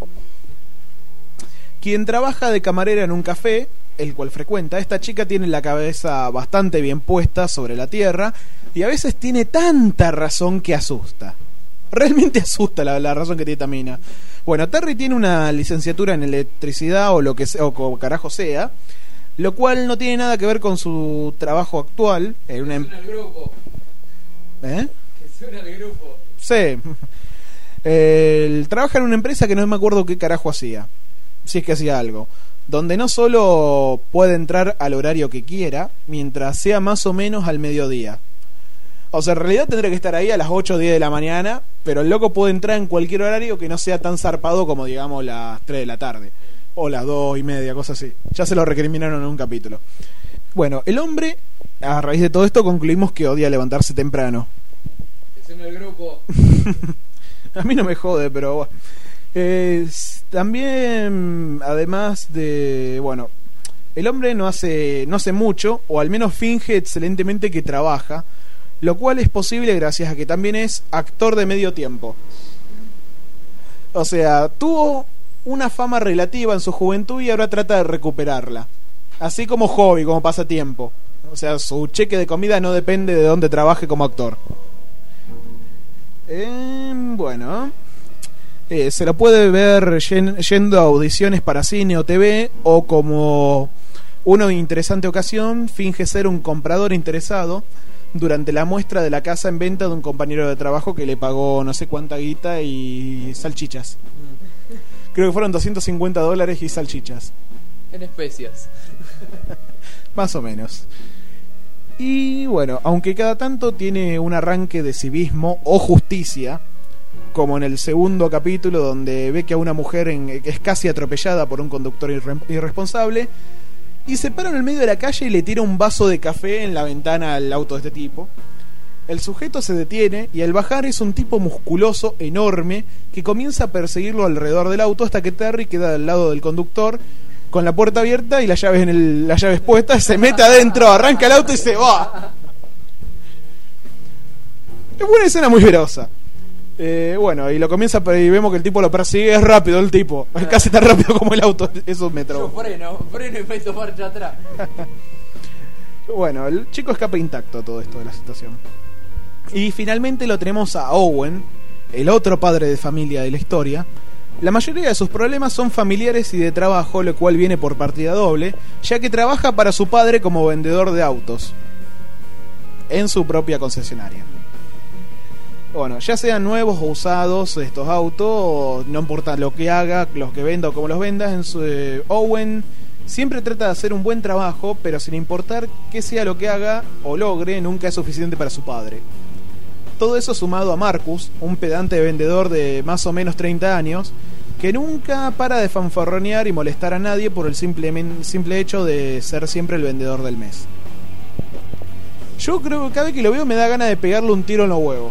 B: Quien trabaja de camarera en un café, el cual frecuenta, esta chica tiene la cabeza bastante bien puesta sobre la tierra y a veces tiene tanta razón que asusta. Realmente asusta la, la razón que tiene esta mina. Bueno, Terry tiene una licenciatura en electricidad o lo que sea, o como carajo sea, lo cual no tiene nada que ver con su trabajo actual en una em-
D: Suena el grupo.
B: ¿Eh?
D: Que suena el grupo.
B: Sí. Él trabaja en una empresa que no me acuerdo qué carajo hacía, si es que hacía algo, donde no solo puede entrar al horario que quiera, mientras sea más o menos al mediodía. O sea, en realidad tendría que estar ahí a las ocho o diez de la mañana, pero el loco puede entrar en cualquier horario que no sea tan zarpado como, digamos, las tres de la tarde. O las dos y media, cosas así. Ya se lo recriminaron en un capítulo. Bueno, el hombre, a raíz de todo esto, concluimos que odia levantarse temprano.
D: Que suena el grupo.
B: A mí no me jode, pero bueno. Eh, también, además de... Bueno, el hombre no hace, no hace mucho, o al menos finge excelentemente que trabaja, lo cual es posible gracias a que también es actor de medio tiempo. O sea, tuvo una fama relativa en su juventud y ahora trata de recuperarla. Así como hobby, como pasatiempo. O sea, su cheque de comida no depende de dónde trabaje como actor. Eh, bueno, eh, se lo puede ver yen- yendo a audiciones para cine o T V, o como una interesante ocasión, finge ser un comprador interesado durante la muestra de la casa en venta de un compañero de trabajo que le pagó no sé cuánta guita y salchichas. Creo que fueron doscientos cincuenta dólares y salchichas.
D: En especias.
B: Más o menos. Y bueno, aunque cada tanto tiene un arranque de civismo o justicia, como en el segundo capítulo donde ve que a una mujer en, es casi atropellada por un conductor irre, irresponsable, y se para en el medio de la calle y le tira un vaso de café en la ventana al auto de este tipo. El sujeto se detiene y al bajar es un tipo musculoso, enorme, que comienza a perseguirlo alrededor del auto hasta que Terry queda al lado del conductor con la puerta abierta y las llaves en el, las llaves puestas, se mete adentro, arranca el auto y se va. Es una escena muy verosa. Eh, bueno, y lo comienza y vemos que el tipo lo persigue, es rápido el tipo, es casi tan rápido como el auto, eso me
D: Yo
B: trabó.
D: freno, freno y meto marcha atrás.
B: Bueno, el chico escapa intacto todo esto de la situación. Y finalmente lo tenemos a Owen, el otro padre de familia de la historia. La mayoría de sus problemas son familiares y de trabajo, lo cual viene por partida doble, ya que trabaja para su padre como vendedor de autos en su propia concesionaria. Bueno, ya sean nuevos o usados estos autos, no importa lo que haga, los que venda o cómo los venda, en su, eh, Owen siempre trata de hacer un buen trabajo, pero sin importar qué sea lo que haga o logre, nunca es suficiente para su padre. Todo eso sumado a Marcus, un pedante vendedor de más o menos treinta años, que nunca para de fanfarronear y molestar a nadie por el simple, simple hecho de ser siempre el vendedor del mes. Yo creo que cada vez que lo veo me da ganas de pegarle un tiro en los huevos.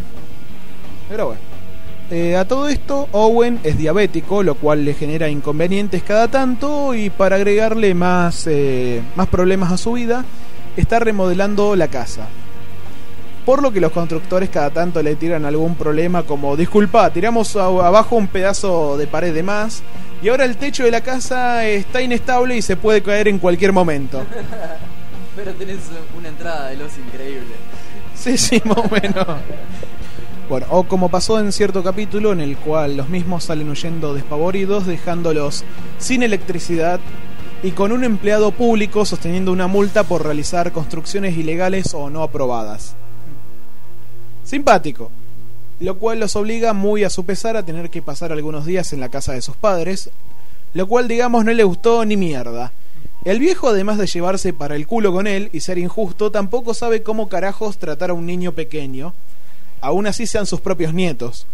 B: Pero bueno. Eh, a todo esto, Owen es diabético, lo cual le genera inconvenientes cada tanto, y para agregarle más, eh, más problemas a su vida, está remodelando la casa. Por lo que los constructores cada tanto le tiran algún problema como: disculpa, tiramos a- abajo un pedazo de pared de más y ahora el techo de la casa está inestable y se puede caer en cualquier momento.
D: Pero tenés una entrada de los increíble.
B: Sí, sí, más o menos. Bueno, o como pasó en cierto capítulo en el cual los mismos salen huyendo despavoridos, dejándolos sin electricidad y con un empleado público sosteniendo una multa por realizar construcciones ilegales o no aprobadas. Simpático. Lo cual los obliga muy a su pesar a tener que pasar algunos días en la casa de sus padres, lo cual, digamos, no le gustó ni mierda. El viejo, además de llevarse para el culo con él y ser injusto, tampoco sabe cómo carajos tratar a un niño pequeño, aún así sean sus propios nietos.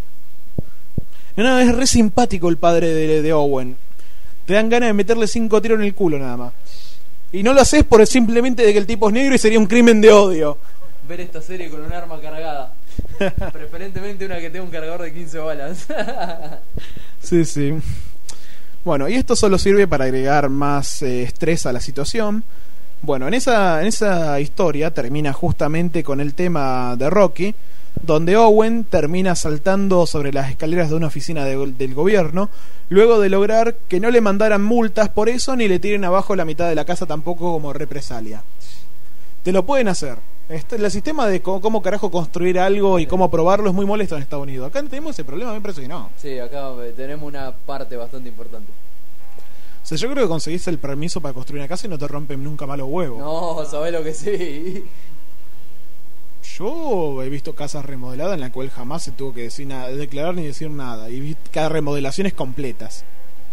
B: No, no, es re simpático el padre de, de Owen. Te dan ganas de meterle cinco tiros en el culo nada más. Y no lo haces por simplemente de que el tipo es negro y sería un crimen de odio.
D: Ver esta serie con un arma cargada. Preferentemente una que tenga un cargador de quince balas.
B: Sí, sí. Bueno, y esto solo sirve para agregar más eh, estrés a la situación. Bueno, en esa, en esa historia termina justamente con el tema de Rocky, donde Owen termina saltando sobre las escaleras de una oficina de, del gobierno, luego de lograr que no le mandaran multas por eso ni le tiren abajo la mitad de la casa tampoco como represalia. Te lo pueden hacer. Este, el sistema de cómo, cómo carajo construir algo y cómo probarlo es muy molesto en Estados Unidos. Acá tenemos ese problema, me parece que no.
D: Sí, acá eh, tenemos una parte bastante importante.
B: O sea, yo creo que conseguís el permiso para construir una casa y no te rompen nunca más los huevos.
D: No, sabés lo que sí.
B: Yo he visto casas remodeladas en la cual jamás se tuvo que decir nada, declarar ni decir nada. Y vi cada remodelaciones completas.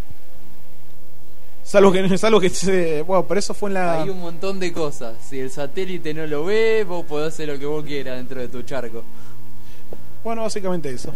B: Salvo que, salvo que se, bueno, pero eso fue en la...
D: Hay un montón de cosas. Si el satélite no lo ve, vos podés hacer lo que vos quieras dentro de tu charco.
B: Bueno, básicamente eso.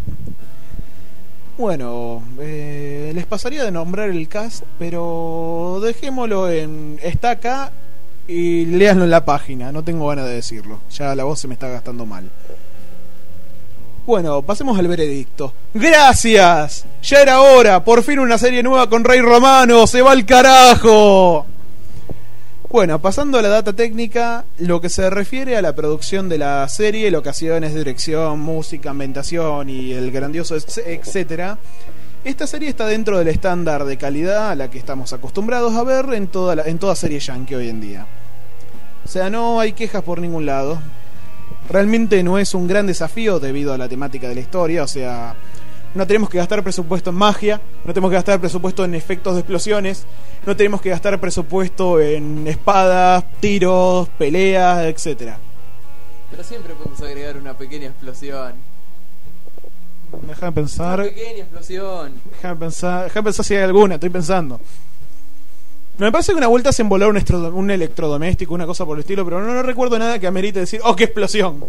B: Bueno, eh, les pasaría de nombrar el cast, pero dejémoslo en... Está acá y léanlo en la página. No tengo ganas de decirlo. Ya la voz se me está gastando mal. Bueno, pasemos al veredicto. ¡Gracias! Ya era hora. Por fin una serie nueva con Rey Romano. ¡Se va al carajo! Bueno, pasando a la data técnica, lo que se refiere a la producción de la serie, locaciones, dirección, música, ambientación y el grandioso etcétera, esta serie está dentro del estándar de calidad a la que estamos acostumbrados a ver en toda, la, en toda serie yankee hoy en día. O sea, no hay quejas por ningún lado. Realmente no es un gran desafío debido a la temática de la historia, o sea... No tenemos que gastar presupuesto en magia, no tenemos que gastar presupuesto en efectos de explosiones, no tenemos que gastar presupuesto en espadas, tiros, peleas, etcétera.
D: Pero siempre podemos agregar una pequeña explosión.
B: Déjame pensar.
D: Una pequeña explosión.
B: Déjame pensar, déjame pensar si hay alguna, estoy pensando. Me parece que una vuelta es envolar un, estro, un electrodoméstico, una cosa por el estilo, pero no, no recuerdo nada que amerite decir, ¡oh, qué explosión!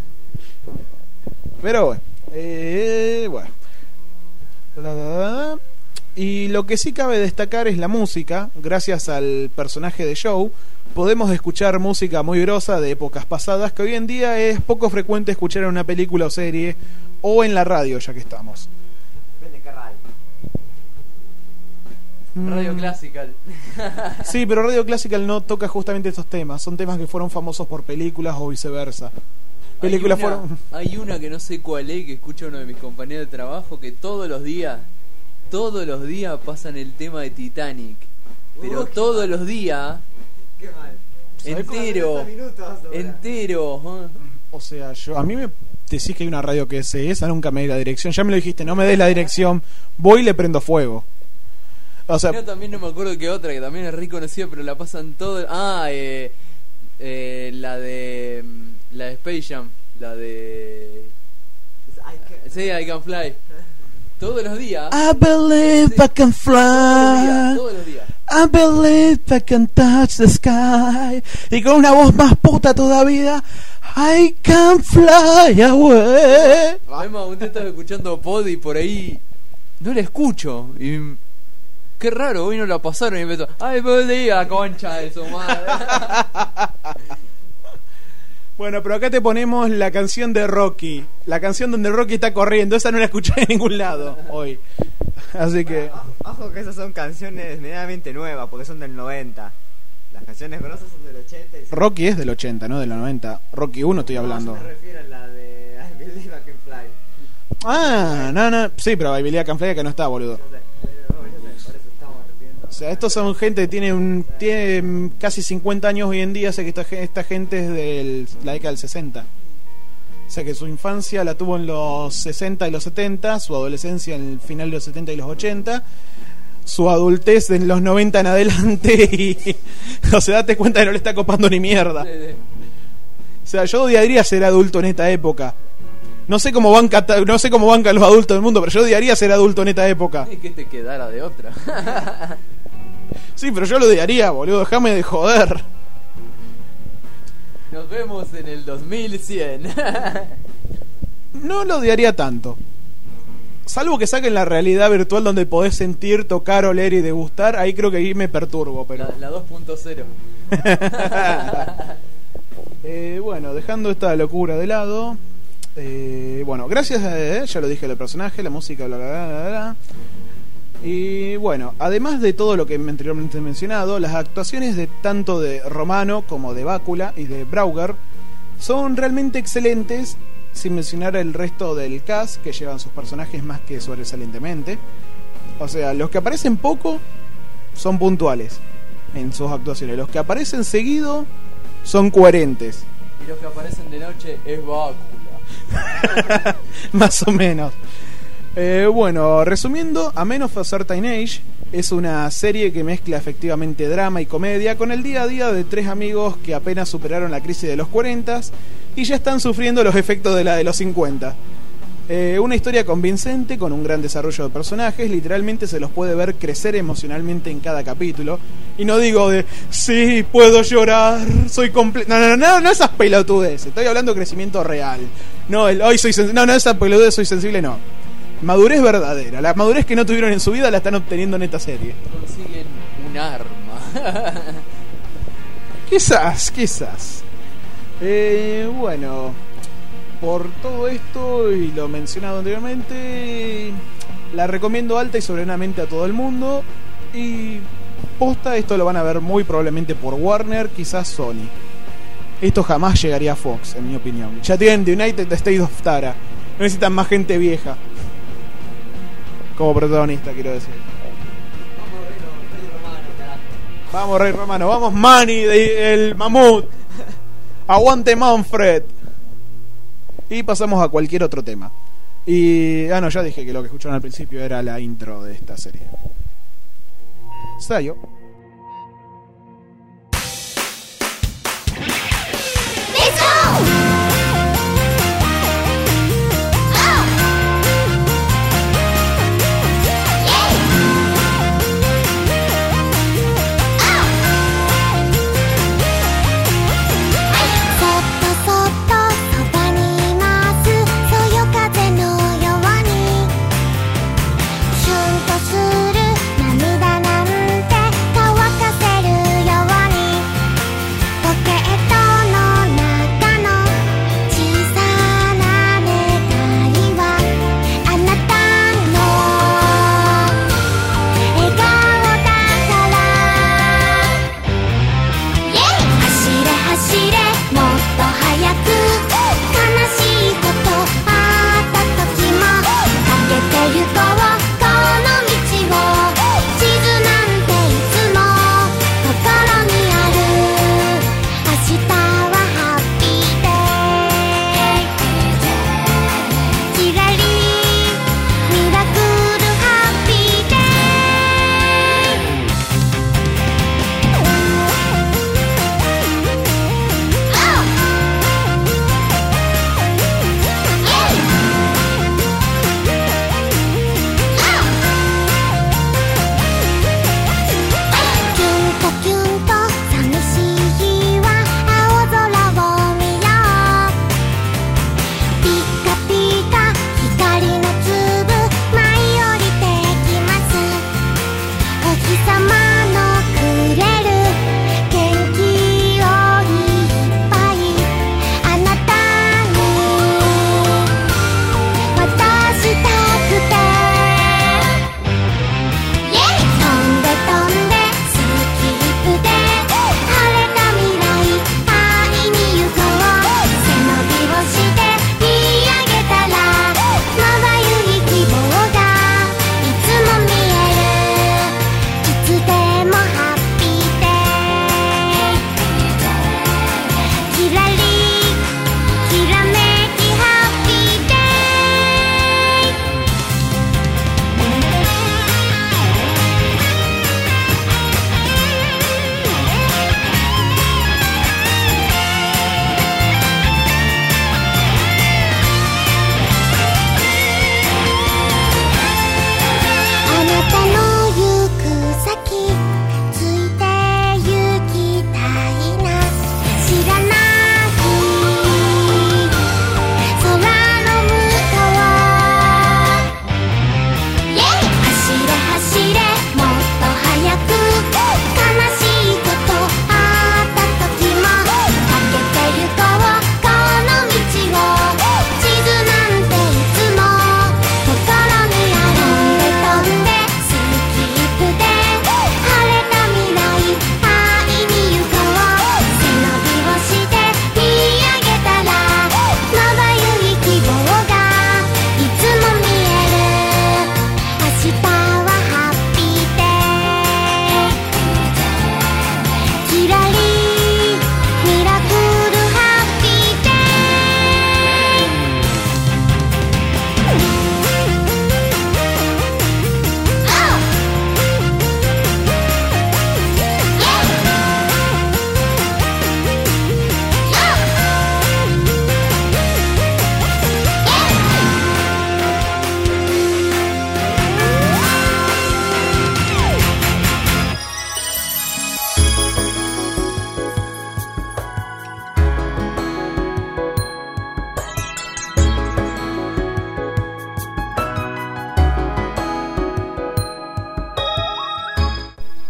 B: Pero bueno, eh, bueno. Y lo que sí cabe destacar es la música. Gracias al personaje de Joe podemos escuchar música muy grosa de épocas pasadas que hoy en día es poco frecuente escuchar en una película o serie o en la radio, ya que estamos.
E: Depende de qué radio.
D: Radio
B: Mm.
D: Classical.
B: Sí, pero Radio Classical no toca justamente estos temas. Son temas que fueron famosos por películas o viceversa. Películas
D: hay una,
B: fueron...
D: hay una que no sé cuál es, que escucha uno de mis compañeros de trabajo, que todos los días, todos los días pasan el tema de Titanic. Pero
E: Uh,
D: todos los días,
E: Qué mal.
D: entero,
E: cuarenta minutos va a sobrar.
D: entero. ¿eh?
B: O sea, yo a mí me decís que hay una radio que es esa, nunca me di la dirección. Ya me lo dijiste, no me des la dirección, voy y le prendo fuego. O sea,
D: Yo también no me acuerdo que otra, que también es re conocida, pero la pasan todo. Ah, eh, eh, la de la de Space Jam, la de
E: Ay, qué-
D: sí, I Can Fly. Todos los días.
B: I believe I can
D: Todos los días,
B: fly.
D: todos los días.
B: I believe I can touch the sky. Y con una voz más puta todavía, I can fly away.
D: Además, un día estaba escuchando Pod y por ahí no la escucho. Y qué raro, hoy no la pasaron y empezó, ay, believe, la concha de su madre.
B: Bueno, pero acá te ponemos la canción de Rocky. La canción donde Rocky está corriendo. Esa no la escuché en ningún lado hoy. Así que...
E: Ojo que esas son canciones medianamente nuevas porque son del noventa. Las canciones grosas son del ochenta. Y
B: Rocky es del ochenta, no de los noventa. Rocky uno estoy hablando.
E: No, yo me refiero a la de I Believe I Can Fly.
B: Ah, no, no. Sí, pero Baibilía Canflaya que no está, boludo.
E: No sé, pero, oh, yo sé, por eso estamos repitiendo.
B: O sea, estos son gente que tiene, un, tiene casi cincuenta años hoy en día. Sé que esta, gen- esta gente es de la década del sesenta. O sea que su infancia la tuvo en los sesenta y los setenta, su adolescencia en el final de los setenta y los ochenta, su adultez en los noventa en adelante y... O sea, date cuenta que no le está copando ni mierda.
D: Sí, sí.
B: O sea, yo odiaría ser adulto en esta época. No sé cómo banca, no sé cómo bancan los adultos del mundo, pero yo odiaría ser adulto en esta época.
D: Es que te quedara de otra.
B: Sí, pero yo lo odiaría, boludo, déjame de joder.
D: Nos vemos en el dos mil cien.
B: No lo odiaría tanto. Salvo que saquen la realidad virtual donde podés sentir, tocar, oler y degustar, ahí creo que ahí me perturbo, pero...
D: La, la dos punto cero.
B: Eh, bueno, dejando esta locura de lado, eh, bueno, gracias a, eh, ya lo dije, el personaje, la música, bla, bla, bla, bla, bla. Y bueno, además de todo lo que anteriormente he mencionado, las actuaciones de tanto de Romano como de Bácula y de Brauger son realmente excelentes, sin mencionar el resto del cast que llevan sus personajes más que sobresalientemente. O sea, los que aparecen poco son puntuales en sus actuaciones, los que aparecen seguido son coherentes.
D: Y los que aparecen de noche es Bácula.
B: Más o menos. Eh, bueno, resumiendo, A Men of a Certain Age es una serie que mezcla efectivamente drama y comedia con el día a día de tres amigos que apenas superaron la crisis de los cuarenta y ya están sufriendo los efectos de la de los cincuenta. Eh, una historia convincente con un gran desarrollo de personajes, literalmente se los puede ver crecer emocionalmente en cada capítulo. Y no digo de, sí, puedo llorar, soy completo. No, no, no, no, no esas pelotudeces, estoy hablando de crecimiento real. No, el hoy soy sensible, no, no, esa pelotudez soy sensible, no. Madurez verdadera, la madurez que no tuvieron en su vida la están obteniendo en esta serie.
D: Consiguen un arma.
B: Quizás, quizás. Eh, bueno, por todo esto y lo mencionado anteriormente, la recomiendo alta y soberanamente a todo el mundo. Y posta, esto lo van a ver muy probablemente por Warner, quizás Sony. Esto jamás llegaría a Fox, en mi opinión. Ya tienen The United States of Tara, no necesitan más gente vieja como protagonista, quiero decir. Vamos, Rey Romano, vamos, Manny, de, el mamut. Aguante Manfred. Y pasamos a cualquier otro tema. Y. Ah, no, ya dije que lo que escucharon al principio era la intro de esta serie. Sayo.
H: 「涙なんて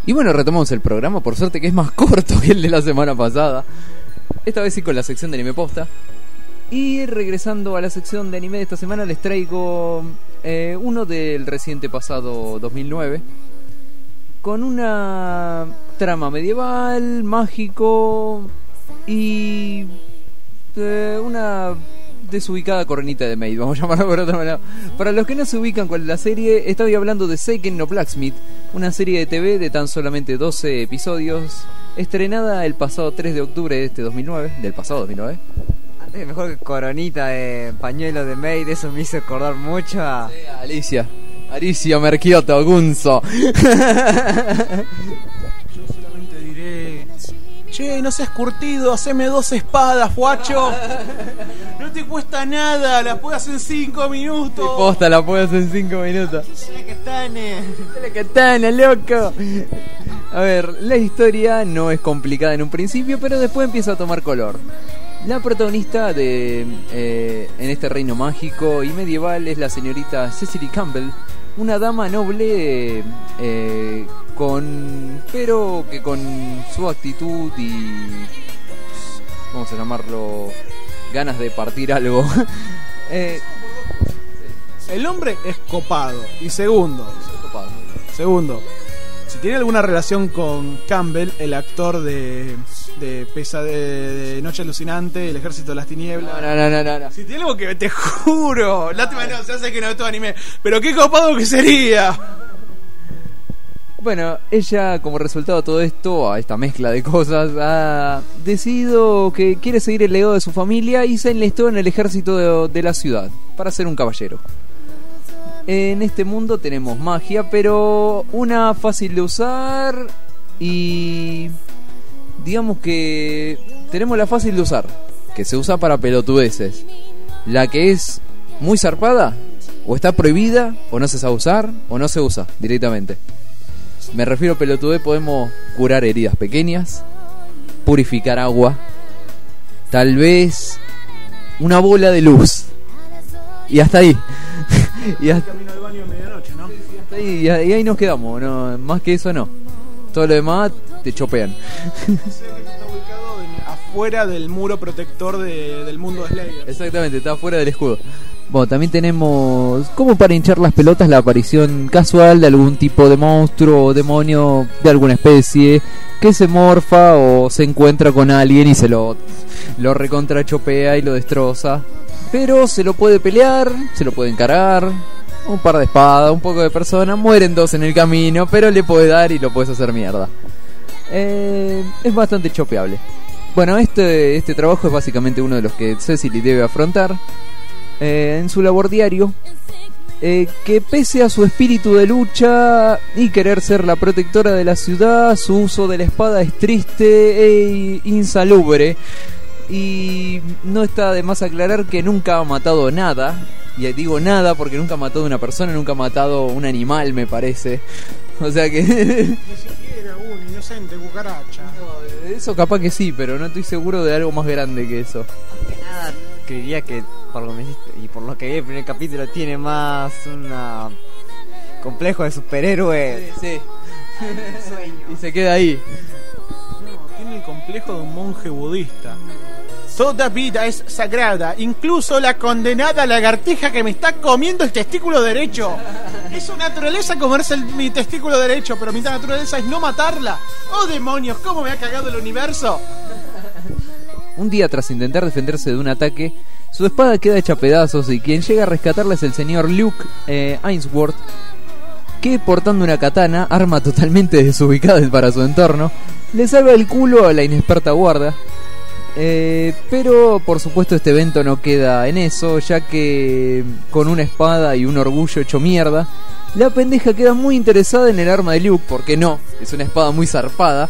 D: Y bueno, retomamos el programa, por suerte que es más corto que el de la semana pasada. Esta vez sí con la sección de Anime Posta. Y regresando a la sección de anime de esta semana, les traigo eh, uno del reciente pasado dos mil nueve, con una trama medieval, mágico y eh, una desubicada coronita de Maid, vamos a llamarlo por otra manera. Para los que no se ubican con la serie, estoy hablando de Seiken no Blacksmith, una serie de T V de tan solamente doce episodios, estrenada el pasado tres de octubre de este dos mil nueve, del pasado dos mil nueve.
E: Antes mejor que coronita de pañuelo de Maid, eso me hizo acordar mucho a...
D: Sí, Alicia, Alicia Merchiotto Gunzo.
B: Yo solamente diré: che, no seas curtido, haceme dos espadas, guacho. No te cuesta nada, las puedes hacer en cinco minutos.
D: Y posta, la puedo hacer en cinco minutos.
E: La katana.
D: La katana, loco. A ver, la historia no es complicada en un principio, pero después empieza a tomar color. La protagonista de eh, en este reino mágico y medieval es la señorita Cecily Campbell, una dama noble eh, con pero que con su actitud y vamos a llamarlo ganas de partir algo. eh,
B: El hombre es copado. Y segundo,
D: copado.
B: segundo, si tiene alguna relación con Campbell, el actor de de, pesa, de, de Noche Alucinante, El Ejército de las Tinieblas.
D: No, no, no, no, no.
B: Si tiene algo que te juro, lástima no, se hace que no es todo anime, pero qué copado que sería.
D: Bueno, ella como resultado de todo esto, a esta mezcla de cosas, ha decidido que quiere seguir el legado de su familia y se enlistó en el ejército de, de la ciudad para ser un caballero. En este mundo tenemos magia, pero una fácil de usar y digamos que tenemos la fácil de usar, que se usa para pelotudeces. La que es muy zarpada, o está prohibida, o no se sabe usar, o no se usa directamente. Me refiero a pelotudez, podemos curar heridas pequeñas, purificar agua, tal vez una bola de luz. Y hasta ahí. y, hasta...
B: Camino al baño a medianoche, ¿no?
D: y hasta ahí, y ahí nos quedamos, no, más que eso no. Todo lo demás te chopean.
B: Está ubicado en, afuera del muro protector de, del mundo de Slayer.
D: Exactamente, está fuera del escudo. Bueno, también tenemos, como para hinchar las pelotas, la aparición casual de algún tipo de monstruo o demonio de alguna especie que se morfa o se encuentra con alguien y se lo, lo recontrachopea y lo destroza. Pero se lo puede pelear, se lo puede encarar, un par de espadas, un poco de personas, mueren dos en el camino, pero le puede dar y lo puedes hacer mierda. Eh, es bastante chopeable. Bueno, este, este trabajo es básicamente uno de los que Cecily debe afrontar eh, en su labor diario, eh, que pese a su espíritu de lucha y querer ser la protectora de la ciudad, su uso de la espada es triste e insalubre. Y no está de más aclarar que nunca ha matado nada. Y digo nada porque nunca ha matado una persona, nunca ha matado un animal, me parece. O sea que...
B: Ni siquiera un inocente cucaracha.
D: No, eso capaz que sí, pero no estoy seguro de algo más grande que eso.
E: Más que nada, creería que por lo, y por lo que vi el primer capítulo tiene más un complejo de superhéroe.
D: Sí, sí. Y se queda ahí.
B: No, tiene el complejo de un monje budista. Toda vida es sagrada, incluso la condenada lagartija que me está comiendo el testículo derecho. Es su naturaleza comerse el, mi testículo derecho, pero mi naturaleza es no matarla. ¡Oh, demonios! ¿Cómo me ha cagado el universo?
D: Un día, tras intentar defenderse de un ataque, su espada queda hecha pedazos y quien llega a rescatarla es el señor Luke eh, Ainsworth, que portando una katana, arma totalmente desubicada para su entorno, le salva el culo a la inexperta guarda. Eh, pero por supuesto este evento no queda en eso, ya que con una espada y un orgullo hecho mierda, la pendeja queda muy interesada en el arma de Luke, porque no, es una espada muy zarpada.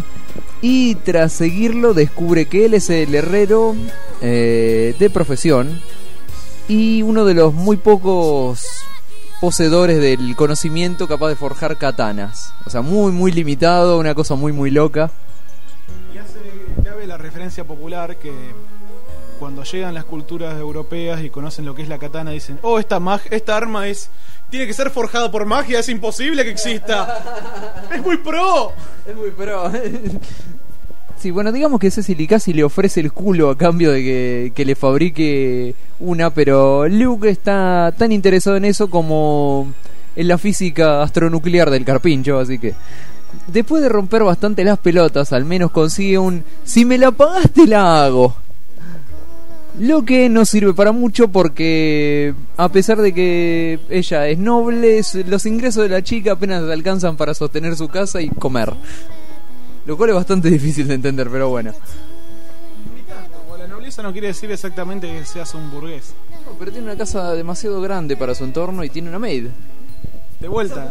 D: Y tras seguirlo descubre que él es el herrero eh, de profesión y uno de los muy pocos poseedores del conocimiento capaz de forjar katanas. O sea, muy muy limitado, una cosa muy muy loca.
B: Y hace cabe la referencia popular que cuando llegan las culturas europeas y conocen lo que es la katana, dicen, oh, esta mag esta arma es tiene que ser forjada por magia, es imposible que exista. Es muy pro.
D: Es muy pro. Sí, bueno, digamos que Cecily casi le ofrece el culo a cambio de que, que le fabrique una, pero Luke está tan interesado en eso como en la física astronuclear del carpincho, así que después de romper bastante las pelotas, al menos consigue un si me la pagaste la hago. Lo que no sirve para mucho porque a pesar de que ella es noble, los ingresos de la chica apenas alcanzan para sostener su casa y comer. Lo cual es bastante difícil de entender, pero bueno.
B: Como la nobleza no quiere decir exactamente que seas un burgués.
D: No, pero tiene una casa demasiado grande para su entorno y tiene una maid.
B: De vuelta.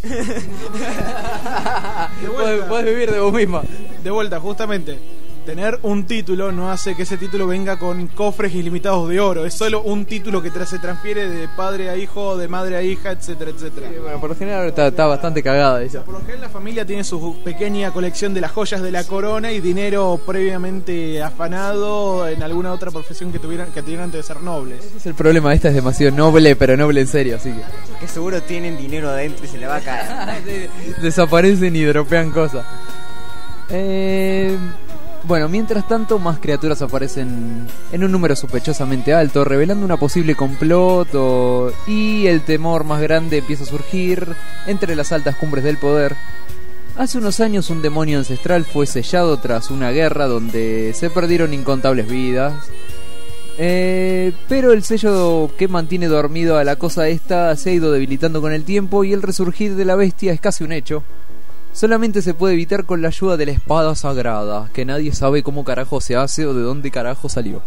B: De vuelta.
D: Podés vivir de vos misma.
B: De vuelta, justamente. Tener un título no hace que ese título venga con cofres ilimitados de oro. Es solo un título que se transfiere de padre a hijo, de madre a hija, etcétera, etcétera.
D: Sí, bueno, por lo general está, está bastante cagada ella.
B: Por lo general la familia tiene su pequeña colección de las joyas de la corona y dinero previamente afanado en alguna otra profesión que tuvieran que tuvieran antes de ser nobles.
D: Ese es el problema, esta es demasiado noble, pero noble en serio, así que
E: Que seguro tienen dinero adentro y se le va a caer.
D: desaparecen y dropean cosas. Eh... Bueno, mientras tanto, más criaturas aparecen en un número sospechosamente alto, revelando una posible complot o... y el temor más grande empieza a surgir entre las altas cumbres del poder. Hace unos años un demonio ancestral fue sellado tras una guerra donde se perdieron incontables vidas. Eh, pero el sello que mantiene dormido a la cosa esta se ha ido debilitando con el tiempo y el resurgir de la bestia es casi un hecho. Solamente se puede evitar con la ayuda de la espada sagrada, que nadie sabe cómo carajo se hace o de dónde carajo salió.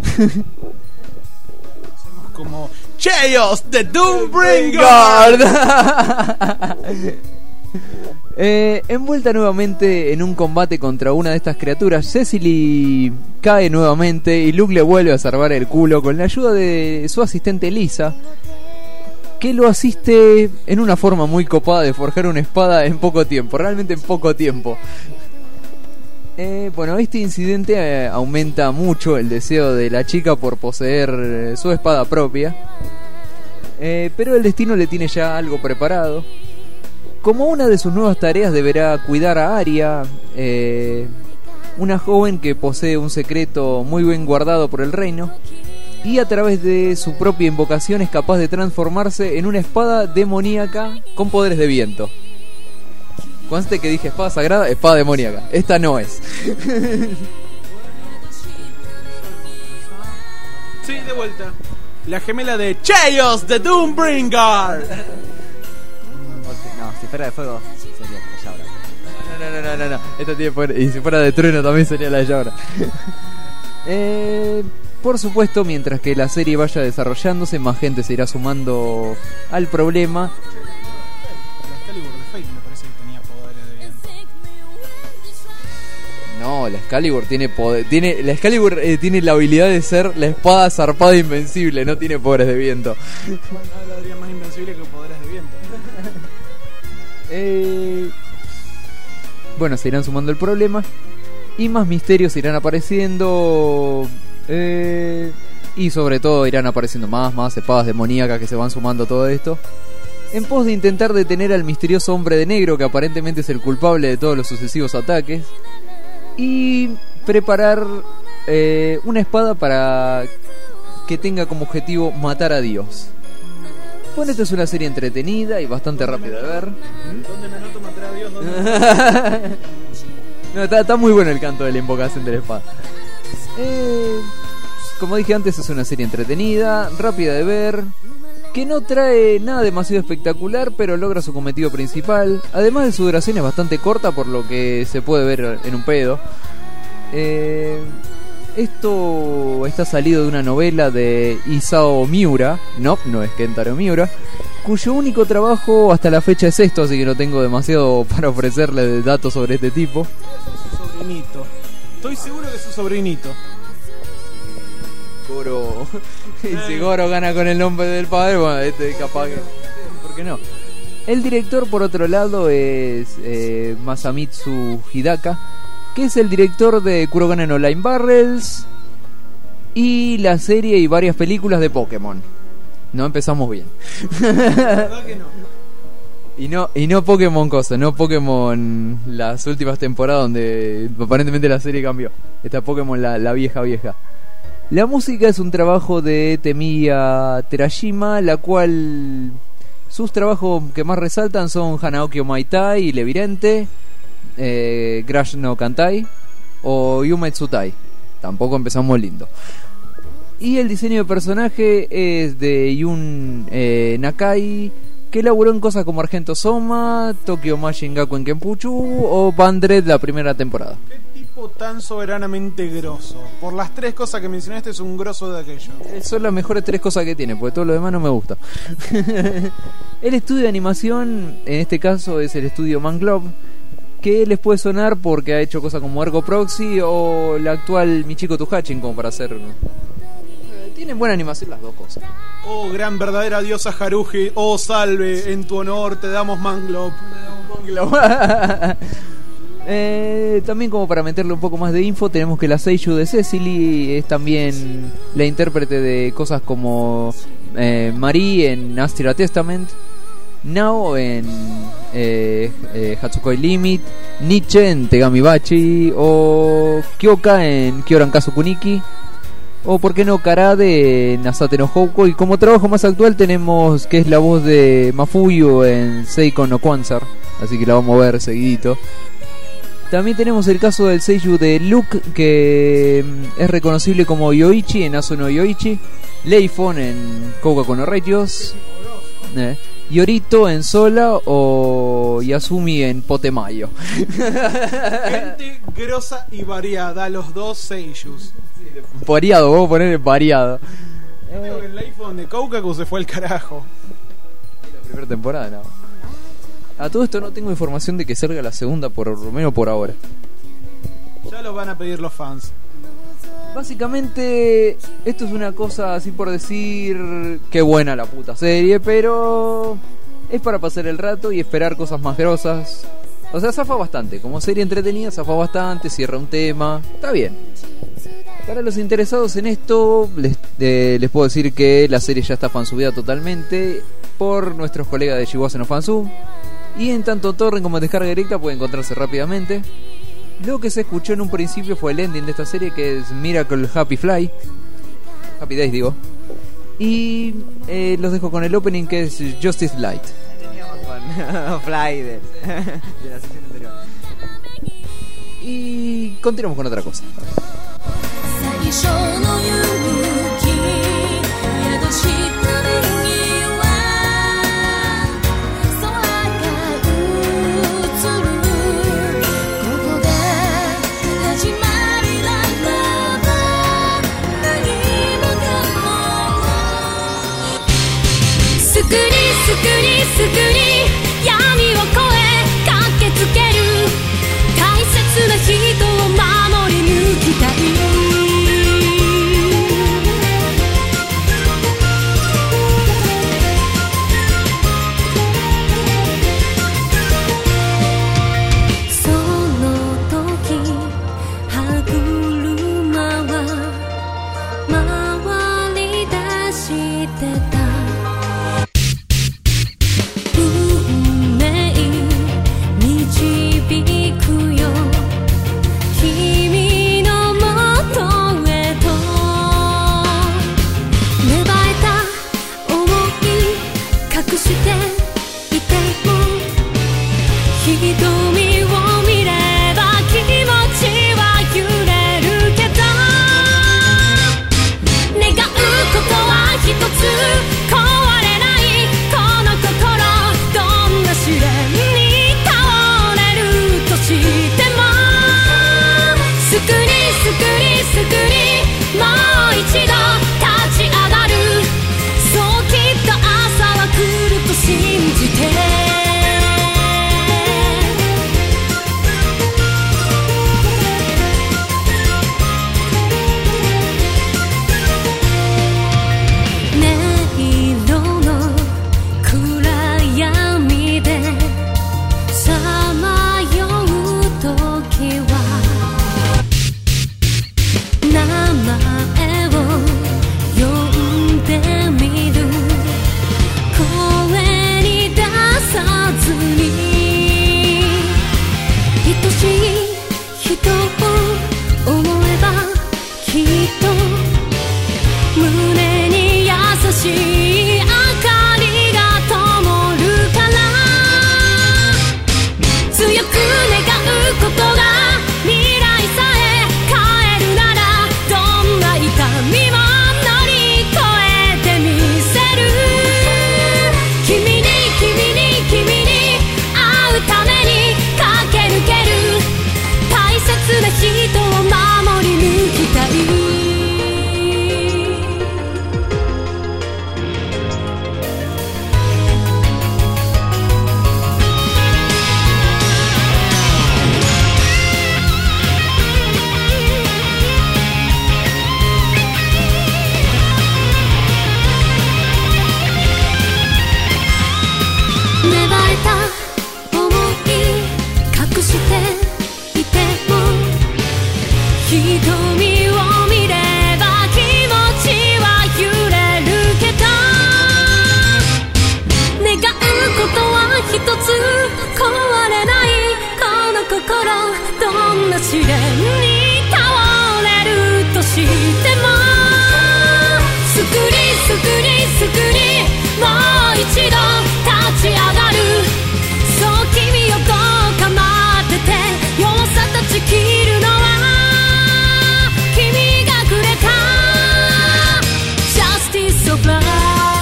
B: Como Chaos the Doombringer.
D: eh, envuelta nuevamente en un combate contra una de estas criaturas, Cecily cae nuevamente y Luke le vuelve a salvar el culo con la ayuda de su asistente Lisa, que lo asiste en una forma muy copada de forjar una espada en poco tiempo, realmente en poco tiempo. Eh, bueno, este incidente eh, aumenta mucho el deseo de la chica por poseer eh, su espada propia, eh, pero el destino le tiene ya algo preparado. Como una de sus nuevas tareas deberá cuidar a Arya, eh, una joven que posee un secreto muy bien guardado por el reino, y a través de su propia invocación es capaz de transformarse en una espada demoníaca con poderes de viento. Conste que dije espada sagrada, espada demoníaca. Esta no es.
B: Sí, de vuelta. La gemela de Chaos the Doombringer.
E: No, si fuera de fuego sería la llabra.
D: No, no, no, no, no. Esta tiene poder. Y si fuera de trueno también sería la llabra. eh... Por supuesto, mientras que la serie vaya desarrollándose, más gente se irá sumando al problema.
B: La Excalibur de Fate me parece que tenía poderes de viento.
D: No, la Excalibur tiene poder, tiene la Excalibur eh, tiene la habilidad de ser la espada zarpada invencible, no tiene poderes de viento.
B: Bueno, nada sería más invencible que poderes de viento.
D: eh... Bueno, se irán sumando el problema y más misterios irán apareciendo. Eh, y sobre todo irán apareciendo más, más espadas demoníacas que se van sumando a todo esto, en pos de intentar detener al misterioso hombre de negro que aparentemente es el culpable de todos los sucesivos ataques, y preparar eh, una espada para que tenga como objetivo matar a Dios. Bueno, esta es una serie entretenida y bastante rápida de ver.
B: ¿Dónde me anoto matar a Dios? ¿Dónde?
D: No, está, está muy bueno el canto de la invocación de la espada. Eh, como dije antes, es una serie entretenida, rápida de ver, que no trae nada demasiado espectacular, pero logra su cometido principal. Además de su duración es bastante corta, por lo que se puede ver en un pedo. Eh, esto está salido de una novela de Isao Miura, no, no es Kentaro Miura, cuyo único trabajo hasta la fecha es esto, así que no tengo demasiado para ofrecerle de datos sobre este tipo.
B: Su sobrinito. Estoy seguro que es su sobrinito.
D: Goro. Y si Goro gana con el nombre del padre, bueno, este capaz que... ¿Por qué no? El director, por otro lado, es eh, Masamitsu Hidaka, que es el director de Kuroganen Online Barrels y la serie y varias películas de Pokémon. No empezamos bien.
B: La verdad que no.
D: Y no, y no Pokémon cosa, no Pokémon las últimas temporadas donde aparentemente la serie cambió. Está Pokémon la, la vieja vieja. La música es un trabajo de Temiya Terashima, la cual sus trabajos que más resaltan son Hanaoki Omaitai y Levirente, eh, Crash no Kantai o Yume Tsutai. Tampoco empezamos lindo. Y el diseño de personaje es de Yun eh, Nakai, que laburó en cosas como Argento Soma, Tokyo Machine Gakuen Kenpuchu o Bandred la primera temporada.
B: Qué tipo tan soberanamente grosso. Por las tres cosas que mencionaste es un grosso de aquello.
D: Son las mejores tres cosas que tiene, porque todo lo demás no me gusta. El estudio de animación, en este caso, es el estudio Manglobe, que les puede sonar porque ha hecho cosas como Ergo Proxy o la actual Michiko Tuhachin, como para hacer... Tienen buena animación las dos cosas.
B: Oh, gran verdadera diosa Haruhi, oh salve, en tu honor te damos Manglobe.
D: eh, también como para meterle un poco más de info, tenemos que la seiyuu de Cecily es también la intérprete de cosas como eh, Marie en Astral Testament, Nao en eh, eh, Hatsukoi Limit, Nietzsche en Tegami Bachi o Kyoka en Kyoran Kazukuniki. O por qué no Karade en Asate no Houko. Y como trabajo más actual tenemos que es la voz de Mafuyu en Seiko no Kwansar, así que la vamos a ver seguidito. También tenemos el caso del seiyuu de Luke, que es reconocible como Yoichi en Asu no Yoichi, Leifon en Koukaku no Regios, eh, Yorito en Sola o Yasumi en Potemayo.
B: Gente grosa y variada, los dos seiyus.
D: Variado, vamos a poner variado.
B: Creo que el iPhone de Koukaku se fue al carajo.
D: La primera temporada, no. A todo esto no tengo información de que salga la segunda, por lo menos por ahora.
B: Ya los van a pedir los fans.
D: Básicamente, esto es una cosa así por decir qué buena la puta serie, pero es para pasar el rato y esperar cosas más grosas. O sea, zafa bastante. Como serie entretenida, zafa bastante, cierra un tema. Está bien. Para los interesados en esto, les, eh, les puedo decir que la serie ya está fansubida totalmente por nuestros colegas de Shibuya no Fansub. Y en tanto torrent como descarga directa puede encontrarse rápidamente. Lo que se escuchó en un principio fue el ending de esta serie, que es Miracle Happy Fly. Happy Days, digo. Y eh, los dejo con el opening, que es Justice Light.
E: Teníamos con Fly de, de la sesión anterior.
D: Y continuamos con otra cosa.
I: 最初の勇気宿した海は空が映るここが始まりだった何もかも救り救り救り闇を越え駆けつける大切な人を守り抜きたい信じて試練に倒れるとしても救り救り救りもう一度立ち上がるそう君をどうか待ってて弱さ断ち切るのは君がくれた Justice of Life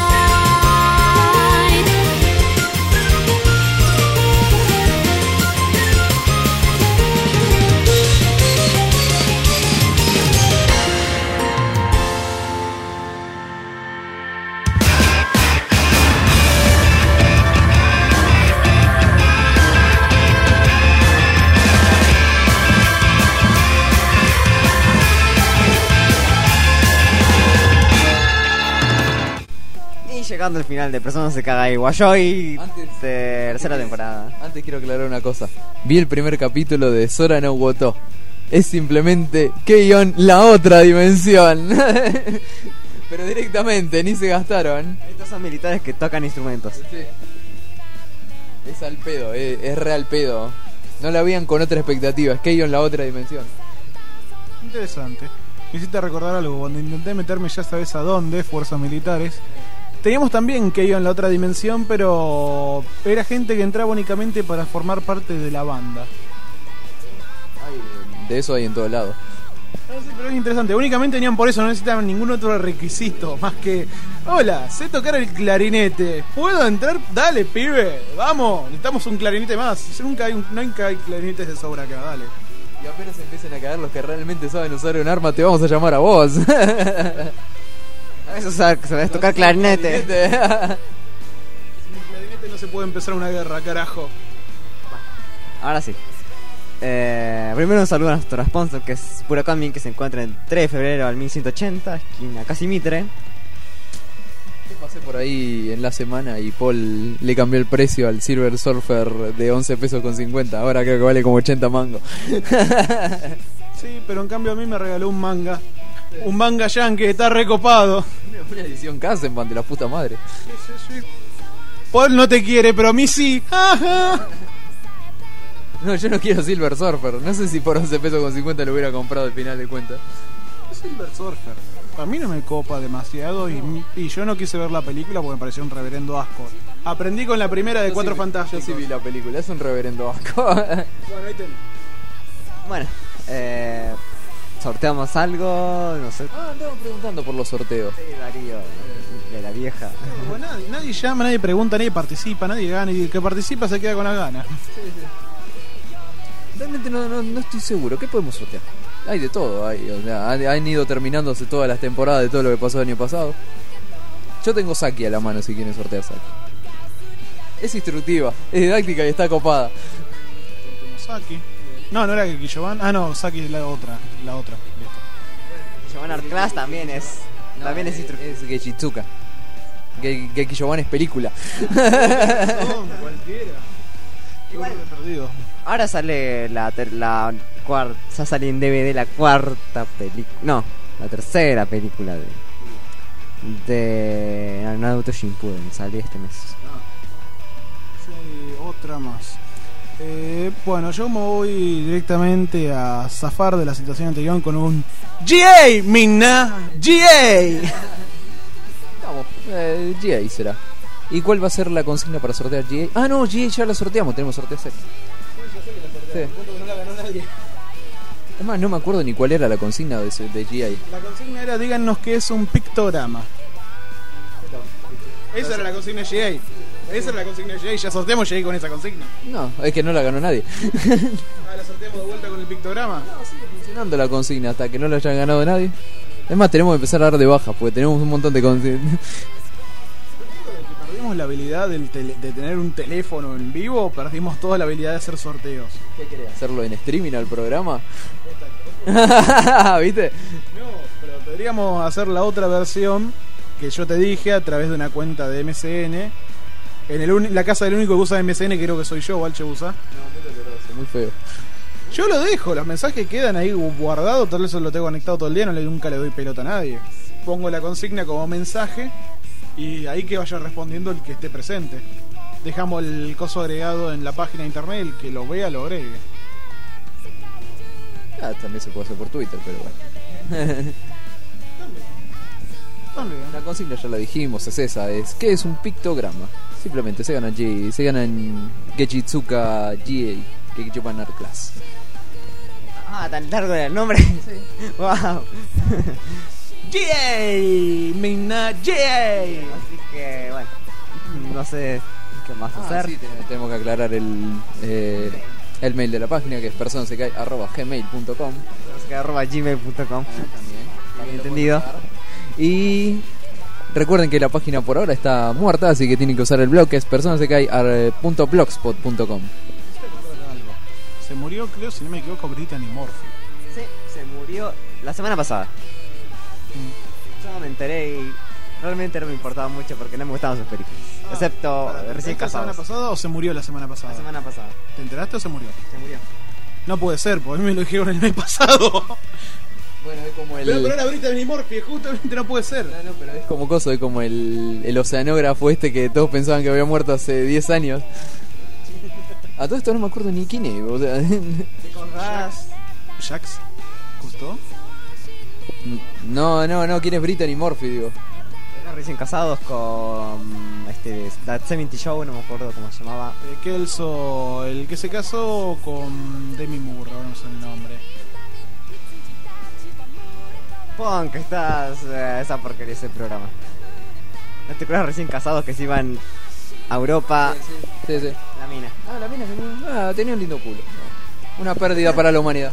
E: Llegando al final de Persona se caga Iguayoy,
D: Antes-
E: tercera temporada.
D: Antes quiero aclarar una cosa. Vi el primer capítulo de Sora no Woto. Es simplemente Keion la otra dimensión. Pero directamente, ni se gastaron.
E: Estos son militares que tocan instrumentos.
D: Sí. Es al pedo, es, es real pedo. No la vean con otra expectativa, es Keion la otra dimensión.
B: Interesante. Me hiciste recordar algo. Cuando intenté meterme, ya sabes a dónde, fuerzas militares. Teníamos también que iba en la otra dimensión, pero era gente que entraba únicamente para formar parte de la banda.
D: Ay, de eso hay en todos lados.
B: No sé, pero es interesante. Únicamente tenían por eso, no necesitaban ningún otro requisito más que: hola, sé tocar el clarinete. ¿Puedo entrar? Dale, pibe, vamos. Necesitamos un clarinete más. Nunca hay, un- nunca hay clarinetes de sobra acá, dale.
D: Y apenas empiecen a caer los que realmente saben usar un arma, te vamos a llamar a vos.
E: Eso sabes tocar clarinete.
B: Sin el clarinete no se puede empezar una guerra, carajo.
E: Ahora sí. Eh, primero un saludo a nuestro sponsor, que es Puro Comic, que se encuentra en tres de febrero al mil ciento ochenta, esquina Casi Mitre.
D: Yo pasé por ahí en la semana y Paul le cambió el precio al Silver Surfer de once pesos con cincuenta. Ahora creo que vale como ochenta mangos.
B: Sí, pero en cambio a mí me regaló un manga. Un manga yankee, está recopado.
D: Una edición Kassenban de la puta madre.
B: Sí, sí, sí. Paul no te quiere, pero a mí sí. Ajá.
D: No, yo no quiero Silver Surfer. No sé si por once pesos con cincuenta lo hubiera comprado al final de cuentas.
B: Silver Surfer. A mí no me copa demasiado y, y yo no quise ver la película porque me pareció un reverendo asco. Aprendí con la primera de
D: Yo
B: Cuatro
D: sí vi-
B: Fantásticos.
D: Yo sí vi la película, es un reverendo asco.
B: Bueno, ahí tenés.
E: Bueno, eh, sorteamos algo, no sé.
D: Ah, andaba preguntando por los sorteos.
E: Sí, Darío, de la vieja.
B: Bueno, nadie, nadie llama, nadie pregunta, nadie participa, nadie gana y el que participa se queda con las ganas.
D: Realmente no, no, no estoy seguro. ¿Qué podemos sortear? Hay de todo. Hay, o sea, han, han ido terminándose todas las temporadas de todo lo que pasó el año pasado. Yo tengo Saki a la mano si quieren sortear Saki. Es instructiva, es didáctica y está copada.
B: Saki. No, no era Gekiyoban. Ah, no, Saki es la otra. La otra. Listo.
E: Giovanna Art Class también es. también es instructivo.
D: Es Gechizuka. Ge- Gekiyoban es película.
B: No, cualquiera. Qué
E: Igual-
B: bueno que he perdido.
E: Ahora sale la, ter- la cuarta. Ya sale en D V D la cuarta película. No, la tercera película de. De Naruto Shippuden. Salió este mes.
B: Sí, otra más. Eh, bueno, yo me voy directamente a zafar de la situación anterior con un G A, Minna, G A.
D: Vamos, eh, G A será. ¿Y cuál va a ser la consigna para sortear G A? Ah, no, G A ya la sorteamos, tenemos sorteo set. Sí. Es más, no me acuerdo ni cuál era la consigna de, ese- de G A.
B: La consigna era: díganos qué es un pictograma. Esa era la consigna de G A. Esa era la consigna de G A. Ya sorteamos G A con esa consigna.
D: No, es que no la ganó nadie.
B: Ah, la sorteamos de vuelta con el pictograma.
D: Funcionando la consigna hasta que no la hayan ganado nadie. Es más, tenemos que empezar a dar de baja porque tenemos un montón de consignas.
B: Perdimos la habilidad del tele- de tener un teléfono en vivo, perdimos toda la habilidad de hacer sorteos.
D: ¿Qué querés? ¿Hacerlo en streaming al programa? ¿Viste?
B: No, pero podríamos hacer la otra versión que yo te dije a través de una cuenta de M C N. En el uni- la casa del único que usa M C N creo que soy yo, Valche usa.
D: Es muy feo.
B: Yo lo dejo, los mensajes quedan ahí guardados, tal vez lo tengo conectado todo el día, no le, nunca le doy pelota a nadie. Pongo la consigna como mensaje y ahí que vaya respondiendo el que esté presente. Dejamos el coso agregado en la página de internet, el que lo vea lo agregue.
D: Ah, también se puede hacer por Twitter, pero bueno. La consigna ya la dijimos, es esa, es ¿qué es un pictograma? Simplemente se ganan G, se ganan Gechitsuka G A, Gekichuban Art Class.
E: Ah, tan largo era el nombre. Wow.
B: G A, Mina G A.
E: Así que bueno, no sé qué más
D: Ah,
E: hacer.
D: sí, tenemos, tenemos que aclarar el eh, el mail de la página, que es personasecai arroba gmail punto com.
E: arroba gmail punto com.
D: También
E: entendido.
D: Y recuerden que la página por ahora está muerta, así que tienen que usar el blog, que es personasecai punto blogspot punto com.
B: Se murió, creo, si no me equivoco, Brittany Murphy.
E: Sí, se murió la semana pasada. Yo me enteré y realmente no me importaba mucho porque no me gustaban sus películas.
B: Ah,
E: excepto
B: Pará, ¿te
E: recién
B: enteraste la semana
E: casados.
B: pasada o se murió la semana pasada?
E: La semana pasada.
B: ¿Te enteraste o se murió?
E: Se murió.
B: No puede ser, porque a mí me lo dijeron el mes pasado.
D: Bueno, es como el...
B: Pero, pero era Brittany Murphy, justamente no puede ser.
D: No, no, pero es como coso, es como el, el oceanógrafo este que todos pensaban que había muerto hace diez años. A todo esto no me acuerdo ni quién es, o sea...
E: ¿Te acordás?
B: ¿Jax? ¿Justo?
D: No, no, no, ¿quién es Brittany Murphy, digo?
E: Eran recién casados con este That setenta Show, no me acuerdo cómo se llamaba.
B: Eh, Kelso, el que se casó con Demi Moore, ahora no sé el nombre.
E: Pon que estás eh, esa porquería ese programa. ¿No te acuerdas recién casados que se iban a Europa?
D: Sí, sí.
E: La mina.
D: Ah, la mina tenía, ah, tenía un lindo culo. Una pérdida para la humanidad.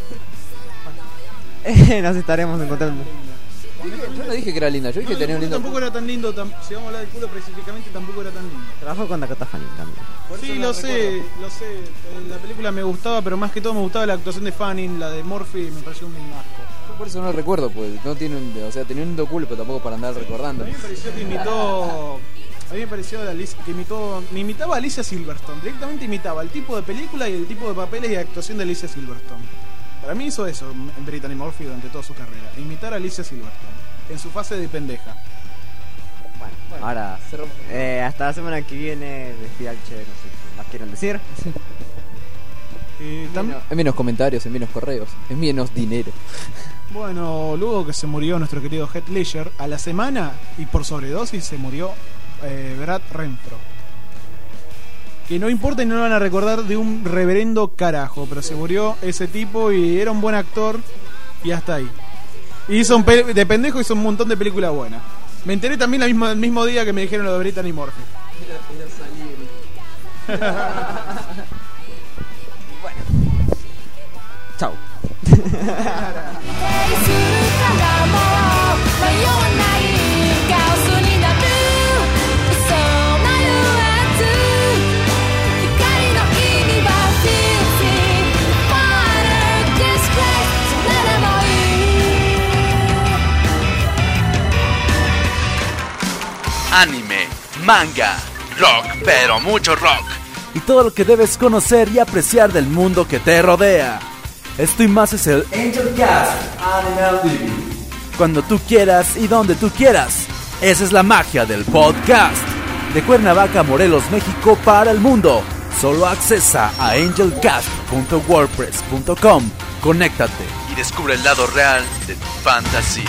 E: Nos estaremos encontrando.
D: Yo no dije que era linda, yo dije que tenía un lindo
B: Tampoco
D: culo.
B: era tan lindo, tam- si vamos a hablar del culo específicamente, tampoco era tan lindo.
E: Trabajó con Dakota Fanning también.
D: Por
B: Sí,
D: eso no
B: lo sé,
D: recuerdo.
B: lo sé. Eh, La película me gustaba, pero más que todo me gustaba la actuación de Fanning, la de Murphy me pareció un asco.
D: Yo por eso no recuerdo, pues no tiene un, o sea, tenía un lindo culo, pero tampoco para andar
B: A
D: recordando.
B: mí me pareció que imitó. A mí me pareció la Alicia- que imitó. Me imitaba a Alicia Silverstone. Directamente imitaba el tipo de película y el tipo de papeles y actuación de Alicia Silverstone. Para mí hizo eso en Brittany Murphy durante toda su carrera. Imitar a Alicia Silverstone. En su fase de pendeja.
E: Bueno, ahora
D: cerramos.
E: eh, hasta la semana que viene Despialche, no sé qué más quieren decir.
B: Eh, tam-
D: Envíenos- Envíenos comentarios, envíenos correos, envíenos dinero.
B: Bueno, luego que se murió nuestro querido Heath Ledger, a la semana y por sobredosis se murió eh, Brad Renfro. Que no importa y no lo van a recordar de un reverendo carajo, pero se murió ese tipo y era un buen actor y hasta ahí. Y hizo un pe- de pendejo hizo un montón de películas buenas. Me enteré también la misma, el mismo día que me dijeron lo de Brittany Murphy.
E: Chau.
I: するからもう迷わないカオスになる嘘迷わず光の意味は Fifty Fire Disgrace それでもいい
J: Anime, manga, rock, pero mucho rock.
A: Y todo lo que debes conocer y apreciar del mundo que te rodea. Esto y más es el Angel Cast Anime T V. Cuando tú quieras y donde tú quieras. Esa es la magia del podcast. De Cuernavaca, Morelos, México para el mundo. Solo accesa a angelcast punto wordpress punto com. Conéctate.
J: Y descubre el lado real de tu fantasía.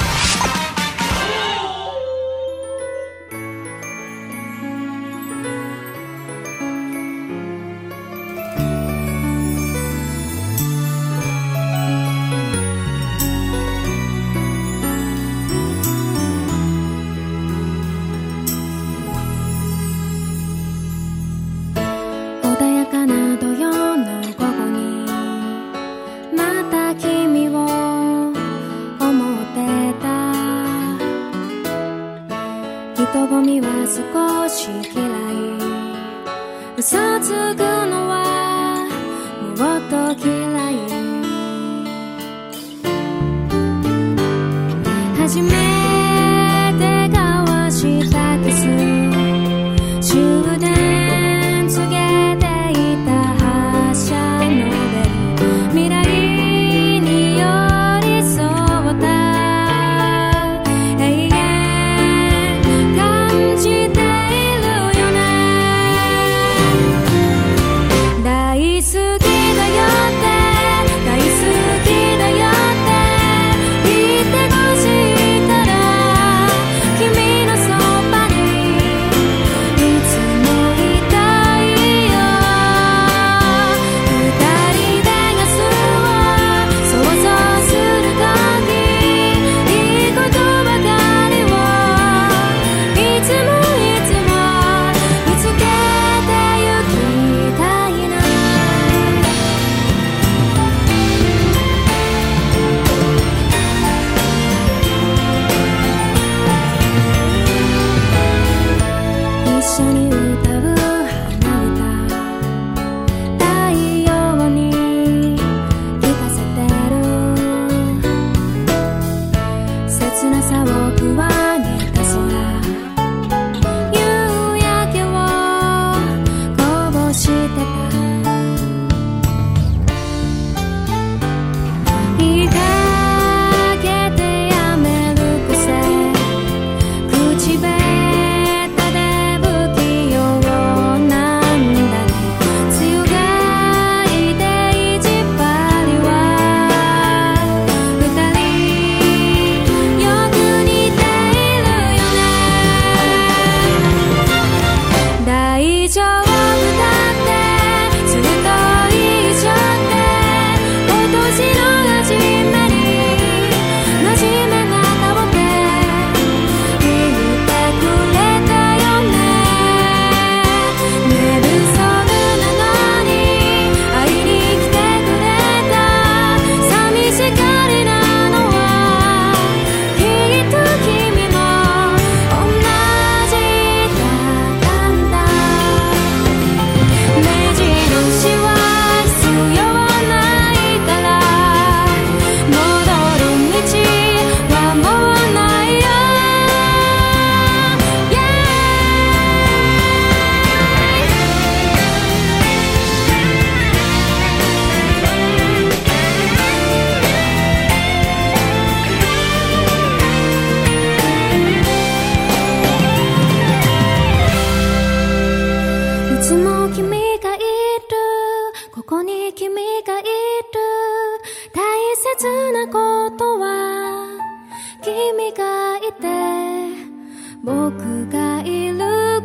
I: 君がいる大切なことは君がいて僕がいる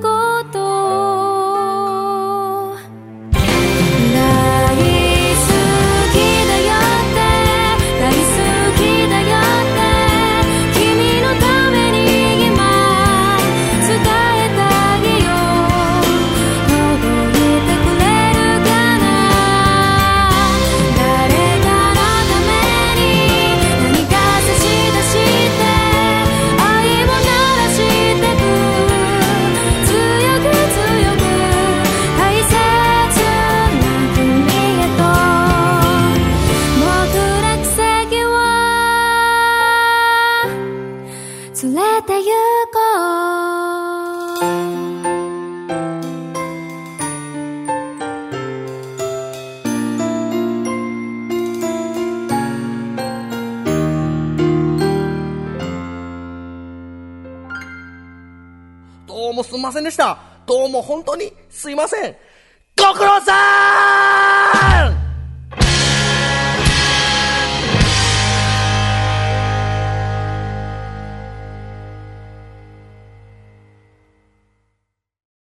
I: こと大好きだよって大好きだよって君のために今伝えてあげよう届いてくれるかな誰かのために何か差し出して愛を鳴らしてく強く強く大切な君へと僕ら奇跡を連れて行こう
K: どうもすみませんでした。どうも本当にすいません。ご苦労さーん。